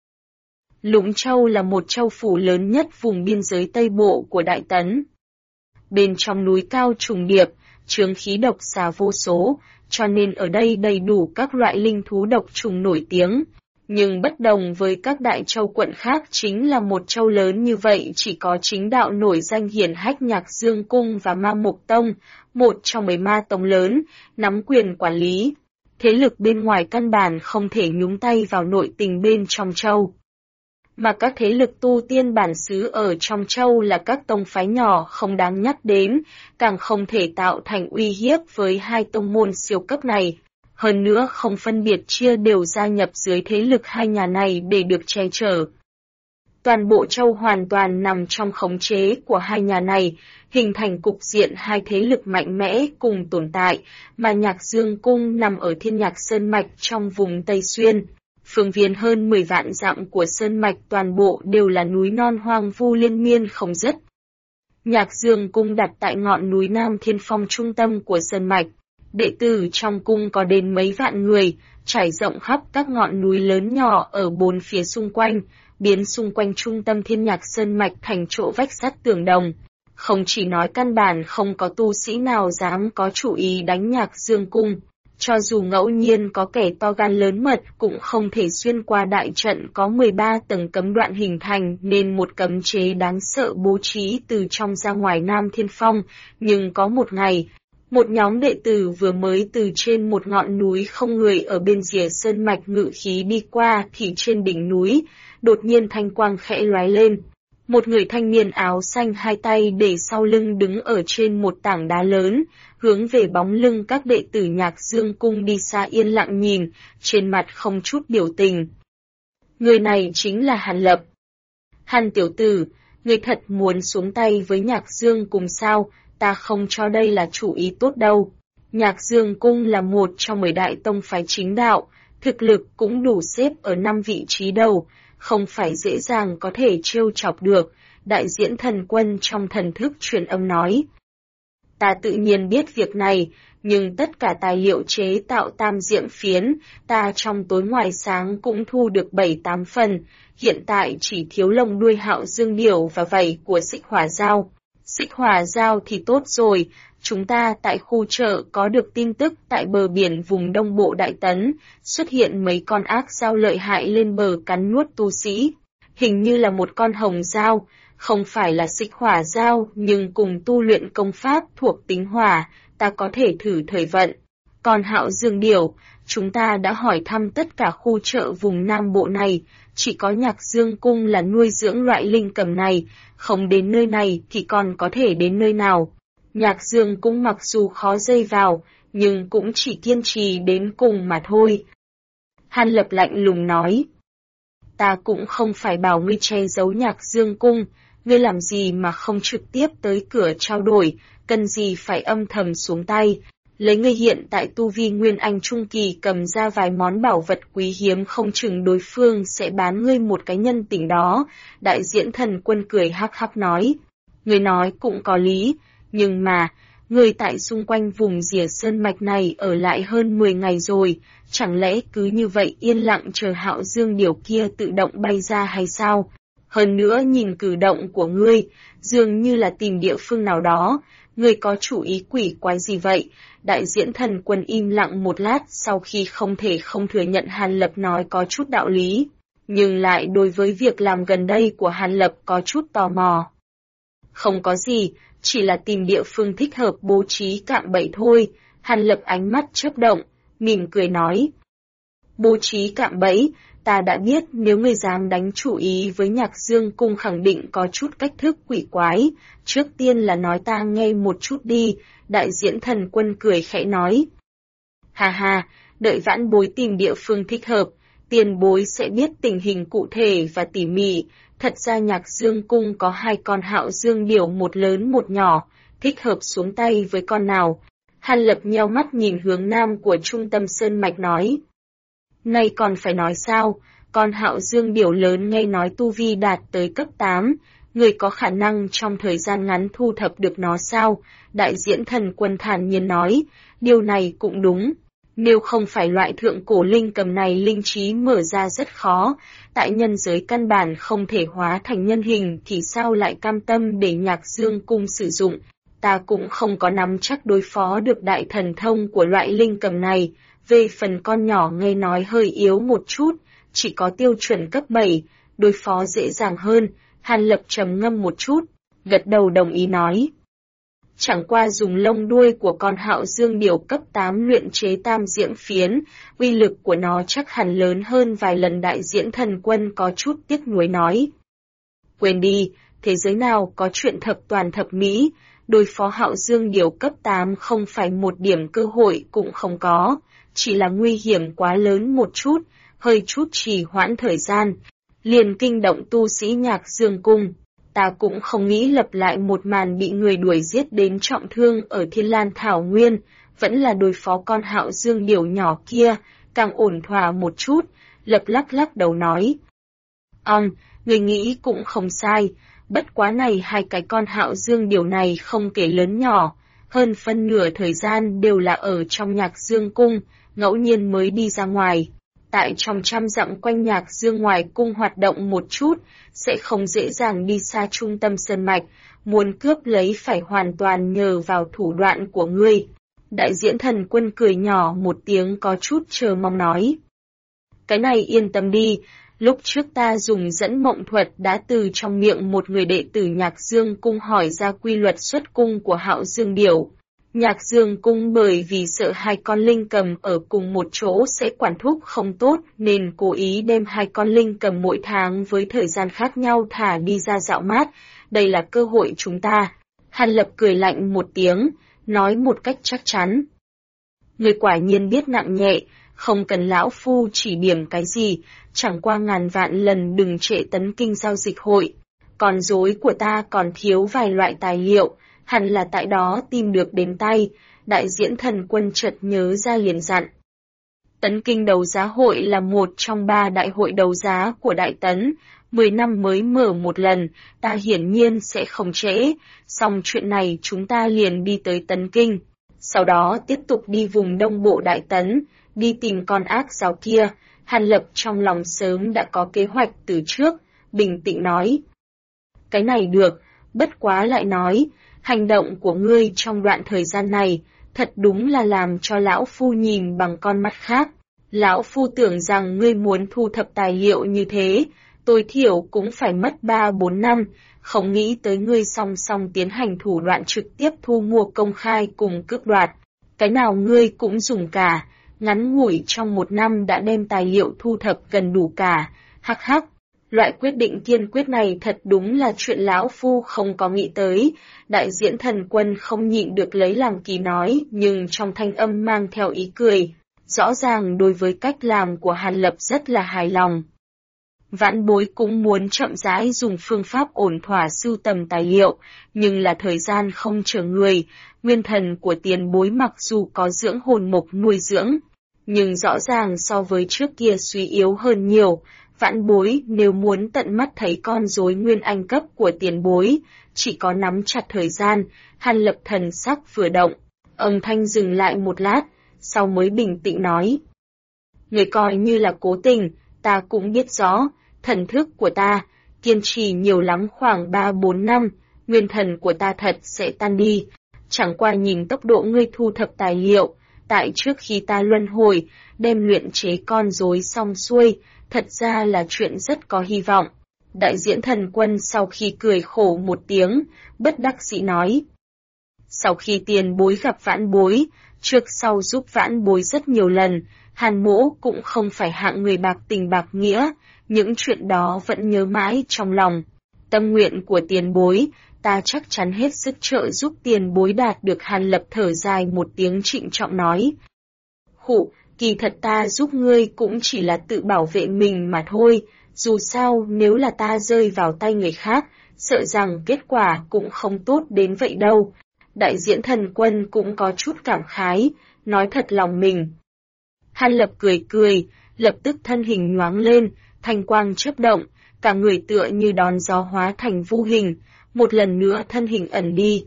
Lũng Châu là một châu phủ lớn nhất vùng biên giới Tây Bộ của Đại Tấn. Bên trong núi cao trùng điệp, chướng khí độc xà vô số, cho nên ở đây đầy đủ các loại linh thú độc trùng nổi tiếng. Nhưng bất đồng với các đại châu quận khác chính là một châu lớn như vậy chỉ có chính đạo nổi danh hiển hách Nhạc Dương Cung và Ma Mộc Tông, một trong 10 ma tông lớn, nắm quyền quản lý. Thế lực bên ngoài căn bản không thể nhúng tay vào nội tình bên trong châu. Mà các thế lực tu tiên bản xứ ở trong châu là các tông phái nhỏ không đáng nhắc đến, càng không thể tạo thành uy hiếp với hai tông môn siêu cấp này. Hơn nữa không phân biệt chia đều gia nhập dưới thế lực hai nhà này để được che chở. Toàn bộ châu hoàn toàn nằm trong khống chế của hai nhà này, hình thành cục diện hai thế lực mạnh mẽ cùng tồn tại, mà Nhạc Dương Cung nằm ở Thiên Nhạc Sơn Mạch trong vùng Tây Xuyên. Phương viên hơn 10 vạn dặm của Sơn Mạch toàn bộ đều là núi non hoang vu liên miên không dứt. Nhạc Dương Cung đặt tại ngọn núi Nam Thiên Phong trung tâm của Sơn Mạch. Đệ tử trong cung có đến mấy vạn người, trải rộng khắp các ngọn núi lớn nhỏ ở bốn phía xung quanh, biến xung quanh trung tâm Thiên Nhạc Sơn Mạch thành chỗ vách sắt tường đồng. Không chỉ nói căn bản không có tu sĩ nào dám có chủ ý đánh Nhạc Dương Cung, cho dù ngẫu nhiên có kẻ to gan lớn mật cũng không thể xuyên qua đại trận có 13 tầng cấm đoạn hình thành nên một cấm chế đáng sợ bố trí từ trong ra ngoài Nam Thiên Phong. Nhưng có một ngày, một nhóm đệ tử vừa mới từ trên một ngọn núi không người ở bên rìa sơn mạch ngự khí đi qua thì trên đỉnh núi, đột nhiên thanh quang khẽ lóe lên. Một người thanh niên áo xanh hai tay để sau lưng đứng ở trên một tảng đá lớn, hướng về bóng lưng các đệ tử Nhạc Dương Cung đi xa yên lặng nhìn, trên mặt không chút biểu tình. Người này chính là Hàn Lập. Hàn tiểu tử, người thật muốn xuống tay với Nhạc Dương Cung sao? Ta không cho đây là chủ ý tốt đâu. Nhạc Dương Cung là một trong 10 đại tông phái chính đạo, thực lực cũng đủ xếp ở 5 vị trí đầu, không phải dễ dàng có thể trêu chọc được. Đại diễn thần quân trong thần thức truyền âm nói. Ta tự nhiên biết việc này, nhưng tất cả tài liệu chế tạo tam diệm phiến, ta trong tối ngoài sáng cũng thu được 7-8 phần, hiện tại chỉ thiếu lông đuôi Hạo Dương Điểu và vảy của Xích Hỏa Dao. Xích Hỏa Dao thì tốt rồi, chúng ta tại khu chợ có được tin tức tại bờ biển vùng Đông Bộ Đại Tấn, xuất hiện mấy con ác dao lợi hại lên bờ cắn nuốt tu sĩ. Hình như là một con hồng dao, không phải là Xích Hỏa Dao nhưng cùng tu luyện công pháp thuộc tính hỏa, ta có thể thử thời vận. Còn Hạo Dương Điểu, chúng ta đã hỏi thăm tất cả khu chợ vùng Nam Bộ này, chỉ có Nhạc Dương Cung là nuôi dưỡng loại linh cầm này, không đến nơi này thì còn có thể đến nơi nào. Nhạc Dương Cung mặc dù khó dây vào, nhưng cũng chỉ kiên trì đến cùng mà thôi. Hàn Lập lạnh lùng nói. Ta cũng không phải bảo ngươi che giấu Nhạc Dương Cung, ngươi làm gì mà không trực tiếp tới cửa trao đổi, cần gì phải âm thầm xuống tay. Lấy ngươi hiện tại tu vi Nguyên Anh Trung Kỳ cầm ra vài món bảo vật quý hiếm không chừng đối phương sẽ bán ngươi một cái nhân tình đó. Đại diễn thần quân cười hắc hắc nói. Ngươi nói cũng có lý, nhưng mà, ngươi tại xung quanh vùng rìa sơn mạch này ở lại hơn 10 ngày rồi, chẳng lẽ cứ như vậy yên lặng chờ Hạo Dương Điểu kia tự động bay ra hay sao? Hơn nữa nhìn cử động của ngươi, dường như là tìm địa phương nào đó, ngươi có chủ ý quỷ quái gì vậy? Đại diễn thần quân im lặng một lát sau khi không thể không thừa nhận Hàn Lập nói có chút đạo lý, nhưng lại đối với việc làm gần đây của Hàn Lập có chút tò mò. Không có gì, chỉ là tìm địa phương thích hợp bố trí cạm bẫy thôi. Hàn Lập ánh mắt chớp động, mỉm cười nói. Bố trí cạm bẫy, ta đã biết nếu ngươi dám đánh chủ ý với Nhạc Dương Cung khẳng định có chút cách thức quỷ quái, trước tiên là nói ta nghe một chút đi, đại diễn thần quân cười khẽ nói. Hà hà, đợi vãn bối tìm địa phương thích hợp, tiền bối sẽ biết tình hình cụ thể và tỉ mỉ. Thật ra Nhạc Dương Cung có 2 con Hạo Dương Điểu, một lớn một nhỏ, thích hợp xuống tay với con nào? Hàn Lập nheo mắt nhìn hướng nam của trung tâm sơn mạch nói. Nay còn phải nói sao, con Hạo Dương Điểu lớn nghe nói tu vi đạt tới cấp 8, người có khả năng trong thời gian ngắn thu thập được nó sao? Đại diễn thần quân thản nhiên nói, điều này cũng đúng. Nếu không phải loại thượng cổ linh cầm này linh trí mở ra rất khó, tại nhân giới căn bản không thể hóa thành nhân hình thì sao lại cam tâm để Nhạc Dương Cung sử dụng. Ta cũng không có nắm chắc đối phó được đại thần thông của loại linh cầm này, về phần con nhỏ nghe nói hơi yếu một chút, chỉ có tiêu chuẩn cấp 7, đối phó dễ dàng hơn. Hàn Lập trầm ngâm một chút, gật đầu đồng ý nói. Chẳng qua dùng lông đuôi của con Hạo Dương Điểu cấp 8 luyện chế tam diễm phiến, uy lực của nó chắc hẳn lớn hơn vài lần. Đại diễn thần quân có chút tiếc nuối nói. Quên đi, thế giới nào có chuyện thập toàn thập mỹ, đối phó Hạo Dương Điểu cấp 8 không phải một điểm cơ hội cũng không có, chỉ là nguy hiểm quá lớn một chút, hơi chút trì hoãn thời gian. liền kinh động tu sĩ Nhạc Dương Cung. Ta cũng không nghĩ lặp lại một màn bị người đuổi giết đến trọng thương ở Thiên Lan Thảo Nguyên, vẫn là đối phó con Hạo Dương Điểu nhỏ kia, càng ổn thỏa một chút, Lập lắc đầu nói. Người nghĩ cũng không sai, bất quá này hai cái con Hạo Dương Điểu này không kể lớn nhỏ, hơn phân nửa thời gian đều là ở trong Nhạc Dương Cung, ngẫu nhiên mới đi ra ngoài. Tại trong 100 dặm quanh Nhạc Dương ngoài cung hoạt động một chút, sẽ không dễ dàng đi xa trung tâm sơn mạch, muốn cướp lấy phải hoàn toàn nhờ vào thủ đoạn của ngươi. Đại diễn Thần Quân cười nhỏ một tiếng có chút chờ mong nói. Cái này yên tâm đi, lúc trước ta dùng dẫn mộng thuật đã từ trong miệng một người đệ tử Nhạc Dương Cung hỏi ra quy luật xuất cung của Hạo Dương Điểu. Nhạc Dương Cung bởi vì sợ hai con linh cầm ở cùng một chỗ sẽ quản thúc không tốt nên cố ý đem hai con linh cầm mỗi tháng với thời gian khác nhau thả đi ra dạo mát, đây là cơ hội chúng ta. Hàn Lập cười lạnh một tiếng, nói một cách chắc chắn. Người quả nhiên biết nặng nhẹ, không cần lão phu chỉ điểm cái gì, chẳng qua ngàn vạn lần đừng trễ Tấn Kinh giao dịch hội. Còn rối của ta còn thiếu vài loại tài liệu, hẳn là tại đó tìm được đến tay, đại diễn Thần Quân chợt nhớ ra liền dặn. Tấn Kinh đấu giá hội là một trong 3 đại hội đấu giá của Đại Tấn, 10 năm mới mở một lần, ta hiển nhiên sẽ không trễ, xong chuyện này chúng ta liền đi tới Tấn Kinh. Sau đó tiếp tục đi vùng đông bộ Đại Tấn, đi tìm con ác giáo kia. Hàn Lập trong lòng sớm đã có kế hoạch từ trước, bình tĩnh nói. Cái này được, bất quá lại nói, hành động của ngươi trong đoạn thời gian này, thật đúng là làm cho lão phu nhìn bằng con mắt khác. Lão phu tưởng rằng ngươi muốn thu thập tài liệu như thế, tối thiểu cũng phải mất 3-4 năm, không nghĩ tới ngươi song song tiến hành thủ đoạn trực tiếp thu mua công khai cùng cướp đoạt. Cái nào ngươi cũng dùng cả, ngắn ngủi trong 1 năm đã đem tài liệu thu thập gần đủ cả, hắc hắc. Loại quyết định kiên quyết này thật đúng là chuyện lão phu không có nghĩ tới, đại diễn Thần Quân không nhịn được lấy làm kỳ nói, nhưng trong thanh âm mang theo ý cười, rõ ràng đối với cách làm của Hàn Lập rất là hài lòng. Vãn Bối cũng muốn chậm rãi dùng phương pháp ổn thỏa sưu tầm tài liệu, nhưng là thời gian không chờ người, nguyên thần của tiền bối mặc dù có dưỡng hồn mộc nuôi dưỡng, nhưng rõ ràng so với trước kia suy yếu hơn nhiều. Vãn Bối nếu muốn tận mắt thấy con rối nguyên anh cấp của tiền bối, chỉ có nắm chặt thời gian. Hàn Lập thần sắc vừa động, âm thanh dừng lại một lát, sau mới bình tĩnh nói. Người coi như là cố tình, ta cũng biết rõ, thần thức của ta, kiên trì nhiều lắm khoảng 3-4 năm, nguyên thần của ta thật sẽ tan đi. Chẳng qua nhìn tốc độ ngươi thu thập tài liệu, tại trước khi ta luân hồi, đem luyện chế con rối xong xuôi, thật ra là chuyện rất có hy vọng. Đại diễn Thần Quân sau khi cười khổ một tiếng, bất đắc dĩ nói. Sau khi tiền bối gặp Vãn Bối, trước sau giúp Vãn Bối rất nhiều lần, Hàn Mỗ cũng không phải hạng người bạc tình bạc nghĩa, những chuyện đó vẫn nhớ mãi trong lòng. Tâm nguyện của tiền bối, ta chắc chắn hết sức trợ giúp tiền bối đạt được. Hàn Lập thở dài một tiếng trịnh trọng nói. Khụ, kỳ thật ta giúp ngươi cũng chỉ là tự bảo vệ mình mà thôi, dù sao nếu là ta rơi vào tay người khác, sợ rằng kết quả cũng không tốt đến vậy đâu. Đại diễn Thần Quân cũng có chút cảm khái, nói thật lòng mình. Hàn Lập cười, lập tức thân hình nhoáng lên, thanh quang chớp động, cả người tựa như đón gió hóa thành vô hình, một lần nữa thân hình ẩn đi.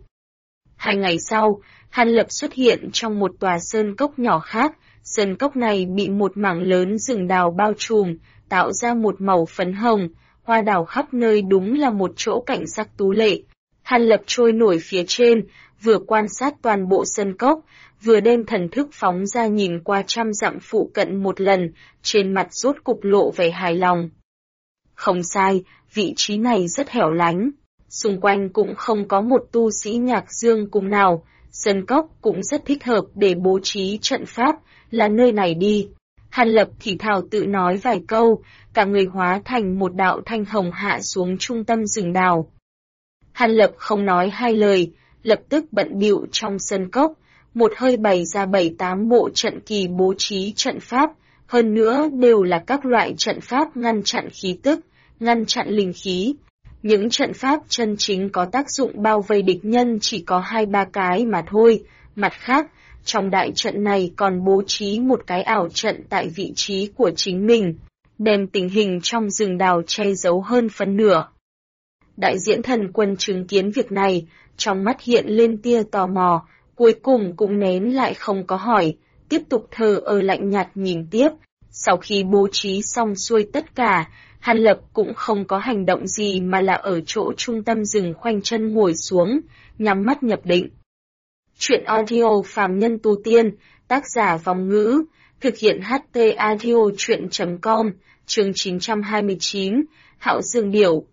2 ngày sau, Hàn Lập xuất hiện trong một tòa sơn cốc nhỏ khác, sơn cốc này bị một mảng lớn rừng đào bao trùm, tạo ra một màu phấn hồng, hoa đào khắp nơi đúng là một chỗ cảnh sắc tú lệ. Hàn Lập trôi nổi phía trên, vừa quan sát toàn bộ sơn cốc, vừa đem thần thức phóng ra nhìn qua 100 dặm phụ cận một lần, trên mặt rốt cục lộ vẻ hài lòng. Không sai, vị trí này rất hẻo lánh, xung quanh cũng không có một tu sĩ Nhạc Dương Cung nào, sơn cốc cũng rất thích hợp để bố trí trận pháp, là nơi này đi. Hàn Lập thì thào tự nói vài câu, cả người hóa thành một đạo thanh hồng hạ xuống trung tâm rừng đào. Hàn Lập không nói hai lời, lập tức bận bịu trong sơn cốc, một hơi bày ra 7-8 bộ trận kỳ bố trí trận pháp, hơn nữa đều là các loại trận pháp ngăn chặn khí tức, ngăn chặn linh khí. Những trận pháp chân chính có tác dụng bao vây địch nhân chỉ có 2-3 cái mà thôi. Mặt khác, trong đại trận này còn bố trí một cái ảo trận tại vị trí của chính mình, đem tình hình trong rừng đào che giấu hơn phân nửa. Đại diễn thần quân chứng kiến việc này, trong mắt hiện lên tia tò mò, cuối cùng cũng nén lại không có hỏi, tiếp tục thờ ơ lạnh nhạt nhìn tiếp. Sau khi bố trí xong xuôi tất cả, Hàn Lập cũng không có hành động gì mà là ở chỗ trung tâm rừng khoanh chân ngồi xuống, nhắm mắt nhập định. Chuyện audio phàm nhân tu tiên, tác giả Vong Ngữ, thực hiện HT audio chuyện.com, chương 929, Hạo Dương Điểu.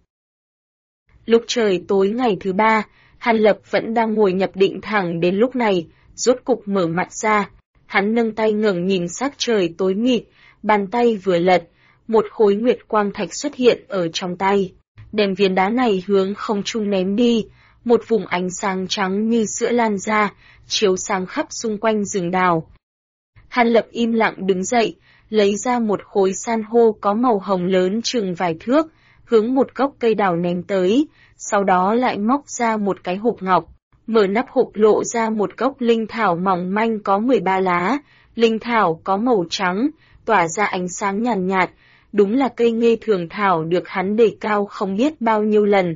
Lúc trời tối ngày thứ 3, Hàn Lập vẫn đang ngồi nhập định thẳng đến lúc này, rốt cục mở mặt ra. Hắn nâng tay ngẩng nhìn sắc trời tối mịt, bàn tay vừa lật, một khối nguyệt quang thạch xuất hiện ở trong tay. Đem viên đá này hướng không trung ném đi, một vùng ánh sáng trắng như sữa lan ra, chiếu sáng khắp xung quanh rừng đào. Hàn Lập im lặng đứng dậy, lấy ra một khối san hô có màu hồng lớn chừng vài thước, hướng một gốc cây đào ném tới, sau đó lại móc ra một cái hộp ngọc, mở nắp hộp lộ ra một gốc linh thảo mỏng manh có 13 lá, linh thảo có màu trắng, tỏa ra ánh sáng nhàn nhạt, đúng là cây nghê thường thảo được hắn đề cao không biết bao nhiêu lần.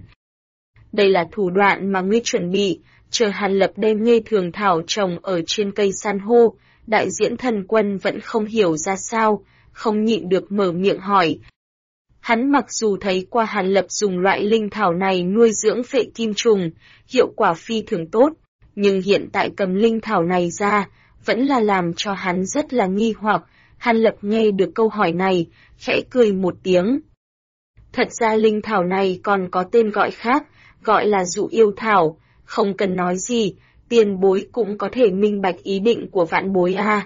Đây là thủ đoạn mà ngươi chuẩn bị, chờ Hàn Lập đem nghê thường thảo trồng ở trên cây san hô, đại diễn thần quân vẫn không hiểu ra sao, không nhịn được mở miệng hỏi. Hắn mặc dù thấy qua Hàn Lập dùng loại linh thảo này nuôi dưỡng phệ kim trùng, hiệu quả phi thường tốt, nhưng hiện tại cầm linh thảo này ra, vẫn là làm cho hắn rất là nghi hoặc. Hàn Lập nghe được câu hỏi này, khẽ cười một tiếng. Thật ra linh thảo này còn có tên gọi khác, gọi là dụ yêu thảo, không cần nói gì, tiền bối cũng có thể minh bạch ý định của vạn bối a.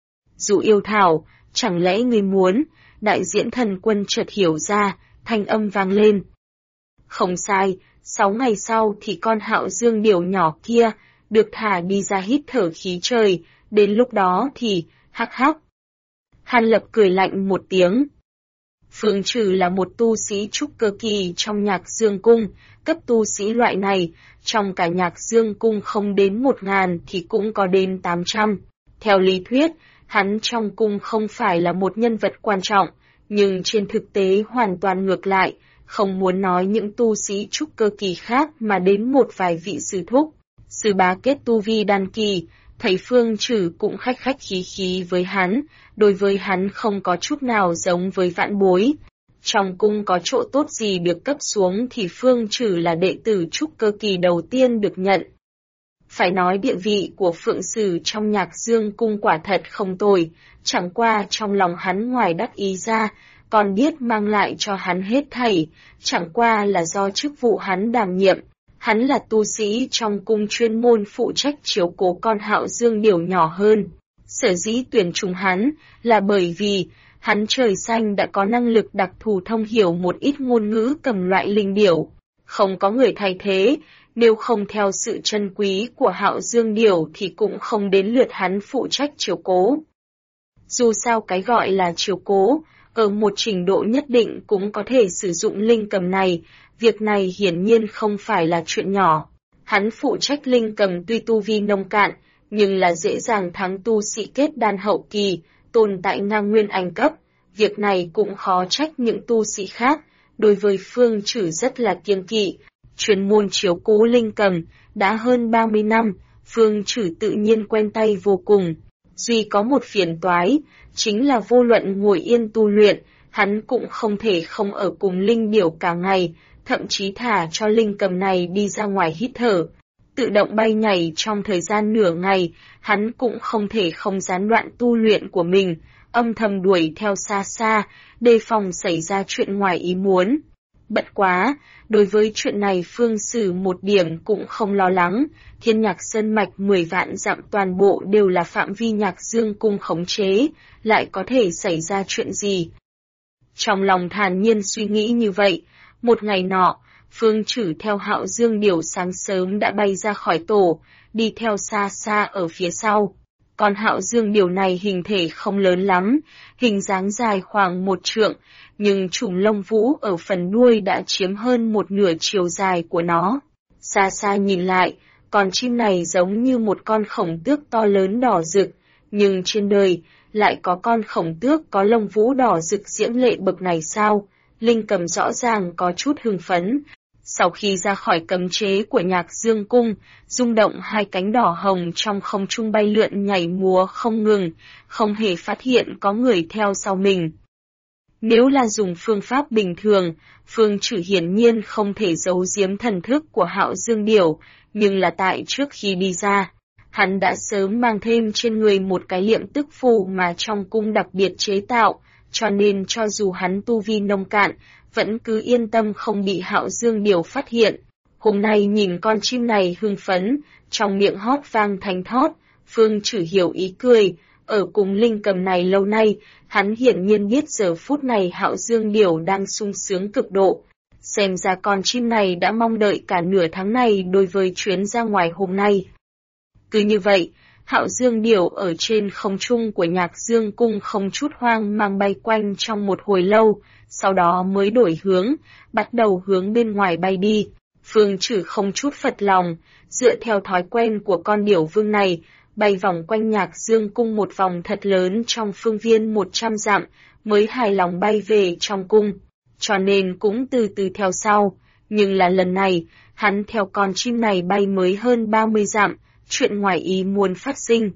Dụ yêu thảo, chẳng lẽ ngươi muốn? Đại diễn thần quân chợt hiểu ra, thanh âm vang lên. Không sai, 6 ngày sau thì con Hạo Dương Điểu nhỏ kia, được thả đi ra hít thở khí trời, đến lúc đó thì, hắc hắc. Hàn Lập cười lạnh một tiếng. Phương Trừ là một tu sĩ trúc cơ kỳ trong Nhạc Dương Cung, cấp tu sĩ loại này, trong cả Nhạc Dương Cung không đến 1000 thì cũng có đến 800. Theo lý thuyết, hắn trong cung không phải là một nhân vật quan trọng, nhưng trên thực tế hoàn toàn ngược lại, không muốn nói những tu sĩ trúc cơ kỳ khác mà đến một vài vị sư thúc. Sư bá kết tu vi đan kỳ, thấy Phương Trừ cũng khách khách khí khí với hắn, đối với hắn không có chút nào giống với vạn bối. Trong cung có chỗ tốt gì được cấp xuống thì Phương Trừ là đệ tử trúc cơ kỳ đầu tiên được nhận. Phải nói địa vị của Phượng Sử trong Nhạc Dương Cung quả thật không tồi, chẳng qua trong lòng hắn ngoài đắc ý ra, còn biết mang lại cho hắn hết thảy, chẳng qua là do chức vụ hắn đảm nhiệm. Hắn là tu sĩ trong cung chuyên môn phụ trách chiếu cố con Hạo Dương Điểu nhỏ hơn. Sở dĩ tuyển trùng hắn là bởi vì hắn trời xanh đã có năng lực đặc thù thông hiểu một ít ngôn ngữ cầm loại linh điểu. Không có người thay thế, nếu không theo sự trân quý của Hạo Dương Điểu thì cũng không đến lượt hắn phụ trách chiếu cố. Dù sao cái gọi là chiếu cố, ở một trình độ nhất định cũng có thể sử dụng linh cầm này, việc này hiển nhiên không phải là chuyện nhỏ. Hắn phụ trách linh cầm tuy tu vi nông cạn, nhưng là dễ dàng thắng tu sĩ kết đan hậu kỳ, tồn tại ngang nguyên anh cấp. Việc này cũng khó trách những tu sĩ khác, đối với Phương Trừ rất là kiêng kỵ. Chuyên môn chiếu cố linh cầm, đã hơn 30 năm, Phương Trừ tự nhiên quen tay vô cùng. Duy có một phiền toái, chính là vô luận ngồi yên tu luyện, hắn cũng không thể không ở cùng linh điểu cả ngày, thậm chí thả cho linh cầm này đi ra ngoài hít thở. Tự động bay nhảy trong thời gian nửa ngày, hắn cũng không thể không gián đoạn tu luyện của mình, âm thầm đuổi theo xa xa, đề phòng xảy ra chuyện ngoài ý muốn. Bất quá, đối với chuyện này Phương Sử một điểm cũng không lo lắng, Thiên Nhạc Sơn mạch 10 vạn dặm toàn bộ đều là phạm vi Nhạc Dương Cung khống chế, lại có thể xảy ra chuyện gì. Trong lòng thản nhiên suy nghĩ như vậy, một ngày nọ, Phương Trừ theo Hạo Dương Điểu sáng sớm đã bay ra khỏi tổ, đi theo xa xa ở phía sau. Còn Hạo Dương Điểu này hình thể không lớn lắm, hình dáng dài khoảng 1 trượng, nhưng chùm lông vũ ở phần đuôi đã chiếm hơn một nửa chiều dài của nó. Xa xa nhìn lại, con chim này giống như một con khổng tước to lớn đỏ rực, nhưng trên đời lại có con khổng tước có lông vũ đỏ rực diễm lệ bậc này sao? Linh Cầm rõ ràng có chút hưng phấn. Sau khi ra khỏi cấm chế của Nhạc Dương Cung, rung động hai cánh đỏ hồng trong không trung bay lượn nhảy múa không ngừng, không hề phát hiện có người theo sau mình. Nếu là dùng phương pháp bình thường, Phương Trử hiển nhiên không thể giấu giếm thần thức của Hạo Dương Điểu, nhưng là tại trước khi đi ra, hắn đã sớm mang thêm trên người một cái liệm tức phù mà trong cung đặc biệt chế tạo, cho nên cho dù hắn tu vi nông cạn, vẫn cứ yên tâm không bị Hạo Dương Điểu phát hiện. Hôm nay nhìn con chim này hưng phấn, trong miệng hót vang thành thót, Phương Trử hiểu ý cười, ở cùng Linh Cầm này lâu nay, hắn hiển nhiên biết giờ phút này Hạo Dương Điểu đang sung sướng cực độ. Xem ra con chim này đã mong đợi cả nửa tháng này đối với chuyến ra ngoài hôm nay. Cứ như vậy, Hạo Dương Điểu ở trên không trung của Nhạc Dương Cung không chút hoang mang bay quanh trong một hồi lâu, sau đó mới đổi hướng, bắt đầu hướng bên ngoài bay đi. Phương Trử không chút phật lòng, dựa theo thói quen của con điểu vương này, bay vòng quanh Nhạc Dương Cung một vòng thật lớn trong phương viên 100 dặm, mới hài lòng bay về trong cung. Cho nên cũng từ từ theo sau, nhưng là lần này, hắn theo con chim này bay mới hơn 30 dặm, chuyện ngoài ý muốn phát sinh.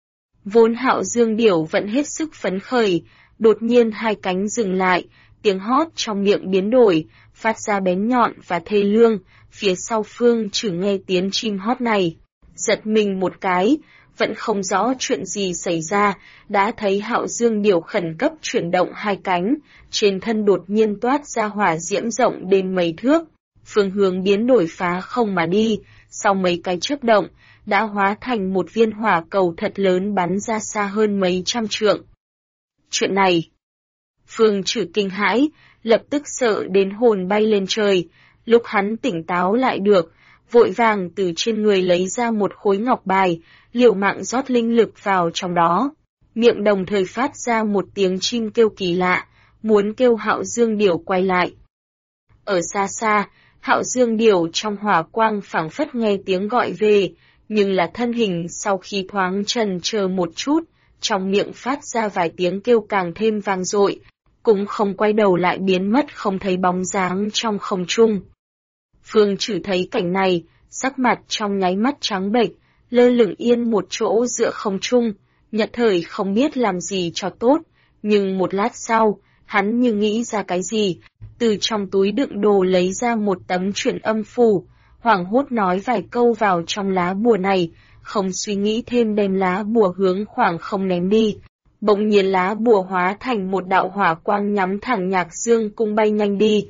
Vốn Hạo Dương Điểu vẫn hết sức phấn khởi, đột nhiên hai cánh dừng lại, tiếng hót trong miệng biến đổi, phát ra bén nhọn và thê lương, phía sau Phương Trử nghe tiếng chim hót này. Giật mình một cái, vẫn không rõ chuyện gì xảy ra, đã thấy Hạo Dương Điểu khẩn cấp chuyển động hai cánh, trên thân đột nhiên toát ra hỏa diễm rộng đến mấy thước, phương hướng biến đổi phá không mà đi, sau mấy cái chớp động, đã hóa thành một viên hỏa cầu thật lớn bắn ra xa hơn mấy trăm trượng. Chuyện này, Phương Trử kinh hãi, lập tức sợ đến hồn bay lên trời, lúc hắn tỉnh táo lại được, vội vàng từ trên người lấy ra một khối ngọc bài, liều mạng rót linh lực vào trong đó, miệng đồng thời phát ra một tiếng chim kêu kỳ lạ, muốn kêu Hạo Dương Điểu quay lại. Ở xa xa, Hạo Dương Điểu trong hỏa quang phảng phất nghe tiếng gọi về, nhưng là thân hình sau khi thoáng chần chờ một chút, trong miệng phát ra vài tiếng kêu càng thêm vang dội, cũng không quay đầu lại biến mất không thấy bóng dáng trong không trung. Phương Trử thấy cảnh này, sắc mặt trong nháy mắt trắng bệch, lơ lửng yên một chỗ giữa không trung, nhất thời không biết làm gì cho tốt, nhưng một lát sau, hắn như nghĩ ra cái gì, từ trong túi đựng đồ lấy ra một tấm truyền âm phù, hoảng hốt nói vài câu vào trong lá bùa này, không suy nghĩ thêm đem lá bùa hướng khoảng không ném đi. Bỗng nhiên lá bùa hóa thành một đạo hỏa quang nhắm thẳng Nhạc Dương Cung bay nhanh đi.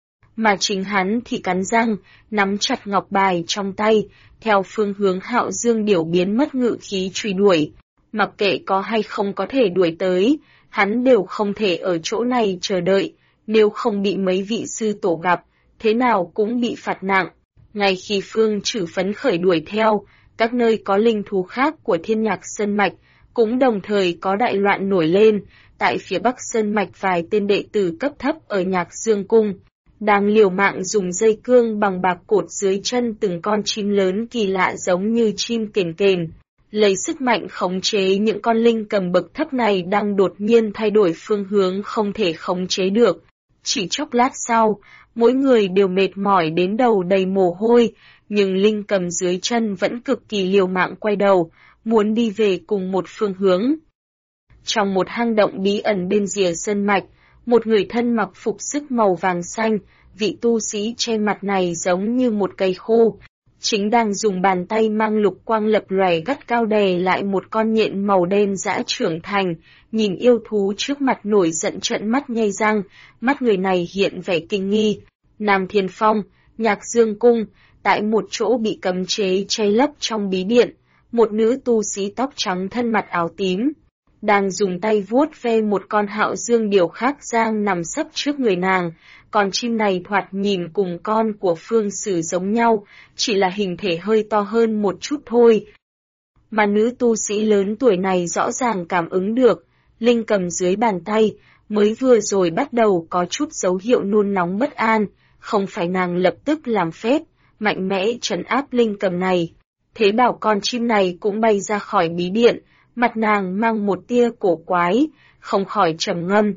Mà chính hắn thì cắn răng, nắm chặt ngọc bài trong tay, theo phương hướng Hạo Dương Điểu biến mất ngự khí truy đuổi. Mặc kệ có hay không có thể đuổi tới, hắn đều không thể ở chỗ này chờ đợi, nếu không bị mấy vị sư tổ gặp, thế nào cũng bị phạt nặng. Ngay khi Phương Trử phấn khởi đuổi theo, các nơi có linh thú khác của Thiên Nhạc Sơn Mạch, cũng đồng thời có đại loạn nổi lên, tại phía Bắc Sơn Mạch vài tên đệ tử cấp thấp ở Nhạc Dương Cung, đang liều mạng dùng dây cương bằng bạc cột dưới chân từng con chim lớn kỳ lạ giống như chim kền kền, lấy sức mạnh khống chế những con linh cầm bậc thấp này đang đột nhiên thay đổi phương hướng không thể khống chế được. Chỉ chốc lát sau, mỗi người đều mệt mỏi đến đầu đầy mồ hôi, nhưng linh cầm dưới chân vẫn cực kỳ liều mạng quay đầu, muốn đi về cùng một phương hướng. Trong một hang động bí ẩn bên rìa sơn mạch, một người thân mặc phục sức màu vàng xanh, vị tu sĩ che mặt này giống như một cây khô, chính đang dùng bàn tay mang lục quang lập lòe gắt cao đè lại một con nhện màu đen dã trưởng thành, nhìn yêu thú trước mặt nổi giận trợn mắt nhay răng, mắt người này hiện vẻ kinh nghi. Nam Thiên Phong, Nhạc Dương Cung, tại một chỗ bị cấm chế che lấp trong bí điện, một nữ tu sĩ tóc trắng thân mặt áo tím, đang dùng tay vuốt ve một con Hạo Dương Điểu khác đang nằm sấp trước người nàng. Con chim này thoạt nhìn cùng con của Phương Sử giống nhau, chỉ là hình thể hơi to hơn một chút thôi. Mà nữ tu sĩ lớn tuổi này rõ ràng cảm ứng được, linh cầm dưới bàn tay, mới vừa rồi bắt đầu có chút dấu hiệu nôn nóng bất an, không phải nàng lập tức làm phép, mạnh mẽ trấn áp linh cầm này. Thế bảo con chim này cũng bay ra khỏi bí điện, mặt nàng mang một tia cổ quái, không khỏi trầm ngâm.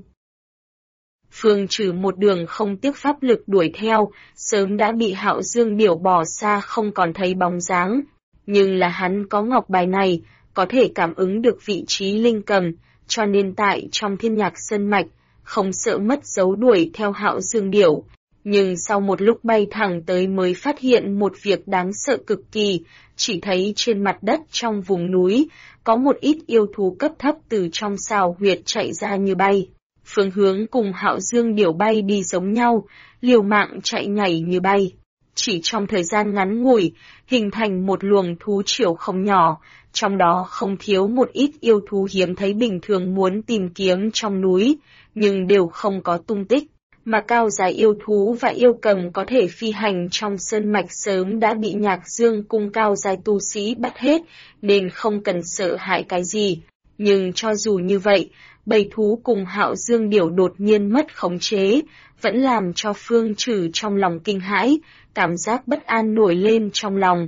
Phương Trừ một đường không tiếc pháp lực đuổi theo, sớm đã bị Hạo Dương Điểu bỏ xa không còn thấy bóng dáng. Nhưng là hắn có ngọc bài này, có thể cảm ứng được vị trí linh cầm, cho nên tại trong Thiên Nhạc Sơn Mạch, không sợ mất dấu đuổi theo Hạo Dương Điểu. Nhưng sau một lúc bay thẳng tới mới phát hiện một việc đáng sợ cực kỳ, chỉ thấy trên mặt đất trong vùng núi, có một ít yêu thú cấp thấp từ trong xào huyệt chạy ra như bay. Phương hướng cùng Hạo Dương Điểu bay đi giống nhau, liều mạng chạy nhảy như bay. Chỉ trong thời gian ngắn ngủi, hình thành một luồng thú triều không nhỏ, trong đó không thiếu một ít yêu thú hiếm thấy bình thường muốn tìm kiếm trong núi, nhưng đều không có tung tích. Mà cao dài yêu thú và yêu cầm có thể phi hành trong sơn mạch sớm đã bị Nhạc Dương cung cao dài tu sĩ bắt hết, nên không cần sợ hãi cái gì. Nhưng cho dù như vậy, bầy thú cùng Hạo Dương Điểu đột nhiên mất khống chế, vẫn làm cho Phương Trừ trong lòng kinh hãi, cảm giác bất an nổi lên trong lòng.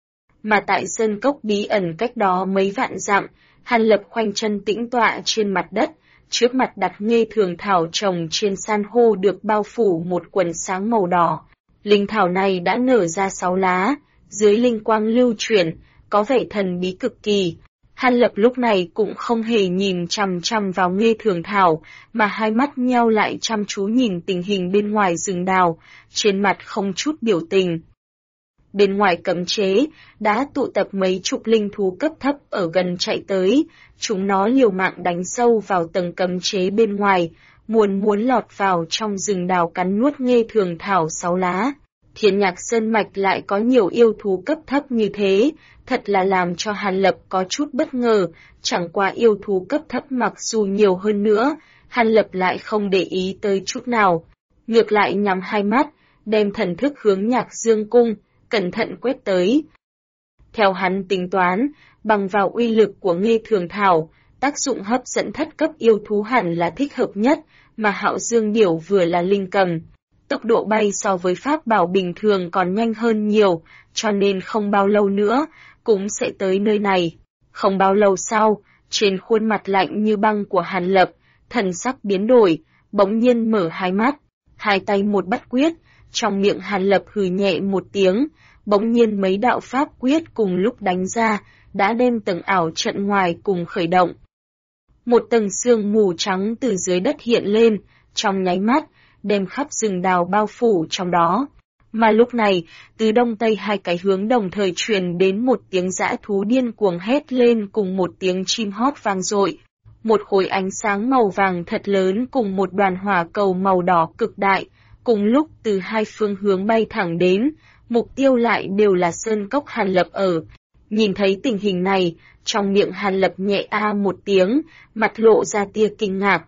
Mà tại sơn cốc bí ẩn cách đó mấy vạn dặm, Hàn Lập khoanh chân tĩnh tọa trên mặt đất, trước mặt đặt nghê thường thảo trồng trên san hô được bao phủ một quần sáng màu đỏ. Linh thảo này đã nở ra 6 lá, dưới linh quang lưu chuyển, có vẻ thần bí cực kỳ. Hàn Lập lúc này cũng không hề nhìn chằm chằm vào nghê thường thảo, mà hai mắt nheo lại chăm chú nhìn tình hình bên ngoài rừng đào, trên mặt không chút biểu tình. Bên ngoài cấm chế, đã tụ tập mấy chục linh thú cấp thấp ở gần chạy tới, chúng nó liều mạng đánh sâu vào tầng cấm chế bên ngoài, muốn lọt vào trong rừng đào cắn nuốt nghê thường thảo 6 lá. Thiên Nhạc Sơn Mạch lại có nhiều yêu thú cấp thấp như thế, thật là làm cho Hàn Lập có chút bất ngờ, chẳng qua yêu thú cấp thấp mặc dù nhiều hơn nữa, Hàn Lập lại không để ý tới chút nào. Ngược lại nhắm hai mắt, đem thần thức hướng Nhạc Dương cung, cẩn thận quét tới. Theo hắn tính toán, bằng vào uy lực của nghê thường thảo, tác dụng hấp dẫn thất cấp yêu thú hẳn là thích hợp nhất, mà Hạo Dương Điểu vừa là linh cầm. Tốc độ bay so với pháp bảo bình thường còn nhanh hơn nhiều, cho nên không bao lâu nữa, cũng sẽ tới nơi này. Không bao lâu sau, trên khuôn mặt lạnh như băng của Hàn Lập, thần sắc biến đổi, bỗng nhiên mở hai mắt, hai tay một bắt quyết, trong miệng Hàn Lập hừ nhẹ một tiếng, bỗng nhiên mấy đạo pháp quyết cùng lúc đánh ra, đã đem tầng ảo trận ngoài cùng khởi động. Một tầng sương mù trắng từ dưới đất hiện lên, trong nháy mắt, đem khắp rừng đào bao phủ trong đó. Mà lúc này, từ đông tây hai cái hướng đồng thời truyền đến một tiếng dã thú điên cuồng hét lên cùng một tiếng chim hót vang dội. Một khối ánh sáng màu vàng thật lớn cùng một đoàn hỏa cầu màu đỏ cực đại, cùng lúc từ hai phương hướng bay thẳng đến, mục tiêu lại đều là sơn cốc Hàn Lập ở. Nhìn thấy tình hình này, trong miệng Hàn Lập nhẹ a một tiếng, mặt lộ ra tia kinh ngạc.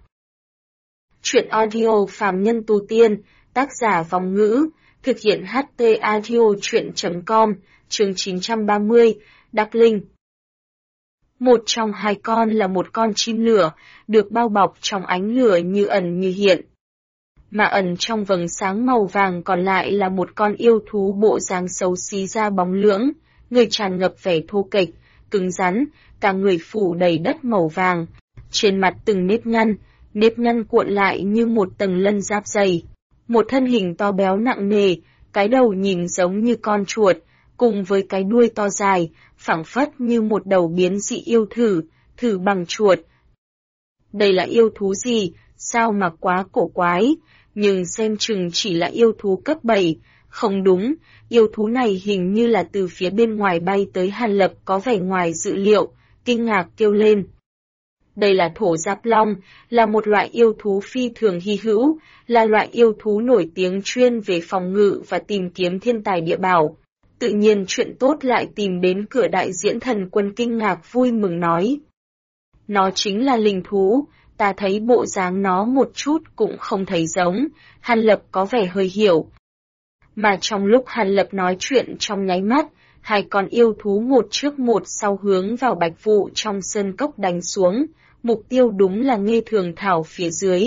Chuyện audio phàm nhân tu tiên, tác giả Vòng Ngữ, thực hiện HT audio chuyện.com, chương 930, Đắc Linh. Một trong hai con là một con chim lửa, được bao bọc trong ánh lửa như ẩn như hiện. Mà ẩn trong vầng sáng màu vàng còn lại là một con yêu thú bộ dáng xấu xí da bóng lưỡng, người tràn ngập vẻ thô kệch, cứng rắn, cả người phủ đầy đất màu vàng. Trên mặt từng nếp nhăn cuộn lại như một tầng lân giáp dày. Một thân hình to béo nặng nề, cái đầu nhìn giống như con chuột, cùng với cái đuôi to dài, phảng phất như một đầu biến dị yêu thử bằng chuột. Đây là yêu thú gì, sao mà quá cổ quái, nhưng xem chừng chỉ là yêu thú cấp 7, không đúng, yêu thú này hình như là từ phía bên ngoài bay tới. Hàn Lập có vẻ ngoài dự liệu, kinh ngạc kêu lên. Đây là thổ giáp long, là một loại yêu thú phi thường hy hữu, là loại yêu thú nổi tiếng chuyên về phòng ngự và tìm kiếm thiên tài địa bảo. Tự nhiên chuyện tốt lại tìm đến cửa. Đại diễn thần quân kinh ngạc vui mừng nói. Nó chính là linh thú, ta thấy bộ dáng nó một chút cũng không thấy giống. Hàn Lập có vẻ hơi hiểu. Mà trong lúc Hàn Lập nói chuyện trong nháy mắt, hai con yêu thú một trước một sau hướng vào Bạch Vụ trong sơn cốc đánh xuống. mục tiêu đúng là Nghê Thường Thảo phía dưới.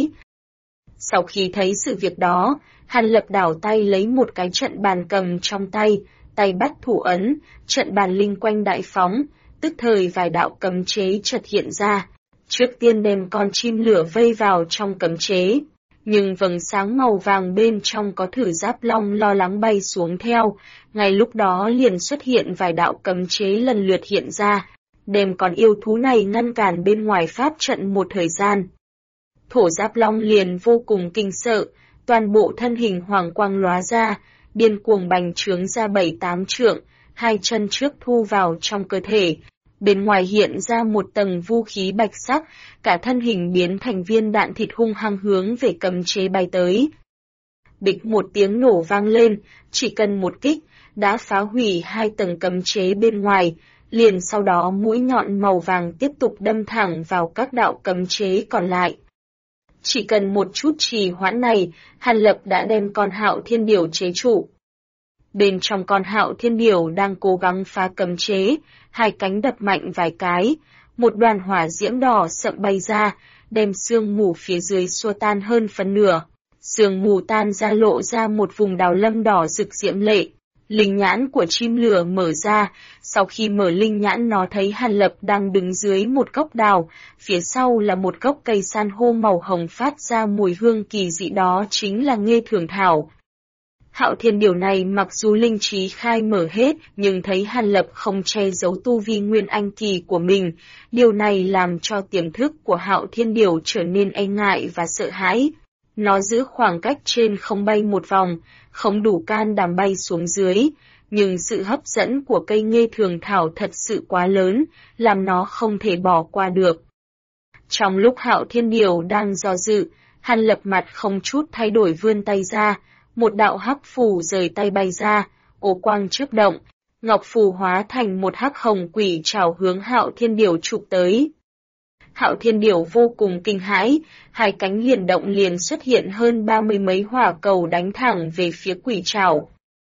Sau khi thấy sự việc đó, Hàn Lập đảo tay lấy một cái trận bàn cầm trong tay, tay bắt thủ ấn, trận bàn linh quanh đại phóng, tức thời vài đạo cấm chế chợt hiện ra. Trước tiên đem con chim lửa vây vào trong cấm chế, nhưng vầng sáng màu vàng bên trong có Thử Giáp Long lo lắng bay xuống theo, ngay lúc đó liền xuất hiện vài đạo cấm chế lần lượt hiện ra, đem con yêu thú này ngăn cản bên ngoài pháp trận một thời gian. Thổ Giáp Long liền vô cùng kinh sợ, toàn bộ thân hình hoàng quang lóa ra, điên cuồng bành trướng ra 7-8 trượng, hai chân trước thu vào trong cơ thể. Bên ngoài hiện ra một tầng vũ khí bạch sắc, cả thân hình biến thành viên đạn thịt hung hăng hướng về cấm chế bay tới. Bịch một tiếng nổ vang lên, chỉ cần một kích, đã phá hủy hai tầng cấm chế bên ngoài, liền sau đó mũi nhọn màu vàng tiếp tục đâm thẳng vào các đạo cấm chế còn lại. Chỉ cần một chút trì hoãn này, Hàn Lập đã đem con Hạo Thiên Điểu chế trụ. Bên trong con Hạo Thiên Điểu đang cố gắng phá cấm chế, hai cánh đập mạnh vài cái, một đoàn hỏa diễm đỏ sậm bay ra, đem sương mù phía dưới xua tan hơn phần nửa. Sương mù tan ra lộ ra một vùng đào lâm đỏ rực diễm lệ. Linh nhãn của chim lửa mở ra, sau khi mở linh nhãn nó thấy Hàn Lập đang đứng dưới một gốc đào, phía sau là một gốc cây san hô màu hồng phát ra mùi hương kỳ dị, đó chính là Nghê Thường Thảo. Hạo Thiên Điểu này mặc dù linh trí khai mở hết, nhưng thấy Hàn Lập không che giấu tu vi nguyên anh kỳ của mình, điều này làm cho tiềm thức của Hạo Thiên Điểu trở nên e ngại và sợ hãi. Nó giữ khoảng cách trên không bay một vòng, không đủ can đảm bay xuống dưới, nhưng sự hấp dẫn của cây Nghê Thường Thảo thật sự quá lớn, làm nó không thể bỏ qua được. Trong lúc Hạo Thiên Điểu đang do dự, Hàn Lập mặt không chút thay đổi vươn tay ra, một đạo hắc phù rời tay bay ra, ố quang chớp động, ngọc phù hóa thành một hắc hồng quỷ trảo hướng Hạo Thiên Điểu chụp tới. Hạo Thiên Điểu vô cùng kinh hãi, hai cánh liền động liền xuất hiện hơn 30 mấy hỏa cầu đánh thẳng về phía quỷ trảo.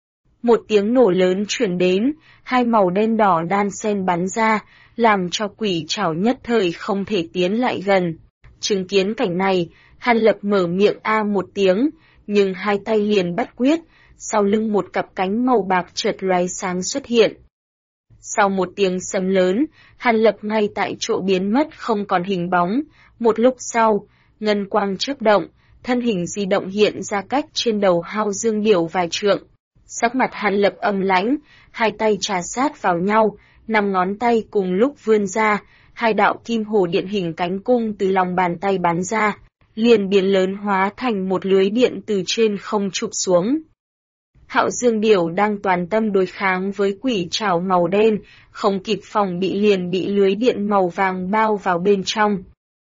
Một tiếng nổ lớn truyền đến, hai màu đen đỏ đan xen bắn ra, làm cho quỷ trảo nhất thời không thể tiến lại gần. Chứng kiến cảnh này, Hàn Lập mở miệng a một tiếng, nhưng hai tay liền bắt quyết, sau lưng một cặp cánh màu bạc chợt lóe sáng xuất hiện. Sau một tiếng sấm lớn, Hàn Lập ngay tại chỗ biến mất không còn hình bóng, một lúc sau, ngân quang chớp động, thân hình di động hiện ra cách trên đầu Hạo Dương Điểu vài trượng. Sắc mặt Hàn Lập âm lãnh, hai tay trà sát vào nhau, 5 ngón tay cùng lúc vươn ra, hai đạo kim hồ điện hình cánh cung từ lòng bàn tay bắn ra, liền biến lớn hóa thành một lưới điện từ trên không chụp xuống. Hạo Dương Điểu đang toàn tâm đối kháng với quỷ trảo màu đen, không kịp phòng bị liền bị lưới điện màu vàng bao vào bên trong.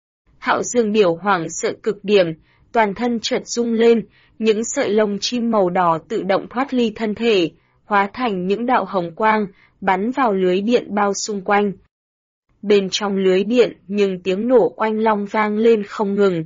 Hạo Dương Điểu hoảng sợ cực điểm, toàn thân chợt rung lên, những sợi lông chim màu đỏ tự động thoát ly thân thể, hóa thành những đạo hồng quang, bắn vào lưới điện bao xung quanh. Bên trong lưới điện, nhưng tiếng nổ oanh long vang lên không ngừng.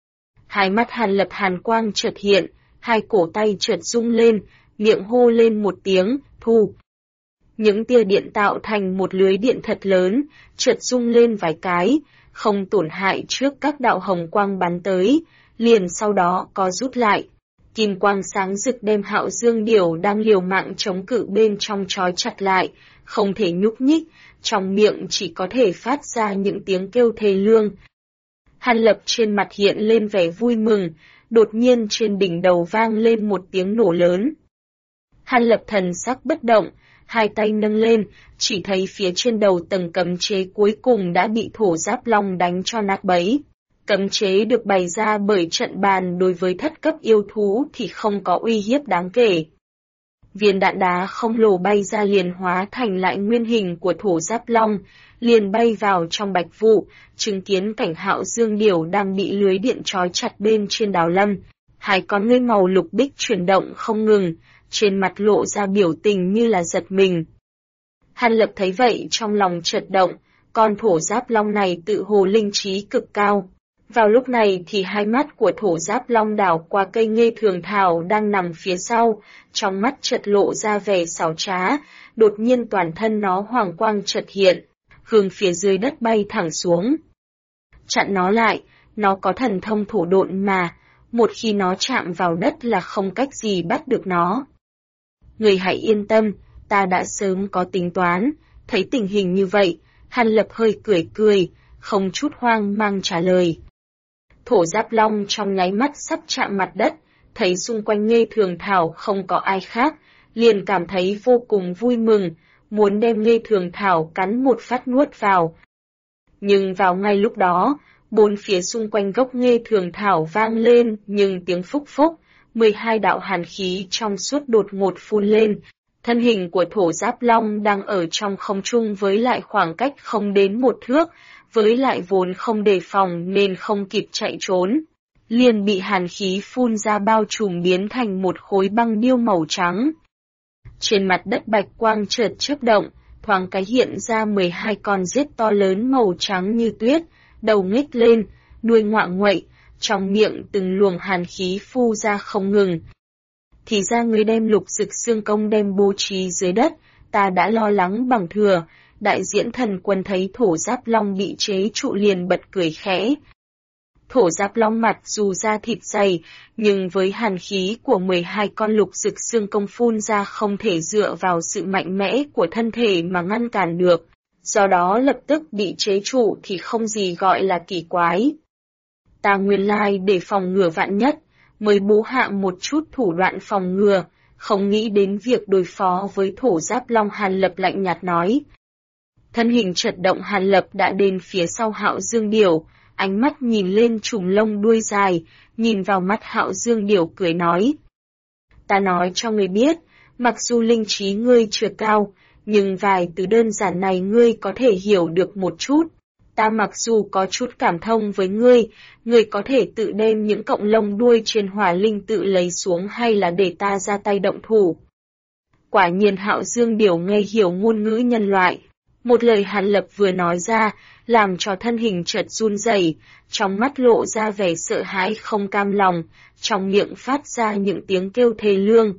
Hai mắt Hàn Lập hàn quang chợt hiện, hai cổ tay chợt rung lên, miệng hô lên một tiếng, thu. Những tia điện tạo thành một lưới điện thật lớn, chợt rung lên vài cái, không tổn hại trước các đạo hồng quang bắn tới, liền sau đó có rút lại. Kim quang sáng rực đem Hạo Dương Điểu đang liều mạng chống cự bên trong trói chặt lại, không thể nhúc nhích, trong miệng chỉ có thể phát ra những tiếng kêu thê lương. Hàn Lập trên mặt hiện lên vẻ vui mừng, đột nhiên trên đỉnh đầu vang lên một tiếng nổ lớn. Hàn Lập thần sắc bất động, hai tay nâng lên, chỉ thấy phía trên đầu tầng cấm chế cuối cùng đã bị Thổ Giáp Long đánh cho nát bấy. Cấm chế được bày ra bởi trận bàn đối với thất cấp yêu thú thì không có uy hiếp đáng kể. Viên đạn đá không lồ bay ra liền hóa thành lại nguyên hình của Thổ Giáp Long, liền bay vào trong bạch vụ, chứng kiến cảnh Hạo Dương Điểu đang bị lưới điện trói chặt bên trên đào lâm. Hai con ngươi màu lục bích chuyển động không ngừng, trên mặt lộ ra biểu tình như là giật mình. Hàn Lập thấy vậy trong lòng chợt động, con Thổ Giáp Long này tự hồ linh trí cực cao. Vào lúc này thì hai mắt của Thổ Giáp Long đảo qua cây Nghê Thường Thảo đang nằm phía sau, trong mắt chợt lộ ra vẻ xảo trá, đột nhiên toàn thân nó hoàng quang chợt hiện, hướng phía dưới đất bay thẳng xuống. chặn nó lại, nó có thần thông thổ độn mà, một khi nó chạm vào đất là không cách gì bắt được nó. Người hãy yên tâm, ta đã sớm có tính toán, thấy tình hình như vậy, Hàn Lập hơi cười cười, không chút hoang mang trả lời. Thổ Giáp Long trong nháy mắt sắp chạm mặt đất, thấy xung quanh Nghê Thường Thảo không có ai khác, liền cảm thấy vô cùng vui mừng, muốn đem Nghê Thường Thảo cắn một phát nuốt vào. Nhưng vào ngay lúc đó, bốn phía xung quanh gốc Nghê Thường Thảo vang lên nhưng tiếng phúc phúc, 12 đạo hàn khí trong suốt đột ngột phun lên. Thân hình của Thổ Giáp Long đang ở trong không trung với lại khoảng cách không đến 1 thước, với lại vốn không đề phòng nên không kịp chạy trốn. Liền bị hàn khí phun ra bao trùm biến thành một khối băng điêu màu trắng. Trên mặt đất bạch quang chợt chớp động, thoáng cái hiện ra 12 con rết to lớn màu trắng như tuyết, đầu nghếch lên, đuôi ngoạng nguậy, trong miệng từng luồng hàn khí phu ra không ngừng. Thì ra người đem Lục Dực Xương Công đem bố trí dưới đất, ta đã lo lắng bằng thừa. Đại diễn thần quân thấy Thổ Giáp Long bị chế trụ liền bật cười khẽ. Thổ Giáp Long mặt dù da thịt dày, nhưng với hàn khí của 12 con Lục Dực Xương Công phun ra không thể dựa vào sự mạnh mẽ của thân thể mà ngăn cản được, do đó lập tức bị chế trụ thì không gì gọi là kỳ quái. Ta nguyên lai để phòng ngừa vạn nhất, mới bố hạ một chút thủ đoạn phòng ngừa, không nghĩ đến việc đối phó với Thổ Giáp Long. Hàn Lập lạnh nhạt nói. Thân hình chợt động, Hàn Lập đã đến phía sau Hạo Dương Điểu, ánh mắt nhìn lên chùm lông đuôi dài, nhìn vào mắt Hạo Dương Điểu cười nói. Ta nói cho ngươi biết, mặc dù linh trí ngươi chưa cao, nhưng vài từ đơn giản này ngươi có thể hiểu được một chút. Ta mặc dù có chút cảm thông với ngươi có thể tự đem những cọng lông đuôi trên hỏa linh tự lấy xuống hay là để ta ra tay động thủ. Quả nhiên Hạo Dương Điểu nghe hiểu ngôn ngữ nhân loại. Một lời Hàn Lập vừa nói ra, làm cho thân hình chợt run rẩy, trong mắt lộ ra vẻ sợ hãi không cam lòng, trong miệng phát ra những tiếng kêu thê lương.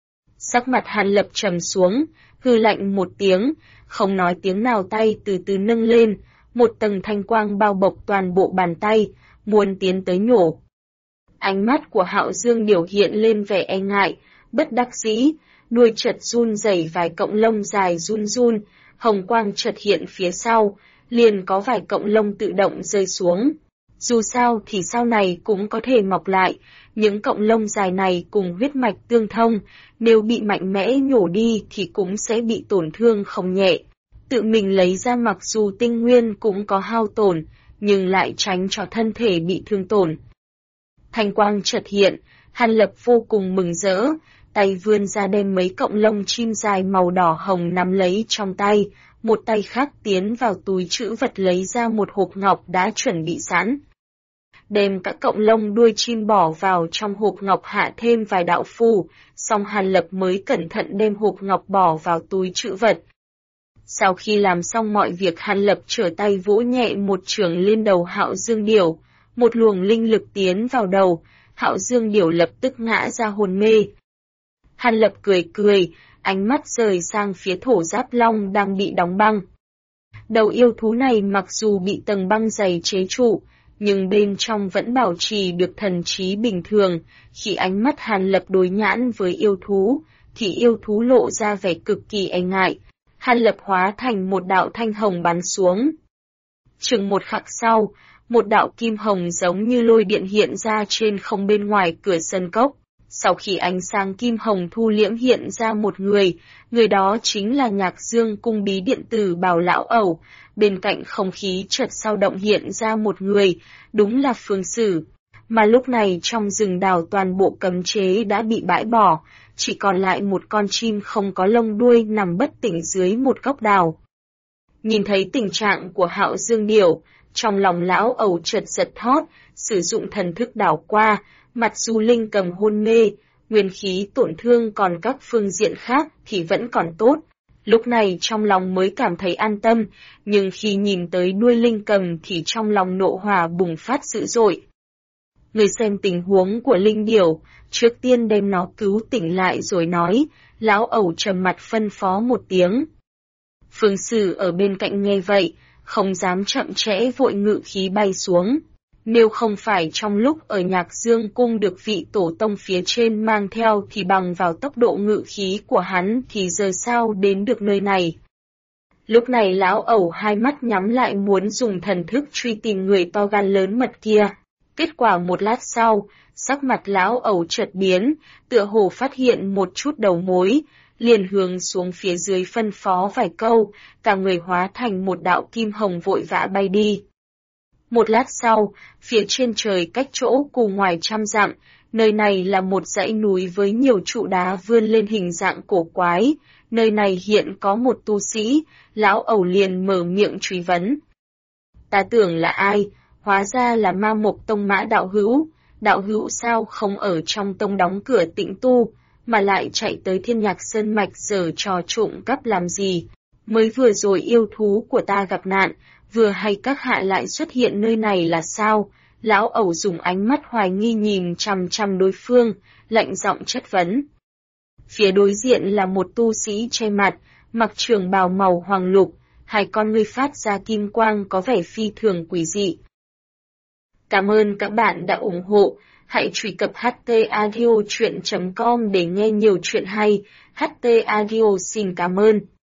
Sắc mặt Hàn Lập trầm xuống, hừ lạnh một tiếng, không nói tiếng nào, tay từ từ nâng lên, một tầng thanh quang bao bọc toàn bộ bàn tay, muốn tiến tới nhổ. Ánh mắt của Hạo Dương Điểu hiện lên vẻ e ngại, bất đắc dĩ, đuôi chợt run rẩy, vài cọng lông dài run run, hồng quang chợt hiện phía sau, liền có vài cọng lông tự động rơi xuống. Dù sao thì sau này cũng có thể mọc lại, những cọng lông dài này cùng huyết mạch tương thông, nếu bị mạnh mẽ nhổ đi thì cũng sẽ bị tổn thương không nhẹ. Tự mình lấy ra mặc dù tinh nguyên cũng có hao tổn, nhưng lại tránh cho thân thể bị thương tổn. Thanh quang chợt hiện, Hàn Lập vô cùng mừng rỡ, tay vươn ra đem mấy cọng lông chim dài màu đỏ hồng nắm lấy trong tay, một tay khác tiến vào túi trữ vật lấy ra một hộp ngọc đã chuẩn bị sẵn. Đem các cọng lông đuôi chim bỏ vào trong hộp ngọc, hạ thêm vài đạo phù, xong Hàn Lập mới cẩn thận đem hộp ngọc bỏ vào túi trữ vật. Sau khi làm xong mọi việc, Hàn Lập trở tay vỗ nhẹ một chưởng lên đầu Hạo Dương Điểu, một luồng linh lực tiến vào đầu, Hạo Dương Điểu lập tức ngã ra hôn mê. Hàn Lập cười cười, ánh mắt rời sang phía Thổ Giáp Long đang bị đóng băng. Đầu yêu thú này mặc dù bị tầng băng dày chế trụ, nhưng bên trong vẫn bảo trì được thần trí bình thường. Khi ánh mắt Hàn Lập đối nhãn với yêu thú, thì yêu thú lộ ra vẻ cực kỳ e ngại. Hàn Lập hóa thành một đạo thanh hồng bắn xuống. Chừng một khắc sau, một đạo kim hồng giống như lôi điện hiện ra trên không bên ngoài cửa sân cốc. Sau khi ánh sáng kim hồng thu liễm, hiện ra một người đó chính là Nhạc Dương Cung Bí Điện Tử Bảo lão ẩu. Bên cạnh không khí chợt sao động, hiện ra một người, đúng là Phương Sử. Mà lúc này trong rừng đào toàn bộ cấm chế đã bị bãi bỏ, chỉ còn lại một con chim không có lông đuôi nằm bất tỉnh dưới một gốc đào. Nhìn thấy tình trạng của Hạo Dương Điểu, trong lòng lão ẩu chợt giật thót, sử dụng thần thức đảo qua, mặc dù linh cầm hôn mê, nguyên khí tổn thương, còn các phương diện khác thì vẫn còn tốt. Lúc này trong lòng mới cảm thấy an tâm, nhưng khi nhìn tới đuôi linh cầm thì trong lòng nộ hỏa bùng phát dữ dội. Người xem tình huống của linh điểu, trước tiên đem nó cứu tỉnh lại rồi nói, lão ẩu trầm mặt phân phó một tiếng. Phương Sử ở bên cạnh nghe vậy, không dám chậm trễ vội ngự khí bay xuống. Nếu không phải trong lúc ở Nhạc Dương Cung được vị tổ tông phía trên mang theo thì bằng vào tốc độ ngự khí của hắn thì giờ sao đến được nơi này. Lúc này lão ẩu hai mắt nhắm lại muốn dùng thần thức truy tìm người to gan lớn mật kia. Kết quả một lát sau, sắc mặt lão ẩu chợt biến, tựa hồ phát hiện một chút đầu mối, liền hướng xuống phía dưới phân phó vài câu, cả người hóa thành một đạo kim hồng vội vã bay đi. Một lát sau, phía trên trời cách chỗ cù ngoài 100 dặm, nơi này là một dãy núi với nhiều trụ đá vươn lên hình dạng cổ quái, nơi này hiện có một tu sĩ, lão ẩu liền mở miệng truy vấn. Ta tưởng là ai, hóa ra là Ma Mộc Tông Mã đạo hữu sao không ở trong tông đóng cửa tĩnh tu, mà lại chạy tới Thiên Nhạc Sơn Mạch giở trò trộm cắp làm gì, mới vừa rồi yêu thú của ta gặp nạn, vừa hay các hạ lại xuất hiện nơi này là sao? Lão ẩu dùng ánh mắt hoài nghi nhìn chằm chằm đối phương, lạnh giọng chất vấn. Phía đối diện là một tu sĩ che mặt, mặc trường bào màu hoàng lục, hai con ngươi phát ra kim quang có vẻ phi thường quỷ dị. Cảm ơn các bạn đã ủng hộ, hãy truy cập htaudio.com để nghe nhiều chuyện hay, HT Audio xin cảm ơn.